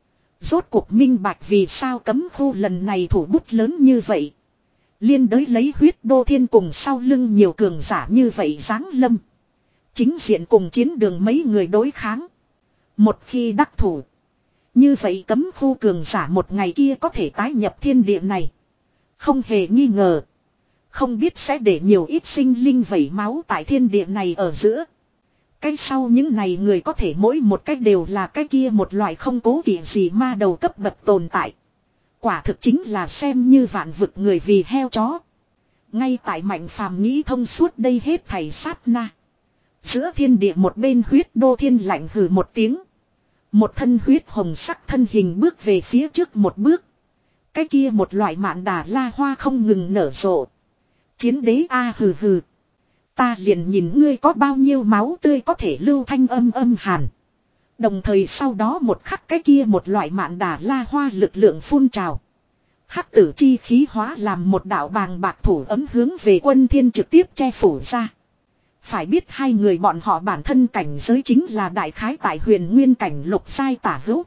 Rốt cuộc minh bạch vì sao cấm khu lần này thủ bút lớn như vậy. Liên đới lấy huyết đô thiên cùng sau lưng nhiều cường giả như vậy giáng lâm. Chính diện cùng chiến đường mấy người đối kháng. Một khi đắc thủ. Như vậy cấm khu cường giả một ngày kia có thể tái nhập thiên địa này. Không hề nghi ngờ. Không biết sẽ để nhiều ít sinh linh vẩy máu tại thiên địa này ở giữa. Cái sau những này người có thể mỗi một cách đều là cái kia một loại không cố kỵ gì ma đầu cấp bậc tồn tại. Quả thực chính là xem như vạn vực người vì heo chó. Ngay tại Mạnh Phàm nghĩ thông suốt đây hết thảy sát na. Giữa thiên địa một bên huyết đô thiên lạnh hừ một tiếng. Một thân huyết hồng sắc thân hình bước về phía trước một bước. Cái kia một loại mạn đà la hoa không ngừng nở rộ. Chiến đế a hừ hừ. Ta liền nhìn ngươi có bao nhiêu máu tươi có thể lưu thanh âm âm hàn. Đồng thời sau đó một khắc cái kia một loại mạn đà la hoa lực lượng phun trào. Hắc tử chi khí hóa làm một đạo bàng bạc thủ ấm hướng về Quân Thiên trực tiếp che phủ ra. Phải biết hai người bọn họ bản thân cảnh giới chính là đại khái tại huyền nguyên cảnh lục giai tả hữu.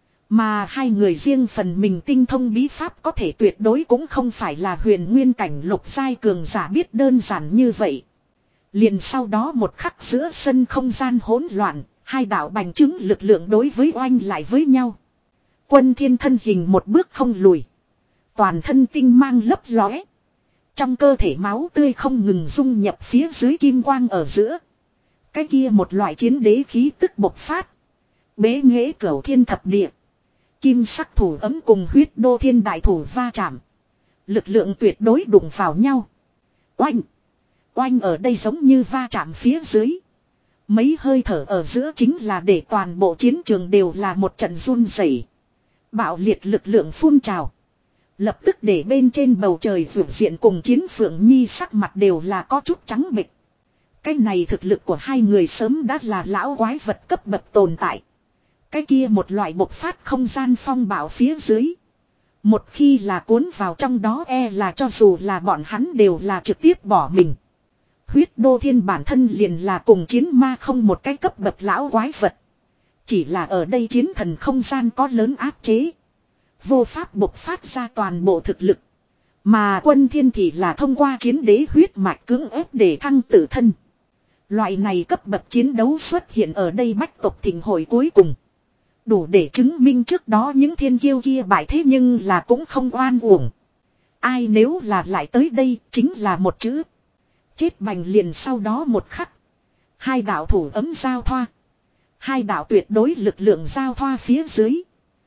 Mà hai người riêng phần mình tinh thông bí pháp có thể tuyệt đối cũng không phải là huyền nguyên cảnh lục giai cường giả biết đơn giản như vậy. Liền sau đó một khắc giữa sân không gian hỗn loạn, hai đạo bành trướng lực lượng đối với oanh lại với nhau. Quân Thiên thân hình một bước không lùi. Toàn thân tinh mang lấp lóe. Trong cơ thể máu tươi không ngừng dung nhập phía dưới kim quang ở giữa. Cái kia một loại chiến đế khí tức bộc phát. Bế nghệ cửu thiên thập địa. Kim sắc thủ ấm cùng huyết đô thiên đại thủ va chạm. Lực lượng tuyệt đối đụng vào nhau. Oanh! Oanh ở đây giống như va chạm phía dưới. Mấy hơi thở ở giữa chính là để toàn bộ chiến trường đều là một trận run rẩy. Bạo liệt lực lượng phun trào. Lập tức để bên trên bầu trời vượt diện cùng Chiến Phượng Nhi sắc mặt đều là có chút trắng bệch. Cái này thực lực của hai người sớm đã là lão quái vật cấp bậc tồn tại. Cái kia một loại bộc phát không gian phong bạo phía dưới. Một khi là cuốn vào trong đó e là cho dù là bọn hắn đều là trực tiếp bỏ mình. Huyết đô thiên bản thân liền là cùng chiến ma không một cái cấp bậc lão quái vật. Chỉ là ở đây chiến thần không gian có lớn áp chế. Vô pháp bộc phát ra toàn bộ thực lực. Mà Quân Thiên thì là thông qua chiến đế huyết mạch cưỡng ép để thăng tự thân. Loại này cấp bậc chiến đấu xuất hiện ở đây bách tộc thịnh hội cuối cùng. Đủ để chứng minh trước đó những thiên kiêu kia bại thế nhưng là cũng không oan uổng. Ai nếu là lại tới đây chính là một chữ. Chết bành liền sau đó một khắc. Hai đạo thủ ấm giao thoa. Hai đạo tuyệt đối lực lượng giao thoa phía dưới.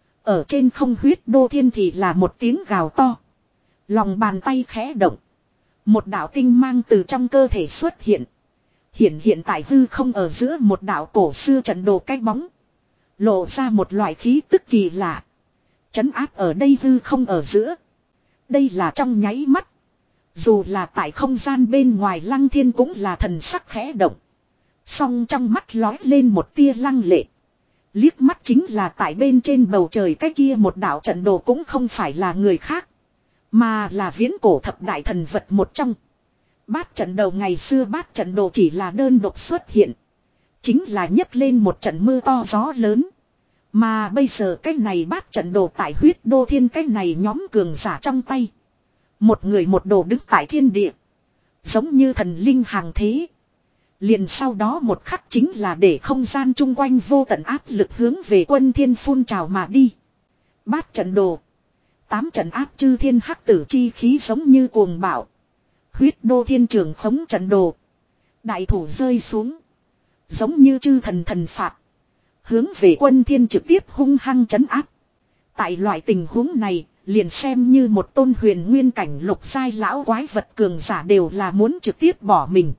Ở trên không huyết đô thiên thì là một tiếng gào to. Lòng bàn tay khẽ động. Một đạo tinh mang từ trong cơ thể xuất hiện. Hiện hiện tại hư không ở giữa một đạo cổ xưa trận đồ cái bóng. Lộ ra một loại khí tức kỳ lạ. Trấn áp ở đây hư không ở giữa. Đây là trong nháy mắt. Dù là tại không gian bên ngoài Lăng Thiên cũng là thần sắc khẽ động. Song trong mắt lói lên một tia lăng lệ. Liếc mắt chính là tại bên trên bầu trời cái kia một đạo trận đồ cũng không phải là người khác. Mà là viễn cổ thập đại thần vật một trong. Bát trận đầu ngày xưa bát trận đồ chỉ là đơn độc xuất hiện. Chính là nhấc lên một trận mưa to gió lớn. Mà bây giờ cái này bát trận đồ tại huyết đô thiên cái này nhóm cường giả trong tay. Một người một đồ đứng tại thiên địa. Giống như thần linh hàng thế. Liền sau đó một khắc chính là để không gian chung quanh vô tận áp lực hướng về Quân Thiên phun trào mà đi. Bát trận đồ. Tám trận áp chư thiên hắc tử chi khí giống như cuồng bạo. Huyết đô thiên trường khống trận đồ. Đại thủ rơi xuống. Giống như chư thần thần phạt. Hướng về Quân Thiên trực tiếp hung hăng trấn áp. Tại loại tình huống này, liền xem như một tôn huyền nguyên cảnh lục giai lão quái vật cường giả đều là muốn trực tiếp bỏ mình.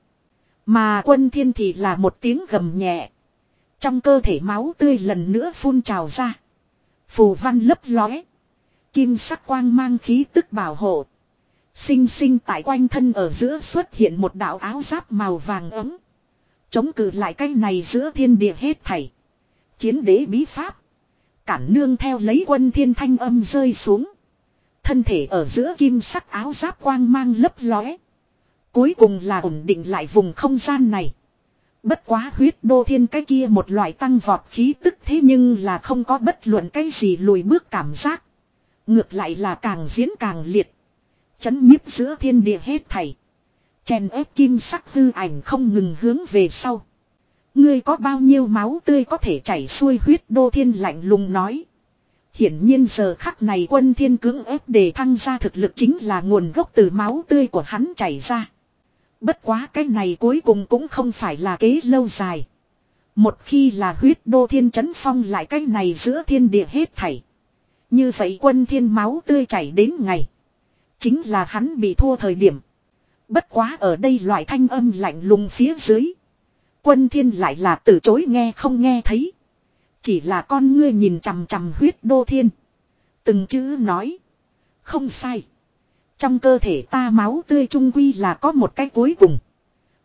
Mà Quân Thiên thì là một tiếng gầm nhẹ. Trong cơ thể máu tươi lần nữa phun trào ra. Phù văn lấp lóe. Kim sắc quang mang khí tức bảo hộ. Sinh sinh tại quanh thân ở giữa xuất hiện một đạo áo giáp màu vàng ấm. Chống cự lại cái này giữa thiên địa hết thảy. Chiến đế bí pháp. Cản nương theo lấy Quân Thiên thanh âm rơi xuống. Thân thể ở giữa kim sắc áo giáp quang mang lấp lóe. Cuối cùng là ổn định lại vùng không gian này. Bất quá huyết đô thiên cái kia một loại tăng vọt khí tức thế nhưng là không có bất luận cái gì lùi bước cảm giác. Ngược lại là càng diễn càng liệt. Chấn nhiếp giữa thiên địa hết thảy. Chèn ép kim sắc hư ảnh không ngừng hướng về sau. Ngươi có bao nhiêu máu tươi có thể chảy xuôi huyết đô thiên lạnh lùng nói. Hiển nhiên giờ khắc này Quân Thiên cưỡng ép để thăng ra thực lực chính là nguồn gốc từ máu tươi của hắn chảy ra. Bất quá cái này cuối cùng cũng không phải là kế lâu dài. Một khi là huyết đô thiên chấn phong lại cái này giữa thiên địa hết thảy. Như vậy Quân Thiên máu tươi chảy đến ngày. Chính là hắn bị thua thời điểm. Bất quá ở đây loại thanh âm lạnh lùng phía dưới. Quân Thiên lại là từ chối nghe không nghe thấy. Chỉ là con ngươi nhìn chằm chằm huyết đô thiên. Từng chữ nói. Không sai. Trong cơ thể ta máu tươi trung quy là có một cái cuối cùng.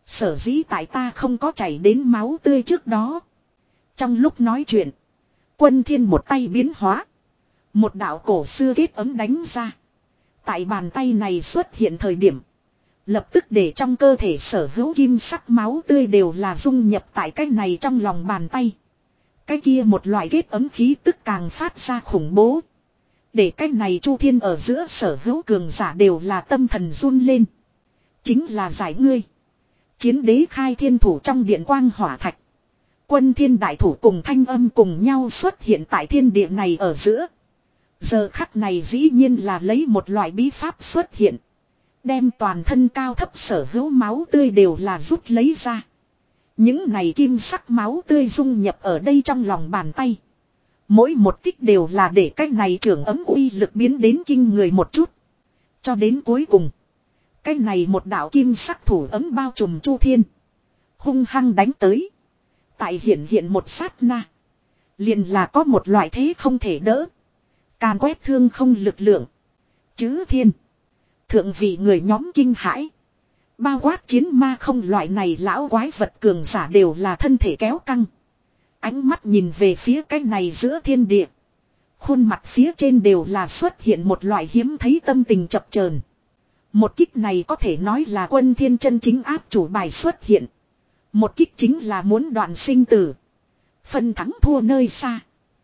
Sở dĩ tại ta không có chảy đến máu tươi trước đó. Trong lúc nói chuyện. Quân thiên một tay biến hóa. Một đạo cổ xưa kết ấm đánh ra. Tại bàn tay này xuất hiện thời điểm. Lập tức để trong cơ thể sở hữu kim sắc máu tươi đều là dung nhập tại cái này trong lòng bàn tay. Cái kia một loại kết ấm khí tức càng phát ra khủng bố. Để cái này chu thiên ở giữa sở hữu cường giả đều là tâm thần run lên. Chính là giải ngươi. Chiến đế khai thiên thủ trong điện quang hỏa thạch. Quân thiên đại thủ cùng thanh âm cùng nhau xuất hiện tại thiên địa này ở giữa. Giờ khắc này dĩ nhiên là lấy một loại bí pháp xuất hiện. Đem toàn thân cao thấp sở hữu máu tươi đều là rút lấy ra. Những này kim sắc máu tươi dung nhập ở đây trong lòng bàn tay. Mỗi một tích đều là để cái này trưởng ấm uy lực biến đến kinh người một chút. Cho đến cuối cùng. Cái này một đạo kim sắc thủ ấm bao trùm chu thiên. Hung hăng đánh tới. Tại hiện hiện một sát na. Liền là có một loại thế không thể đỡ. Càn quét thương không lực lượng. Chứ thiên. Thượng vị người nhóm kinh hãi. Bao quát chiến ma không loại này lão quái vật cường giả đều là thân thể kéo căng. Ánh mắt nhìn về phía cái này giữa thiên địa. Khuôn mặt phía trên đều là xuất hiện một loại hiếm thấy tâm tình chập chờn. Một kích này có thể nói là quân thiên chân chính áp chủ bài xuất hiện. Một kích chính là muốn đoạn sinh tử. Phân thắng thua nơi xa.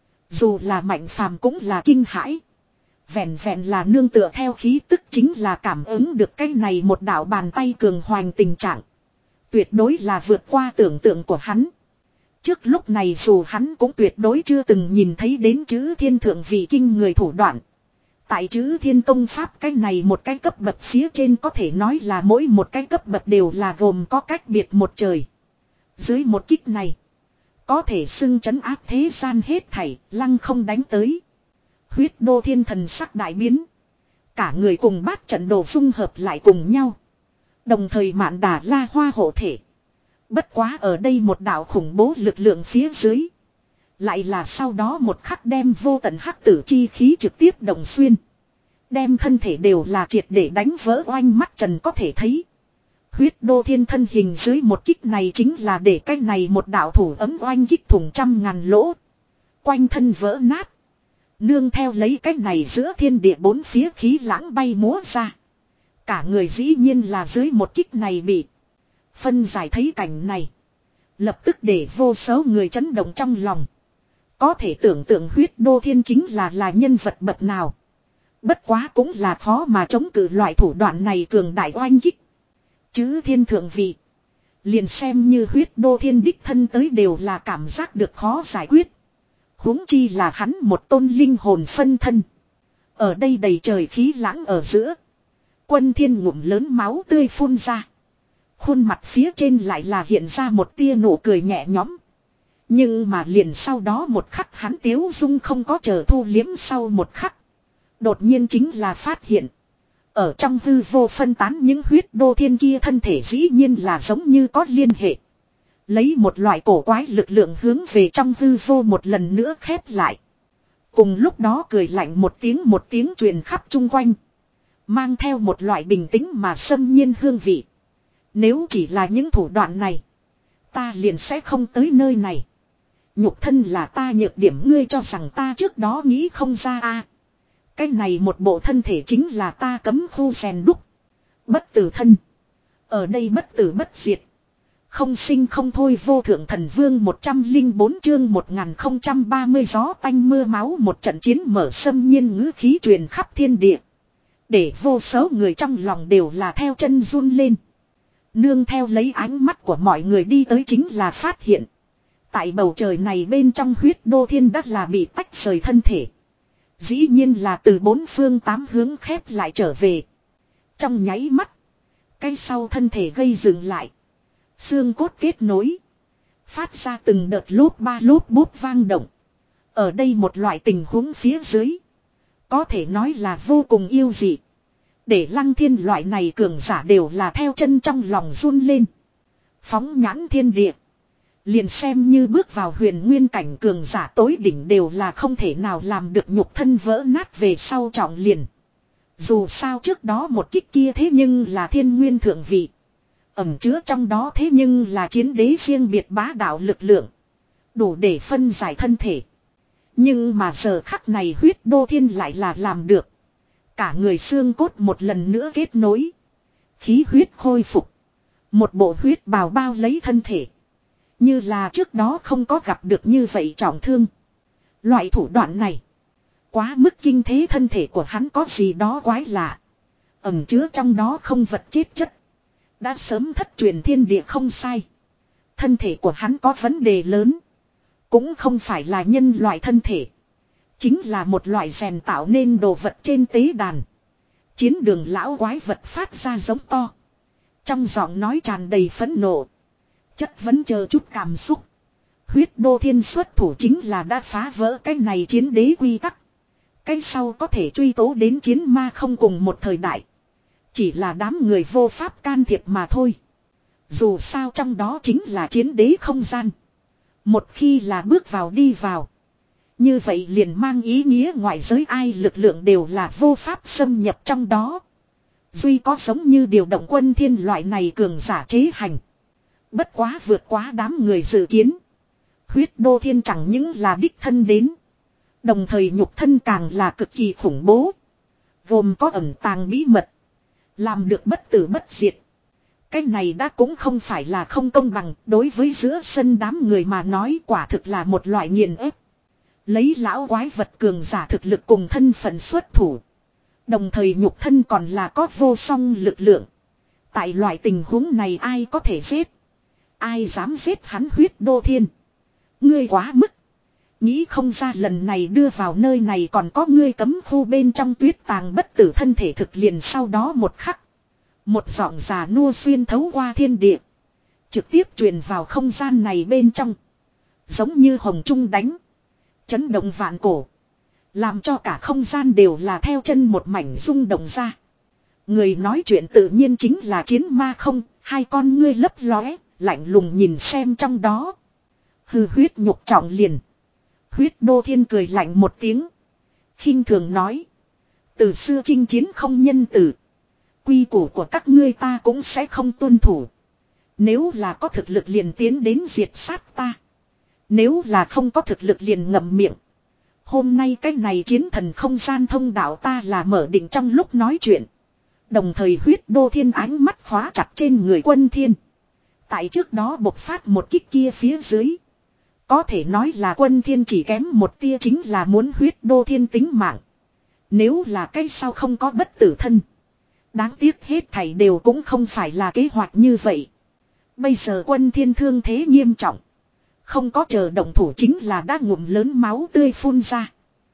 Dù là mạnh phàm cũng là kinh hãi. Vẹn vẹn là nương tựa theo khí tức chính là cảm ứng được cái này một đạo bàn tay cường hoành tình trạng. Tuyệt đối là vượt qua tưởng tượng của hắn. Trước lúc này dù hắn cũng tuyệt đối chưa từng nhìn thấy đến chữ thiên thượng vị kinh người thủ đoạn. Tại chữ thiên công pháp cái này một cái cấp bậc phía trên có thể nói là mỗi một cái cấp bậc đều là gồm có cách biệt một trời. Dưới một kích này. Có thể xưng trấn áp thế gian hết thảy, lăng không đánh tới. Huyết đô thiên thần sắc đại biến. Cả người cùng bát trận đồ dung hợp lại cùng nhau. Đồng thời mạn đà la hoa hộ thể. Bất quá ở đây một đạo khủng bố lực lượng phía dưới. Lại là sau đó một khắc đem vô tận hắc tử chi khí trực tiếp đồng xuyên. Đem thân thể đều là triệt để đánh vỡ oanh mắt trần có thể thấy. Huyết đô thiên thân hình dưới một kích này chính là để cái này một đạo thủ ấm oanh kích thủng trăm ngàn lỗ. Quanh thân vỡ nát. Nương theo lấy cái này giữa thiên địa bốn phía khí lãng bay múa ra. Cả người dĩ nhiên là dưới một kích này bị phân giải thấy cảnh này. Lập tức để vô số người chấn động trong lòng. Có thể tưởng tượng huyết đô thiên chính là là nhân vật bậc nào. Bất quá cũng là khó mà chống cự loại thủ đoạn này cường đại oanh kích. Chứ thiên thượng vị. Liền xem như huyết đô thiên đích thân tới đều là cảm giác được khó giải quyết. Huống chi là hắn một tôn linh hồn phân thân. Ở đây đầy trời khí lãng ở giữa. Quân thiên ngụm lớn máu tươi phun ra. Khuôn mặt phía trên lại là hiện ra một tia nụ cười nhẹ nhõm. Nhưng mà liền sau đó một khắc hắn tiếu dung không có chờ thu liếm sau một khắc. Đột nhiên chính là phát hiện. Ở trong hư vô phân tán những huyết đô thiên kia thân thể dĩ nhiên là giống như có liên hệ. Lấy một loại cổ quái lực lượng hướng về trong hư vô một lần nữa khép lại. Cùng lúc đó cười lạnh một tiếng một tiếng truyền khắp chung quanh. Mang theo một loại bình tĩnh mà xâm nhiên hương vị. Nếu chỉ là những thủ đoạn này. Ta liền sẽ không tới nơi này. Nhục thân là ta nhược điểm ngươi cho rằng ta trước đó nghĩ không ra a. Cái này một bộ thân thể chính là ta cấm khu rèn đúc. Bất tử thân. Ở đây bất tử bất diệt. Không sinh không thôi vô thượng thần vương một trăm lẻ bốn chương một nghìn không trăm ba mươi gió tanh mưa máu một trận chiến mở xâm nhiên ngữ khí truyền khắp thiên địa. Để vô số người trong lòng đều là theo chân run lên. Nương theo lấy ánh mắt của mọi người đi tới chính là phát hiện. Tại bầu trời này bên trong huyết đô thiên đất là bị tách rời thân thể. Dĩ nhiên là từ bốn phương tám hướng khép lại trở về. Trong nháy mắt. Cái sau thân thể gây dừng lại. Xương cốt kết nối. Phát ra từng đợt lốp ba lốp bốp vang động. Ở đây một loại tình huống phía dưới. Có thể nói là vô cùng yêu dị. Để Lăng Thiên loại này cường giả đều là theo chân trong lòng run lên. Phóng nhãn thiên địa. Liền xem như bước vào huyền nguyên cảnh cường giả tối đỉnh đều là không thể nào làm được nhục thân vỡ nát về sau trọng liền. Dù sao trước đó một kích kia thế nhưng là thiên nguyên thượng vị. Ẩn chứa trong đó thế nhưng là chiến đế riêng biệt bá đạo lực lượng. Đủ để phân giải thân thể. Nhưng mà giờ khắc này huyết đô thiên lại là làm được. Cả người xương cốt một lần nữa kết nối. Khí huyết khôi phục. Một bộ huyết bào bao lấy thân thể. Như là trước đó không có gặp được như vậy trọng thương. Loại thủ đoạn này. Quá mức kinh thế, thân thể của hắn có gì đó quái lạ. Ẩn chứa trong đó không vật chết chất. Đã sớm thất truyền thiên địa không sai. Thân thể của hắn có vấn đề lớn. Cũng không phải là nhân loại thân thể. Chính là một loại rèn tạo nên đồ vật trên tế đàn. Chiến đường lão quái vật phát ra giống to. Trong giọng nói tràn đầy phẫn nộ. Chất vấn chờ chút cảm xúc. Huyết đô thiên xuất thủ chính là đã phá vỡ cái này chiến đế quy tắc. Cái sau có thể truy tố đến chiến ma không cùng một thời đại. Chỉ là đám người vô pháp can thiệp mà thôi. Dù sao trong đó chính là chiến đế không gian. Một khi là bước vào đi vào. Như vậy liền mang ý nghĩa ngoại giới ai lực lượng đều là vô pháp xâm nhập trong đó. Duy có giống như điều động quân thiên loại này cường giả chế hành. Bất quá vượt quá đám người dự kiến. Huyết đô thiên chẳng những là đích thân đến. Đồng thời nhục thân càng là cực kỳ khủng bố. Gồm có ẩn tàng bí mật. Làm được bất tử bất diệt. Cái này đã cũng không phải là không công bằng. Đối với giữa sân đám người mà nói quả thực là một loại nghiền ép. Lấy lão quái vật cường giả thực lực cùng thân phận xuất thủ. Đồng thời nhục thân còn là có vô song lực lượng. Tại loại tình huống này ai có thể giết. Ai dám giết hắn huyết đô thiên. Ngươi quá mức. Nghĩ không ra lần này đưa vào nơi này còn có ngươi cấm khu bên trong tuyết tàng bất tử thân thể thực liền sau đó một khắc. Một giọng già nua xuyên thấu qua thiên địa. Trực tiếp truyền vào không gian này bên trong. Giống như hồng trung đánh. Chấn động vạn cổ. Làm cho cả không gian đều là theo chân một mảnh rung động ra. Người nói chuyện tự nhiên chính là chiến ma không. Hai con ngươi lấp lóe. Lạnh lùng nhìn xem trong đó. Hư huyết nhục trọng liền. Huyết đô thiên cười lạnh một tiếng. Khinh thường nói. Từ xưa chinh chiến không nhân tử. Quy củ của các ngươi ta cũng sẽ không tuân thủ. Nếu là có thực lực liền tiến đến diệt sát ta. Nếu là không có thực lực liền ngậm miệng. Hôm nay cái này chiến thần không gian thông đạo ta là mở định trong lúc nói chuyện. Đồng thời huyết đô thiên ánh mắt khóa chặt trên người quân thiên. Tại trước đó bộc phát một kích kia phía dưới. Có thể nói là quân thiên chỉ kém một tia chính là muốn huyết đô thiên tính mạng. Nếu là cái sau không có bất tử thân. Đáng tiếc hết thảy đều cũng không phải là kế hoạch như vậy. Bây giờ quân thiên thương thế nghiêm trọng. Không có chờ động thủ chính là đã ngụm lớn máu tươi phun ra.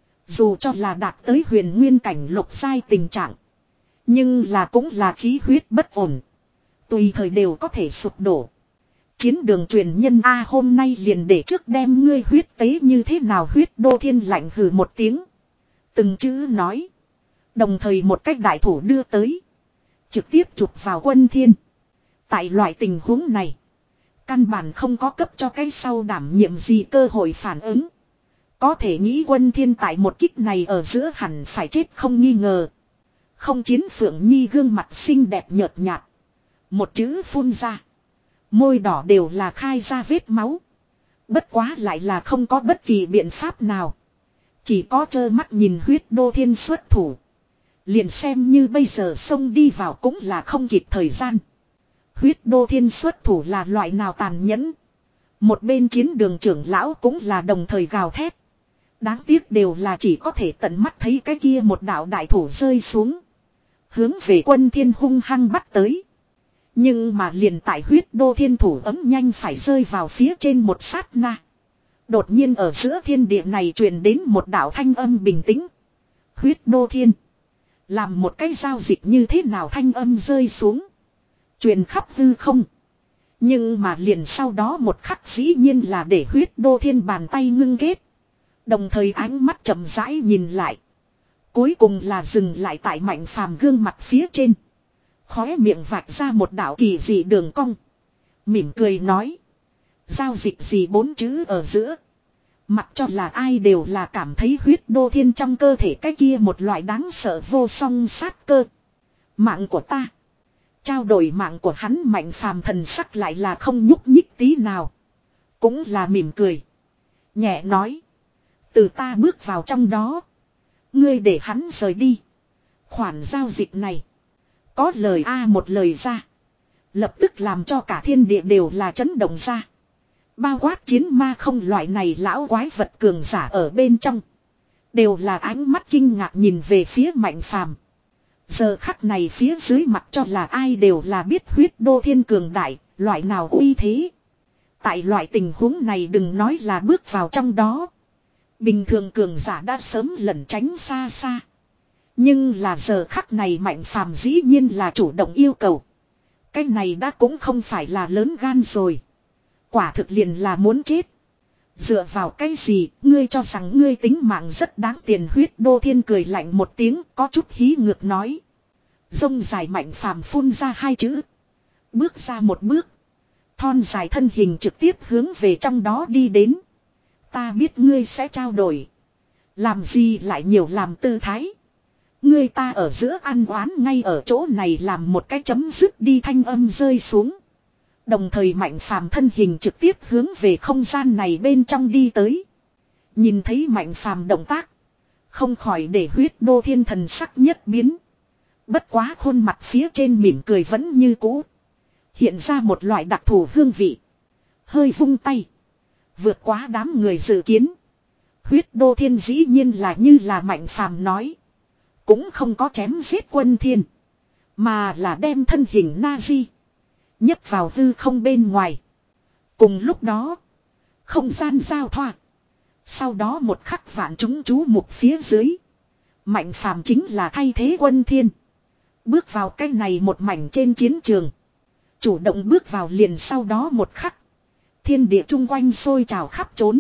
Dù cho là đạt tới huyền nguyên cảnh lục giai tình trạng. Nhưng là cũng là khí huyết bất ổn. Tùy thời đều có thể sụp đổ. Chiến đường truyền nhân A hôm nay liền để trước đem ngươi huyết tế như thế nào huyết đô thiên lạnh hừ một tiếng. Từng chữ nói. Đồng thời một cách đại thủ đưa tới. Trực tiếp chụp vào quân thiên. Tại loại tình huống này. Căn bản không có cấp cho cái sau đảm nhiệm gì cơ hội phản ứng. Có thể nghĩ quân thiên tại một kích này ở giữa hẳn phải chết không nghi ngờ. Không chiến Phượng Nhi gương mặt xinh đẹp nhợt nhạt. Một chữ phun ra. Môi đỏ đều là khai ra vết máu. Bất quá lại là không có bất kỳ biện pháp nào. Chỉ có trơ mắt nhìn huyết đô thiên xuất thủ. Liền xem như bây giờ xông đi vào cũng là không kịp thời gian. Huyết đô thiên xuất thủ là loại nào tàn nhẫn. Một bên chiến đường trưởng lão cũng là đồng thời gào thét. Đáng tiếc đều là chỉ có thể tận mắt thấy cái kia một đạo đại thủ rơi xuống. Hướng về quân thiên hung hăng bắt tới. Nhưng mà liền tại huyết đô thiên thủ ấm nhanh phải rơi vào phía trên một sát na. Đột nhiên ở giữa thiên địa này truyền đến một đạo thanh âm bình tĩnh. Huyết đô thiên. Làm một cái giao dịch như thế nào thanh âm rơi xuống. Truyền khắp hư không. Nhưng mà liền sau đó một khắc dĩ nhiên là để huyết đô thiên bàn tay ngưng kết. Đồng thời ánh mắt chậm rãi nhìn lại. Cuối cùng là dừng lại tại Mạnh Phàm gương mặt phía trên. Khóe miệng vạch ra một đạo kỳ dị đường cong. Mỉm cười nói. Giao dịch gì bốn chữ ở giữa. Mặc cho là ai đều là cảm thấy huyết đô thiên trong cơ thể cái kia một loại đáng sợ vô song sát cơ. Mạng của ta. Trao đổi mạng của hắn Mạnh Phàm thần sắc lại là không nhúc nhích tí nào. Cũng là mỉm cười. Nhẹ nói. Từ ta bước vào trong đó. Ngươi để hắn rời đi. Khoản giao dịch này. Có lời A một lời ra. Lập tức làm cho cả thiên địa đều là chấn động ra. Bao quát chiến ma không loại này lão quái vật cường giả ở bên trong. Đều là ánh mắt kinh ngạc nhìn về phía Mạnh Phàm. Giờ khắc này phía dưới mặt cho là ai đều là biết huyết đô thiên cường đại, loại nào uy thế. Tại loại tình huống này đừng nói là bước vào trong đó. Bình thường cường giả đã sớm lẩn tránh xa xa. Nhưng là giờ khắc này Mạnh Phàm dĩ nhiên là chủ động yêu cầu. Cái này đã cũng không phải là lớn gan rồi. Quả thực liền là muốn chết. Dựa vào cái gì, ngươi cho rằng ngươi tính mạng rất đáng tiền huyết đô thiên cười lạnh một tiếng, có chút hí ngược nói. Rông dài Mạnh Phàm phun ra hai chữ. Bước ra một bước. Thon dài thân hình trực tiếp hướng về trong đó đi đến. Ta biết ngươi sẽ trao đổi. Làm gì lại nhiều làm tư thái. Ngươi ta ở giữa ăn oán ngay ở chỗ này làm một cái chấm dứt đi thanh âm rơi xuống. Đồng thời Mạnh Phàm thân hình trực tiếp hướng về không gian này bên trong đi tới. Nhìn thấy Mạnh Phàm động tác. Không khỏi để huyết đô thiên thần sắc nhất biến. Bất quá khuôn mặt phía trên mỉm cười vẫn như cũ. Hiện ra một loại đặc thù hương vị. Hơi vung tay. Vượt quá đám người dự kiến. Huyết đô thiên dĩ nhiên là như là Mạnh Phàm nói. Cũng không có chém giết quân thiên. Mà là đem thân hình Na-di nhấp vào hư không bên ngoài. Cùng lúc đó. Không gian giao thoa. Sau đó một khắc vạn chúng chú mục phía dưới. Mạnh Phàm chính là thay thế quân thiên. Bước vào cái này một mảnh trên chiến trường. Chủ động bước vào liền sau đó một khắc. Thiên địa chung quanh sôi trào khắp trốn.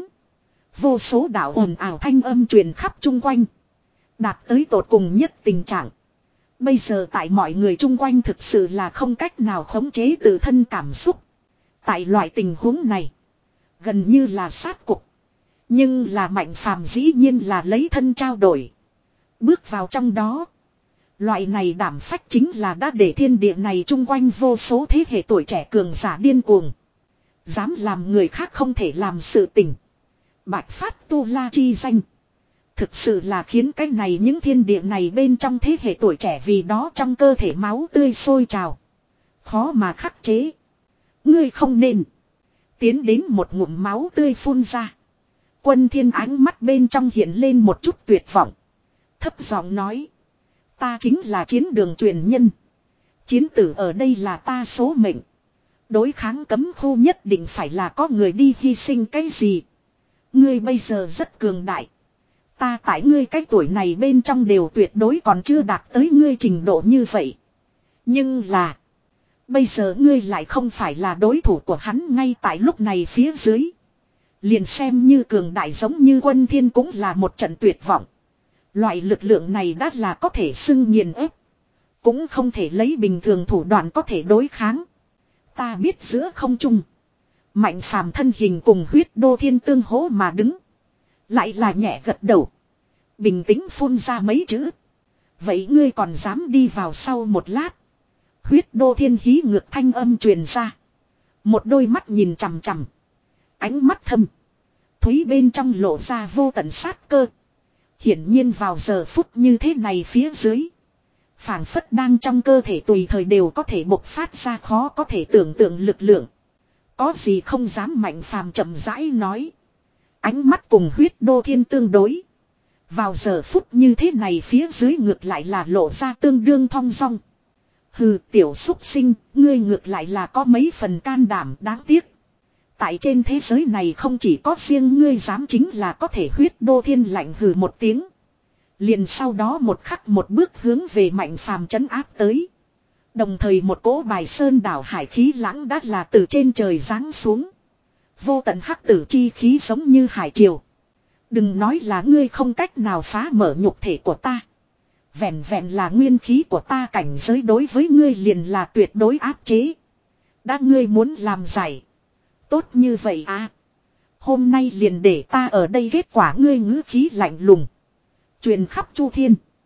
Vô số đạo ồn ào thanh âm truyền khắp chung quanh. Đạt tới tột cùng nhất tình trạng. Bây giờ tại mọi người chung quanh thực sự là không cách nào khống chế tự thân cảm xúc. Tại loại tình huống này. Gần như là sát cục. Nhưng là Mạnh Phàm dĩ nhiên là lấy thân trao đổi. Bước vào trong đó. Loại này đảm phách chính là đã để thiên địa này chung quanh vô số thế hệ tuổi trẻ cường giả điên cuồng. Dám làm người khác không thể làm sự tình. Bạch phát tu la chi danh. Thực sự là khiến cái này những thiên địa này bên trong thế hệ tuổi trẻ vì đó trong cơ thể máu tươi sôi trào. Khó mà khắc chế. Ngươi không nên. Tiến đến một ngụm máu tươi phun ra. Quân thiên ánh mắt bên trong hiện lên một chút tuyệt vọng. Thấp giọng nói. Ta chính là chiến đường truyền nhân. Chiến tử ở đây là ta số mệnh. Đối kháng cấm khu nhất định phải là có người đi hy sinh cái gì. Ngươi bây giờ rất cường đại. Ta tại ngươi cái tuổi này bên trong đều tuyệt đối còn chưa đạt tới ngươi trình độ như vậy. Nhưng là. Bây giờ ngươi lại không phải là đối thủ của hắn ngay tại lúc này phía dưới. Liền xem như cường đại giống như quân thiên cũng là một trận tuyệt vọng. Loại lực lượng này đã là có thể xưng nghiền ép. Cũng không thể lấy bình thường thủ đoạn có thể đối kháng. Ta biết giữa không trung. Mạnh Phàm thân hình cùng huyết đô thiên tương hỗ mà đứng. Lại là nhẹ gật đầu. Bình tĩnh phun ra mấy chữ. Vậy ngươi còn dám đi vào sau một lát. Huyết đô thiên hí ngược thanh âm truyền ra. Một đôi mắt nhìn chằm chằm. Ánh mắt thâm. Thúy bên trong lộ ra vô tận sát cơ. Hiển nhiên vào giờ phút như thế này phía dưới. Phảng phất đang trong cơ thể tùy thời đều có thể bộc phát ra khó có thể tưởng tượng lực lượng. Có gì không dám Mạnh Phàm chậm rãi nói. Ánh mắt cùng huyết đô thiên tương đối. Vào giờ phút như thế này phía dưới ngược lại là lộ ra tương đương thong dong. Hừ tiểu xúc sinh, ngươi ngược lại là có mấy phần can đảm đáng tiếc. Tại trên thế giới này không chỉ có riêng ngươi dám chính là có thể huyết đô thiên lạnh hừ một tiếng. Liền sau đó một khắc một bước hướng về Mạnh Phàm trấn áp tới. Đồng thời một cỗ bài sơn đảo hải khí lãng đã là từ trên trời giáng xuống. Vô tận hắc tử chi khí giống như hải triều. Đừng nói là ngươi không cách nào phá mở nhục thể của ta. Vẹn vẹn là nguyên khí của ta cảnh giới đối với ngươi liền là tuyệt đối áp chế. Đã ngươi muốn làm giải. Tốt như vậy à. Hôm nay liền để ta ở đây kết quả ngươi ngữ khí lạnh lùng. Truyền khắp chu thiên.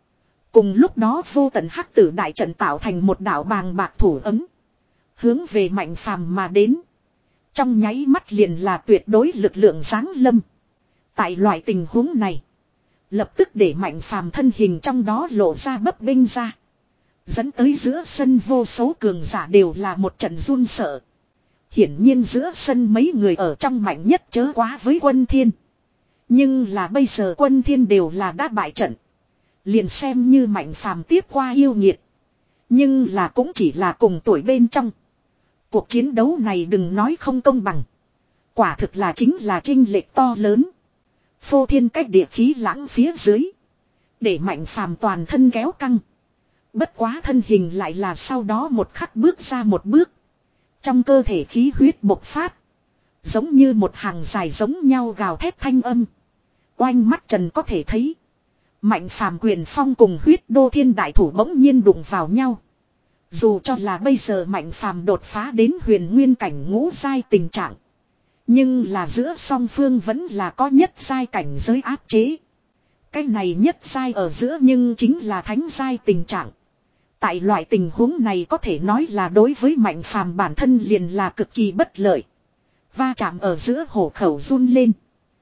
Cùng lúc đó vô tận hắc tử đại trận tạo thành một đạo bàng bạc thủ ấm. Hướng về Mạnh Phàm mà đến. Trong nháy mắt liền là tuyệt đối lực lượng giáng lâm. Tại loại tình huống này. Lập tức để Mạnh Phàm thân hình trong đó lộ ra bấp bênh ra. Dẫn tới giữa sân vô số cường giả đều là một trận run sợ. Hiển nhiên giữa sân mấy người ở trong mạnh nhất chớ quá với Quân Thiên. Nhưng là bây giờ Quân Thiên đều là đã bại trận. Liền xem như Mạnh Phàm tiếp qua yêu nghiệt. Nhưng là cũng chỉ là cùng tuổi bên trong. Cuộc chiến đấu này đừng nói không công bằng. Quả thực là chính là chênh lệch to lớn. Phô thiên cách địa khí lãng phía dưới. Để Mạnh Phàm toàn thân kéo căng. Bất quá thân hình lại là sau đó một khắc bước ra một bước. Trong cơ thể khí huyết bộc phát. Giống như một hàng dài giống nhau gào thét thanh âm. Oanh mắt trần có thể thấy. Mạnh Phàm quyền phong cùng huyết đô thiên đại thủ bỗng nhiên đụng vào nhau. Dù cho là bây giờ Mạnh Phàm đột phá đến huyền nguyên cảnh ngũ giai tình trạng. Nhưng là giữa song phương vẫn là có nhất giai cảnh giới áp chế. Cái này nhất giai ở giữa nhưng chính là thánh giai tình trạng. Tại loại tình huống này có thể nói là đối với Mạnh Phàm bản thân liền là cực kỳ bất lợi. Va chạm ở giữa hổ khẩu run lên.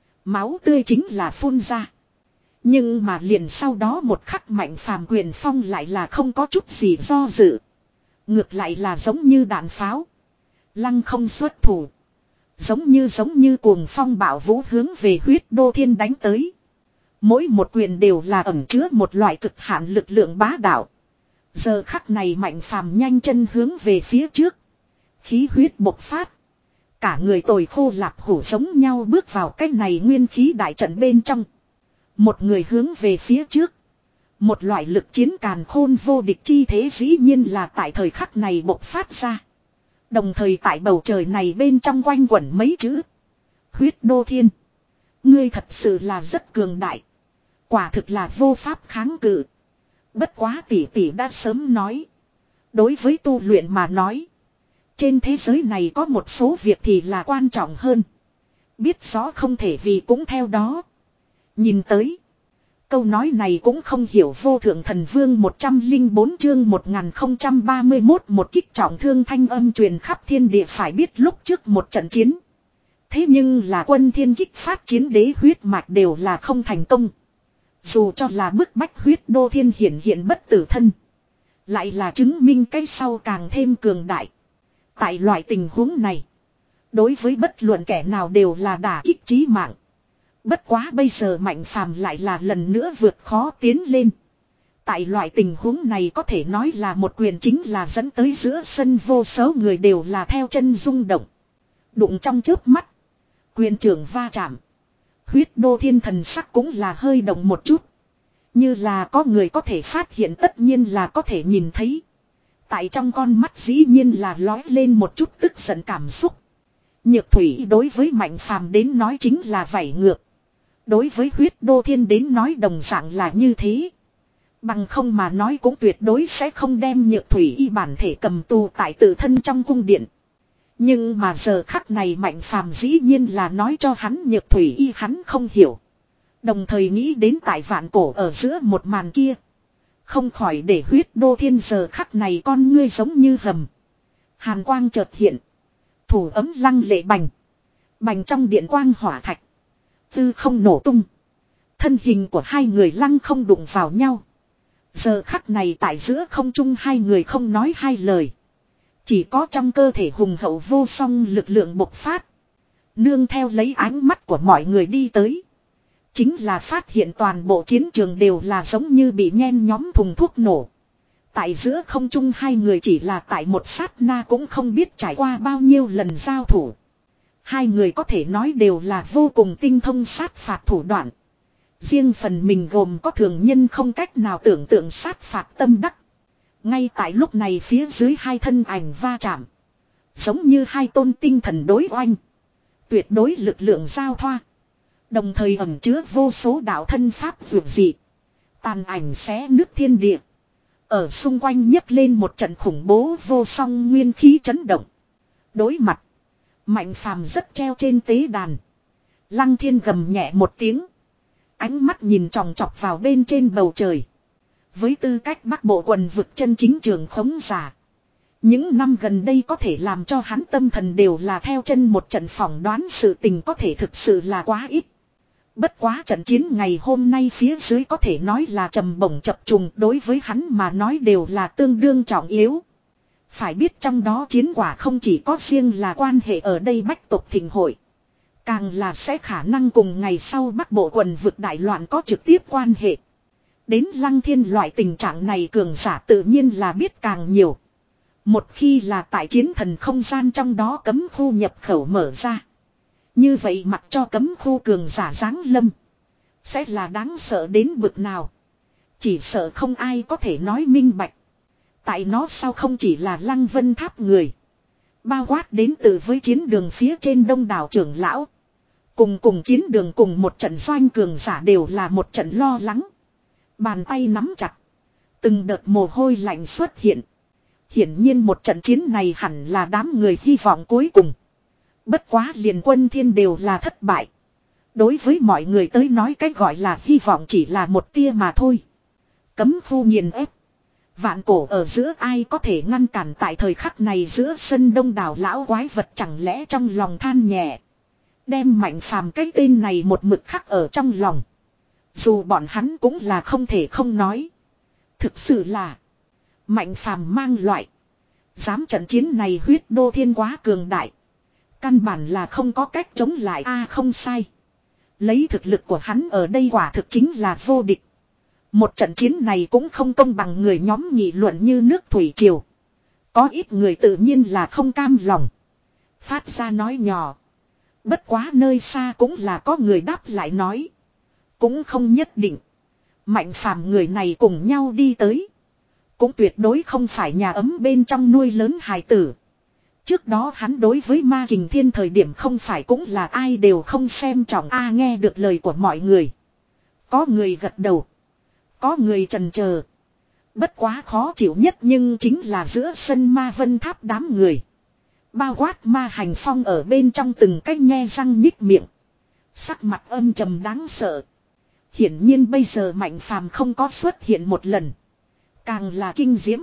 Máu tươi chính là phun ra. Nhưng mà liền sau đó một khắc Mạnh Phàm quyền phong lại là không có chút gì do dự. Ngược lại là giống như đạn pháo. Lăng không xuất thủ. Giống như giống như cuồng phong bạo vũ hướng về huyết đô thiên đánh tới. Mỗi một quyền đều là ẩn chứa một loại cực hạn lực lượng bá đạo. Giờ khắc này Mạnh Phàm nhanh chân hướng về phía trước. Khí huyết bộc phát. Cả người tồi khô lạp hủ giống nhau bước vào cái này nguyên khí đại trận bên trong. Một người hướng về phía trước. Một loại lực chiến càn khôn vô địch chi thế dĩ nhiên là tại thời khắc này bộc phát ra. Đồng thời tại bầu trời này bên trong quanh quẩn mấy chữ. Huyết đô thiên. Ngươi thật sự là rất cường đại. Quả thực là vô pháp kháng cự. Bất quá tỷ tỷ đã sớm nói. Đối với tu luyện mà nói. Trên thế giới này có một số việc thì là quan trọng hơn. Biết rõ không thể vì cũng theo đó. Nhìn tới. Câu nói này cũng không hiểu vô thượng thần vương một trăm linh bốn chương một nghìn không trăm ba mươi mốt một kích trọng thương thanh âm truyền khắp thiên địa phải biết lúc trước một trận chiến. Thế nhưng là Quân Thiên kích phát chiến đế huyết mạch đều là không thành công. Dù cho là bức bách huyết đô thiên hiển hiện bất tử thân. Lại là chứng minh cái sau càng thêm cường đại. Tại loại tình huống này. Đối với bất luận kẻ nào đều là đả kích chí mạng. Bất quá bây giờ Mạnh Phàm lại là lần nữa vượt khó tiến lên. Tại loại tình huống này có thể nói là một quyền chính là dẫn tới giữa sân vô số người đều là theo chân rung động. Đụng trong chớp mắt. Quyền trưởng va chạm. Huyết đô thiên thần sắc cũng là hơi động một chút. Như là có người có thể phát hiện tất nhiên là có thể nhìn thấy. Tại trong con mắt dĩ nhiên là lói lên một chút tức giận cảm xúc. Nhược thủy đối với Mạnh Phàm đến nói chính là vảy ngược. Đối với huyết đô thiên đến nói đồng dạng là như thế. Bằng không mà nói cũng tuyệt đối sẽ không đem nhược thủy y bản thể cầm tù tại tự thân trong cung điện. Nhưng mà giờ khắc này Mạnh Phàm dĩ nhiên là nói cho hắn nhược thủy y hắn không hiểu. Đồng thời nghĩ đến tại vạn cổ ở giữa một màn kia. Không khỏi để huyết đô thiên giờ khắc này con ngươi giống như hầm. Hàn quang chợt hiện. Thủ ấm lăng lệ bành. Bành trong điện quang hỏa thạch. Tư không nổ tung. Thân hình của hai người lăng không đụng vào nhau. Giờ khắc này tại giữa không trung hai người không nói hai lời. Chỉ có trong cơ thể hùng hậu vô song lực lượng bộc phát. Nương theo lấy ánh mắt của mọi người đi tới. Chính là phát hiện toàn bộ chiến trường đều là giống như bị nhen nhóm thùng thuốc nổ. Tại giữa không trung hai người chỉ là tại một sát na cũng không biết trải qua bao nhiêu lần giao thủ. Hai người có thể nói đều là vô cùng tinh thông sát phạt thủ đoạn. Riêng phần mình gồm có thường nhân không cách nào tưởng tượng sát phạt tâm đắc. Ngay tại lúc này phía dưới hai thân ảnh va chạm. Giống như hai tôn tinh thần đối oanh. Tuyệt đối lực lượng giao thoa. Đồng thời ẩn chứa vô số đạo thân pháp vượt dị. Tàn ảnh xé nước thiên địa. Ở xung quanh nhấc lên một trận khủng bố vô song nguyên khí chấn động. Đối mặt. Mạnh Phàm rất treo trên tế đàn. Lăng Thiên gầm nhẹ một tiếng. Ánh mắt nhìn tròng trọc vào bên trên bầu trời. Với tư cách Bắc Bộ quần vực chân chính trường khống giả. Những năm gần đây có thể làm cho hắn tâm thần đều là theo chân một trận phỏng đoán sự tình có thể thực sự là quá ít. Bất quá trận chiến ngày hôm nay phía dưới có thể nói là trầm bổng chập trùng đối với hắn mà nói đều là tương đương trọng yếu. Phải biết trong đó chiến quả không chỉ có riêng là quan hệ ở đây bách tộc thịnh hội. Càng là sẽ khả năng cùng ngày sau Bắc Bộ quần vực đại loạn có trực tiếp quan hệ. Đến Lăng Thiên loại tình trạng này cường giả tự nhiên là biết càng nhiều. Một khi là tại chiến thần không gian trong đó cấm khu nhập khẩu mở ra. Như vậy mặc cho cấm khu cường giả giáng lâm. Sẽ là đáng sợ đến bực nào. Chỉ sợ không ai có thể nói minh bạch. Tại nó sao không chỉ là Lăng Vân Tháp người. Bao quát đến từ với chiến đường phía trên đông đảo trưởng lão. Cùng cùng chiến đường cùng một trận doanh cường giả đều là một trận lo lắng. Bàn tay nắm chặt. Từng đợt mồ hôi lạnh xuất hiện. Hiển nhiên một trận chiến này hẳn là đám người hy vọng cuối cùng. Bất quá liền quân thiên đều là thất bại. Đối với mọi người tới nói cách gọi là hy vọng chỉ là một tia mà thôi. Cấm khu nghiền ép. Vạn cổ ở giữa ai có thể ngăn cản tại thời khắc này giữa sân đông đảo lão quái vật chẳng lẽ trong lòng than nhẹ. Đem Mạnh Phàm cái tên này một mực khắc ở trong lòng. Dù bọn hắn cũng là không thể không nói. Thực sự là Mạnh Phàm mang loại. Dám trận chiến này huyết đô thiên quá cường đại. Căn bản là không có cách chống lại a à, không sai. Lấy thực lực của hắn ở đây quả thực chính là vô địch. Một trận chiến này cũng không công bằng người nhóm nghị luận như nước thủy triều. Có ít người tự nhiên là không cam lòng. Phát ra nói nhỏ. Bất quá nơi xa cũng là có người đáp lại nói. Cũng không nhất định. Mạnh Phàm người này cùng nhau đi tới. Cũng tuyệt đối không phải nhà ấm bên trong nuôi lớn hài tử. Trước đó hắn đối với Ma Kình Thiên thời điểm không phải cũng là ai đều không xem trọng a nghe được lời của mọi người. Có người gật đầu. Có người chần chờ. Bất quá khó chịu nhất nhưng chính là giữa sân Ma Vân Tháp đám người. Bao quát Ma Hành Phong ở bên trong từng cái nhe răng nhích miệng. Sắc mặt âm trầm đáng sợ. Hiển nhiên bây giờ Mạnh Phàm không có xuất hiện một lần. Càng là kinh diễm.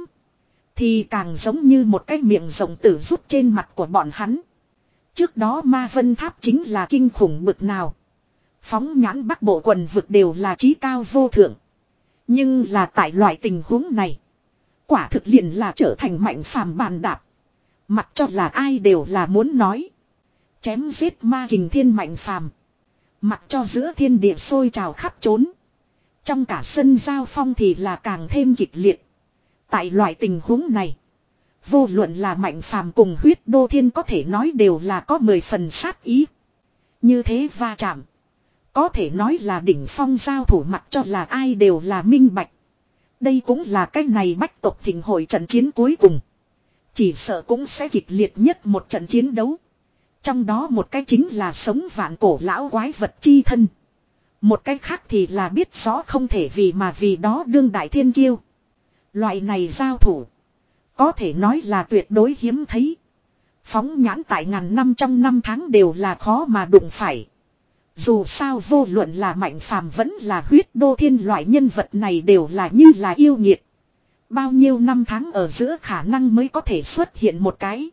Thì càng giống như một cái miệng rộng tử rút trên mặt của bọn hắn. Trước đó Ma Vân Tháp chính là kinh khủng bực nào. Phóng nhãn Bắc Bộ quần vực đều là trí cao vô thượng. Nhưng là tại loại tình huống này. Quả thực liền là trở thành Mạnh Phàm bàn đạp. Mặc cho là ai đều là muốn nói. Chém giết Ma Kình Thiên Mạnh Phàm. Mặc cho giữa thiên địa sôi trào khắp trốn. Trong cả sân giao phong thì là càng thêm kịch liệt. Tại loại tình huống này. Vô luận là Mạnh Phàm cùng huyết đô thiên có thể nói đều là có mười phần sát ý. Như thế va chạm. Có thể nói là đỉnh phong giao thủ mặc cho là ai đều là minh bạch. Đây cũng là cái này bách tộc thịnh hội trận chiến cuối cùng. Chỉ sợ cũng sẽ kịch liệt nhất một trận chiến đấu. Trong đó một cái chính là sống vạn cổ lão quái vật chi thân. Một cái khác thì là biết rõ không thể vì mà vì đó đương đại thiên kiêu. Loại này giao thủ. Có thể nói là tuyệt đối hiếm thấy. Phóng nhãn tại ngàn năm trong năm tháng đều là khó mà đụng phải. Dù sao vô luận là Mạnh Phàm vẫn là huyết đô thiên loại nhân vật này đều là như là yêu nghiệt. Bao nhiêu năm tháng ở giữa khả năng mới có thể xuất hiện một cái.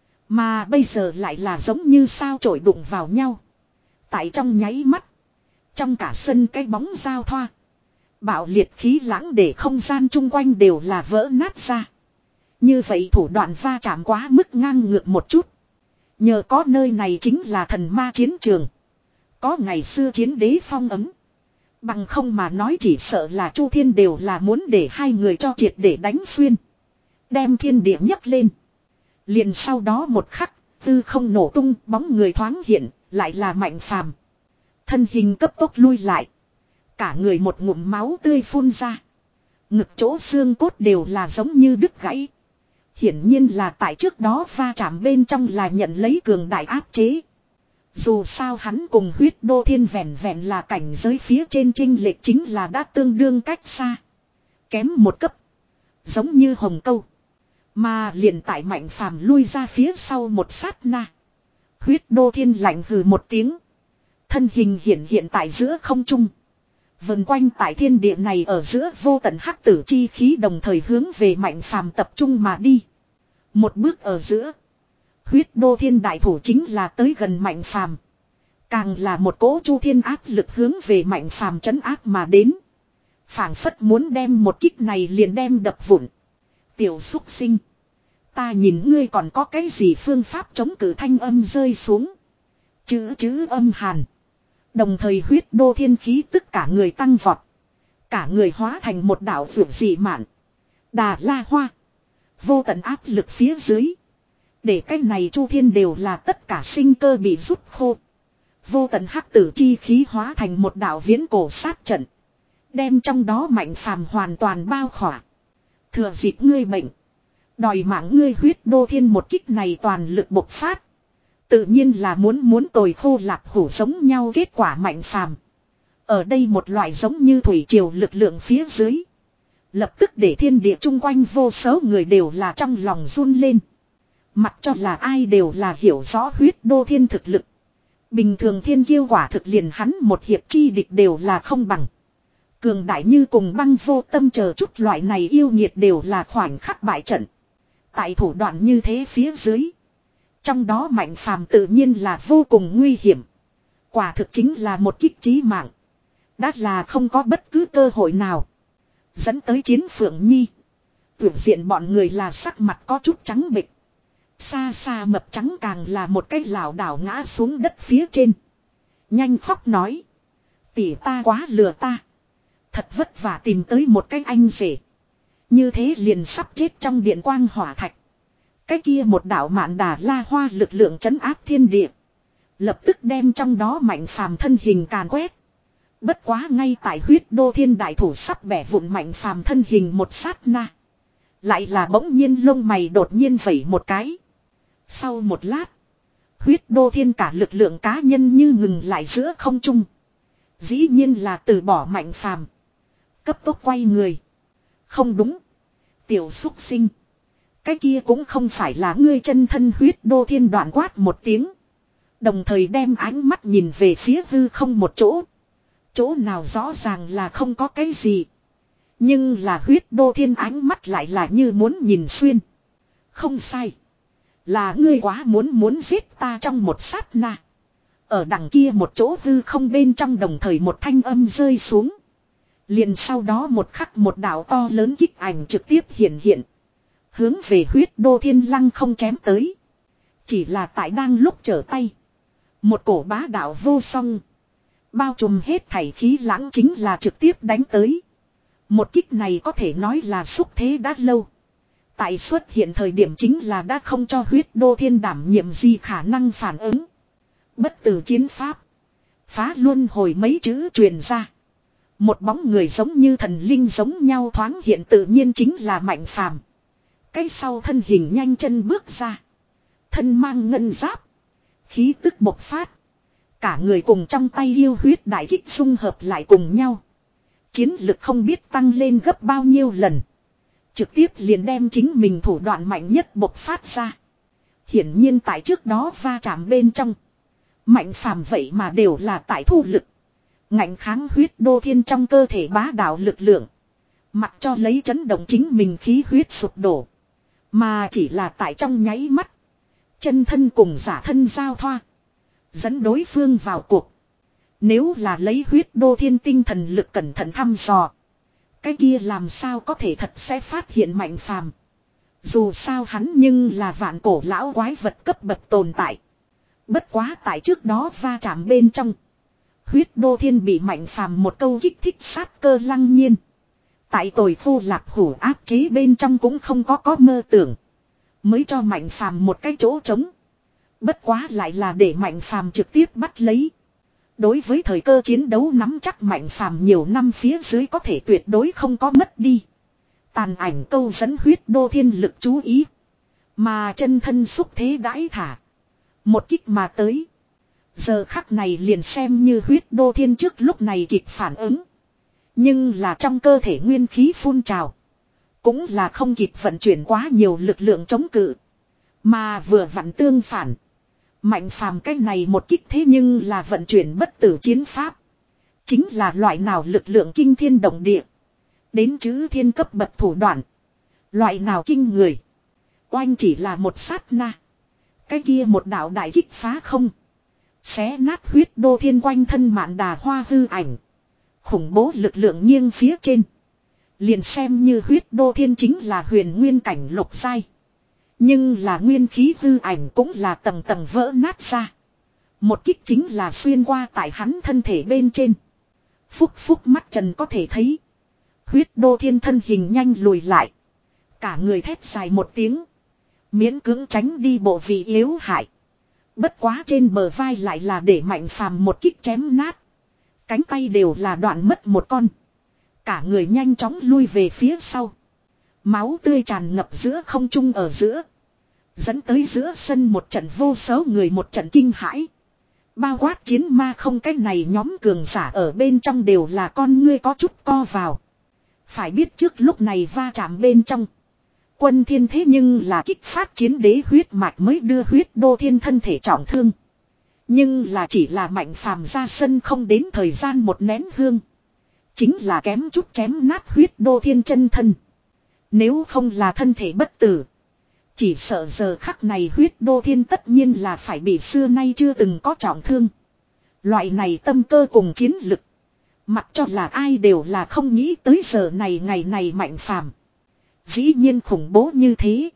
Mà bây giờ lại là giống như sao trổi đụng vào nhau. Tại trong nháy mắt. Trong cả sân cái bóng giao thoa. Bạo liệt khí lãng để không gian chung quanh đều là vỡ nát ra. Như vậy thủ đoạn va chạm quá mức ngang ngược một chút. Nhờ có nơi này chính là thần ma chiến trường. Có ngày xưa chiến đế phong ấm. Bằng không mà nói chỉ sợ là Chu Thiên đều là muốn để hai người cho triệt để đánh xuyên. Đem thiên địa nhấc lên. Liền sau đó một khắc, tư không nổ tung, bóng người thoáng hiện, lại là Mạnh Phàm. Thân hình cấp tốc lui lại. Cả người một ngụm máu tươi phun ra. Ngực chỗ xương cốt đều là giống như đứt gãy. Hiển nhiên là tại trước đó va chạm bên trong là nhận lấy cường đại áp chế. Dù sao hắn cùng huyết đô thiên vẹn vẹn là cảnh giới phía trên chênh lệch chính là đã tương đương cách xa. Kém một cấp. Giống như hồng câu. Mà liền tại Mạnh Phàm lui ra phía sau một sát na. Huyết đô thiên lạnh hừ một tiếng. Thân hình hiện hiện tại giữa không trung. Vần quanh tại thiên địa này ở giữa vô tận hắc tử chi khí đồng thời hướng về Mạnh Phàm tập trung mà đi. Một bước ở giữa. Huyết đô thiên đại thủ chính là tới gần Mạnh Phàm. Càng là một cỗ chu thiên áp lực hướng về Mạnh Phàm trấn áp mà đến. Phảng phất muốn đem một kích này liền đem đập vụn. Tiểu xúc sinh. Ta nhìn ngươi còn có cái gì phương pháp chống cự thanh âm rơi xuống. Chữ chữ âm hàn. Đồng thời huyết đô thiên khí tức cả người tăng vọt. Cả người hóa thành một đạo vượt dị mạn. Đà la hoa. Vô tận áp lực phía dưới. Để cái này chu thiên đều là tất cả sinh cơ bị rút khô. Vô tận hắc tử chi khí hóa thành một đạo viễn cổ sát trận. Đem trong đó Mạnh Phàm hoàn toàn bao khỏa. Thừa dịp ngươi bệnh. Đòi mạng ngươi huyết đô thiên một kích này toàn lực bộc phát. Tự nhiên là muốn muốn tồi khô lạp hủ giống nhau kết quả Mạnh Phàm. Ở đây một loại giống như thủy triều lực lượng phía dưới. Lập tức để thiên địa chung quanh vô số người đều là trong lòng run lên. Mặc cho là ai đều là hiểu rõ huyết đô thiên thực lực. Bình thường thiên kiêu quả thực liền hắn một hiệp chi địch đều là không bằng. Cường đại như cùng băng vô tâm chờ chút loại này yêu nghiệt đều là khoảnh khắc bại trận. Tại thủ đoạn như thế phía dưới. Trong đó Mạnh Phàm tự nhiên là vô cùng nguy hiểm. Quả thực chính là một kích chí mạng. Đã là không có bất cứ cơ hội nào. Dẫn tới chiến Phượng Nhi. Tưởng diện bọn người là sắc mặt có chút trắng bệch. Xa xa mập trắng càng là một cái lảo đảo ngã xuống đất phía trên. Nhanh khóc nói. Tỷ ta quá lừa ta. Thật vất vả tìm tới một cái anh rể. Như thế liền sắp chết trong điện quang hỏa thạch. Cái kia một đạo mạn đà la hoa lực lượng trấn áp thiên địa. Lập tức đem trong đó Mạnh Phàm thân hình càn quét. Bất quá ngay tại huyết đô thiên đại thủ sắp bẻ vụn Mạnh Phàm thân hình một sát na. Lại là bỗng nhiên lông mày đột nhiên vẩy một cái. Sau một lát. Huyết đô thiên cả lực lượng cá nhân như ngừng lại giữa không trung. Dĩ nhiên là từ bỏ Mạnh Phàm. Cấp tốc quay người. Không đúng. Tiểu xúc sinh. Cái kia cũng không phải là ngươi chân thân huyết đô thiên đoạn quát một tiếng. Đồng thời đem ánh mắt nhìn về phía hư không một chỗ. Chỗ nào rõ ràng là không có cái gì. Nhưng là huyết đô thiên ánh mắt lại là như muốn nhìn xuyên. Không sai. Là ngươi quá muốn muốn giết ta trong một sát na. Ở đằng kia một chỗ hư không bên trong đồng thời một thanh âm rơi xuống. Liền sau đó một khắc một đạo to lớn kích ảnh trực tiếp hiện hiện. Hướng về huyết đô thiên lăng không chém tới. Chỉ là tại đang lúc trở tay. Một cổ bá đạo vô song. Bao trùm hết thảy khí lãng chính là trực tiếp đánh tới. Một kích này có thể nói là xúc thế đã lâu. Tại xuất hiện thời điểm chính là đã không cho huyết đô thiên đảm nhiệm gì khả năng phản ứng. Bất tử chiến pháp. Phá luân hồi mấy chữ truyền ra. Một bóng người giống như thần linh giống nhau thoáng hiện tự nhiên chính là Mạnh Phàm. Cái sau thân hình nhanh chân bước ra. Thân mang ngân giáp. Khí tức bộc phát. Cả người cùng trong tay yêu huyết đại kích xung hợp lại cùng nhau. Chiến lực không biết tăng lên gấp bao nhiêu lần. Trực tiếp liền đem chính mình thủ đoạn mạnh nhất bộc phát ra. Hiển nhiên tại trước đó va chạm bên trong. Mạnh Phàm vậy mà đều là tại thu lực. Ngạnh kháng huyết đô thiên trong cơ thể bá đạo lực lượng. Mặc cho lấy chấn động chính mình khí huyết sụp đổ. Mà chỉ là tại trong nháy mắt. Chân thân cùng giả thân giao thoa. Dẫn đối phương vào cuộc. Nếu là lấy huyết đô thiên tinh thần lực cẩn thận thăm dò. Cái kia làm sao có thể thật sẽ phát hiện Mạnh Phàm. Dù sao hắn nhưng là vạn cổ lão quái vật cấp bậc tồn tại. Bất quá tại trước đó va chạm bên trong. Huyết đô thiên bị Mạnh Phàm một câu kích thích sát cơ lăng nhiên. Tại tồi khô lạc hủ áp chế bên trong cũng không có có mơ tưởng. Mới cho Mạnh Phàm một cái chỗ trống. Bất quá lại là để Mạnh Phàm trực tiếp bắt lấy. Đối với thời cơ chiến đấu nắm chắc Mạnh Phàm nhiều năm phía dưới có thể tuyệt đối không có mất đi. Tàn ảnh câu dẫn huyết đô thiên lực chú ý. Mà chân thân xúc thế đãi thả. Một kích mà tới. Giờ khắc này liền xem như huyết đô thiên trước lúc này kịp phản ứng. Nhưng là trong cơ thể nguyên khí phun trào. Cũng là không kịp vận chuyển quá nhiều lực lượng chống cự. Mà vừa vặn tương phản. Mạnh Phàm cái này một kích thế nhưng là vận chuyển bất tử chiến pháp. Chính là loại nào lực lượng kinh thiên động địa. Đến chữ thiên cấp bậc thủ đoạn. Loại nào kinh người. Oanh chỉ là một sát na. Cái kia một đạo đại kích phá không. Xé nát huyết đô thiên quanh thân mạn đà hoa hư ảnh. Khủng bố lực lượng nghiêng phía trên. Liền xem như huyết đô thiên chính là huyền nguyên cảnh lục sai. Nhưng là nguyên khí hư ảnh cũng là tầng tầng vỡ nát ra. Một kích chính là xuyên qua tại hắn thân thể bên trên. Phúc phúc mắt trần có thể thấy. Huyết đô thiên thân hình nhanh lùi lại. Cả người thét dài một tiếng. Miễn cưỡng tránh đi bộ vị yếu hại. Bất quá trên bờ vai lại là để Mạnh Phàm một kích chém nát. Cánh tay đều là đoạn mất một con. Cả người nhanh chóng lui về phía sau. Máu tươi tràn ngập giữa không trung ở giữa. Dẫn tới giữa sân một trận vô số người một trận kinh hãi. Bao quát chiến ma không cái này nhóm cường giả ở bên trong đều là con ngươi có chút co vào. Phải biết trước lúc này va chạm bên trong. Quân thiên thế nhưng là kích phát chiến đế huyết mạch mới đưa huyết đô thiên thân thể trọng thương. Nhưng là chỉ là Mạnh Phàm ra sân không đến thời gian một nén hương. Chính là kém chút chém nát huyết đô thiên chân thân. Nếu không là thân thể bất tử. Chỉ sợ giờ khắc này huyết đô thiên tất nhiên là phải bị xưa nay chưa từng có trọng thương. Loại này tâm cơ cùng chiến lực. Mặc cho là ai đều là không nghĩ tới giờ này ngày này Mạnh Phàm. Dĩ nhiên khủng bố như thế.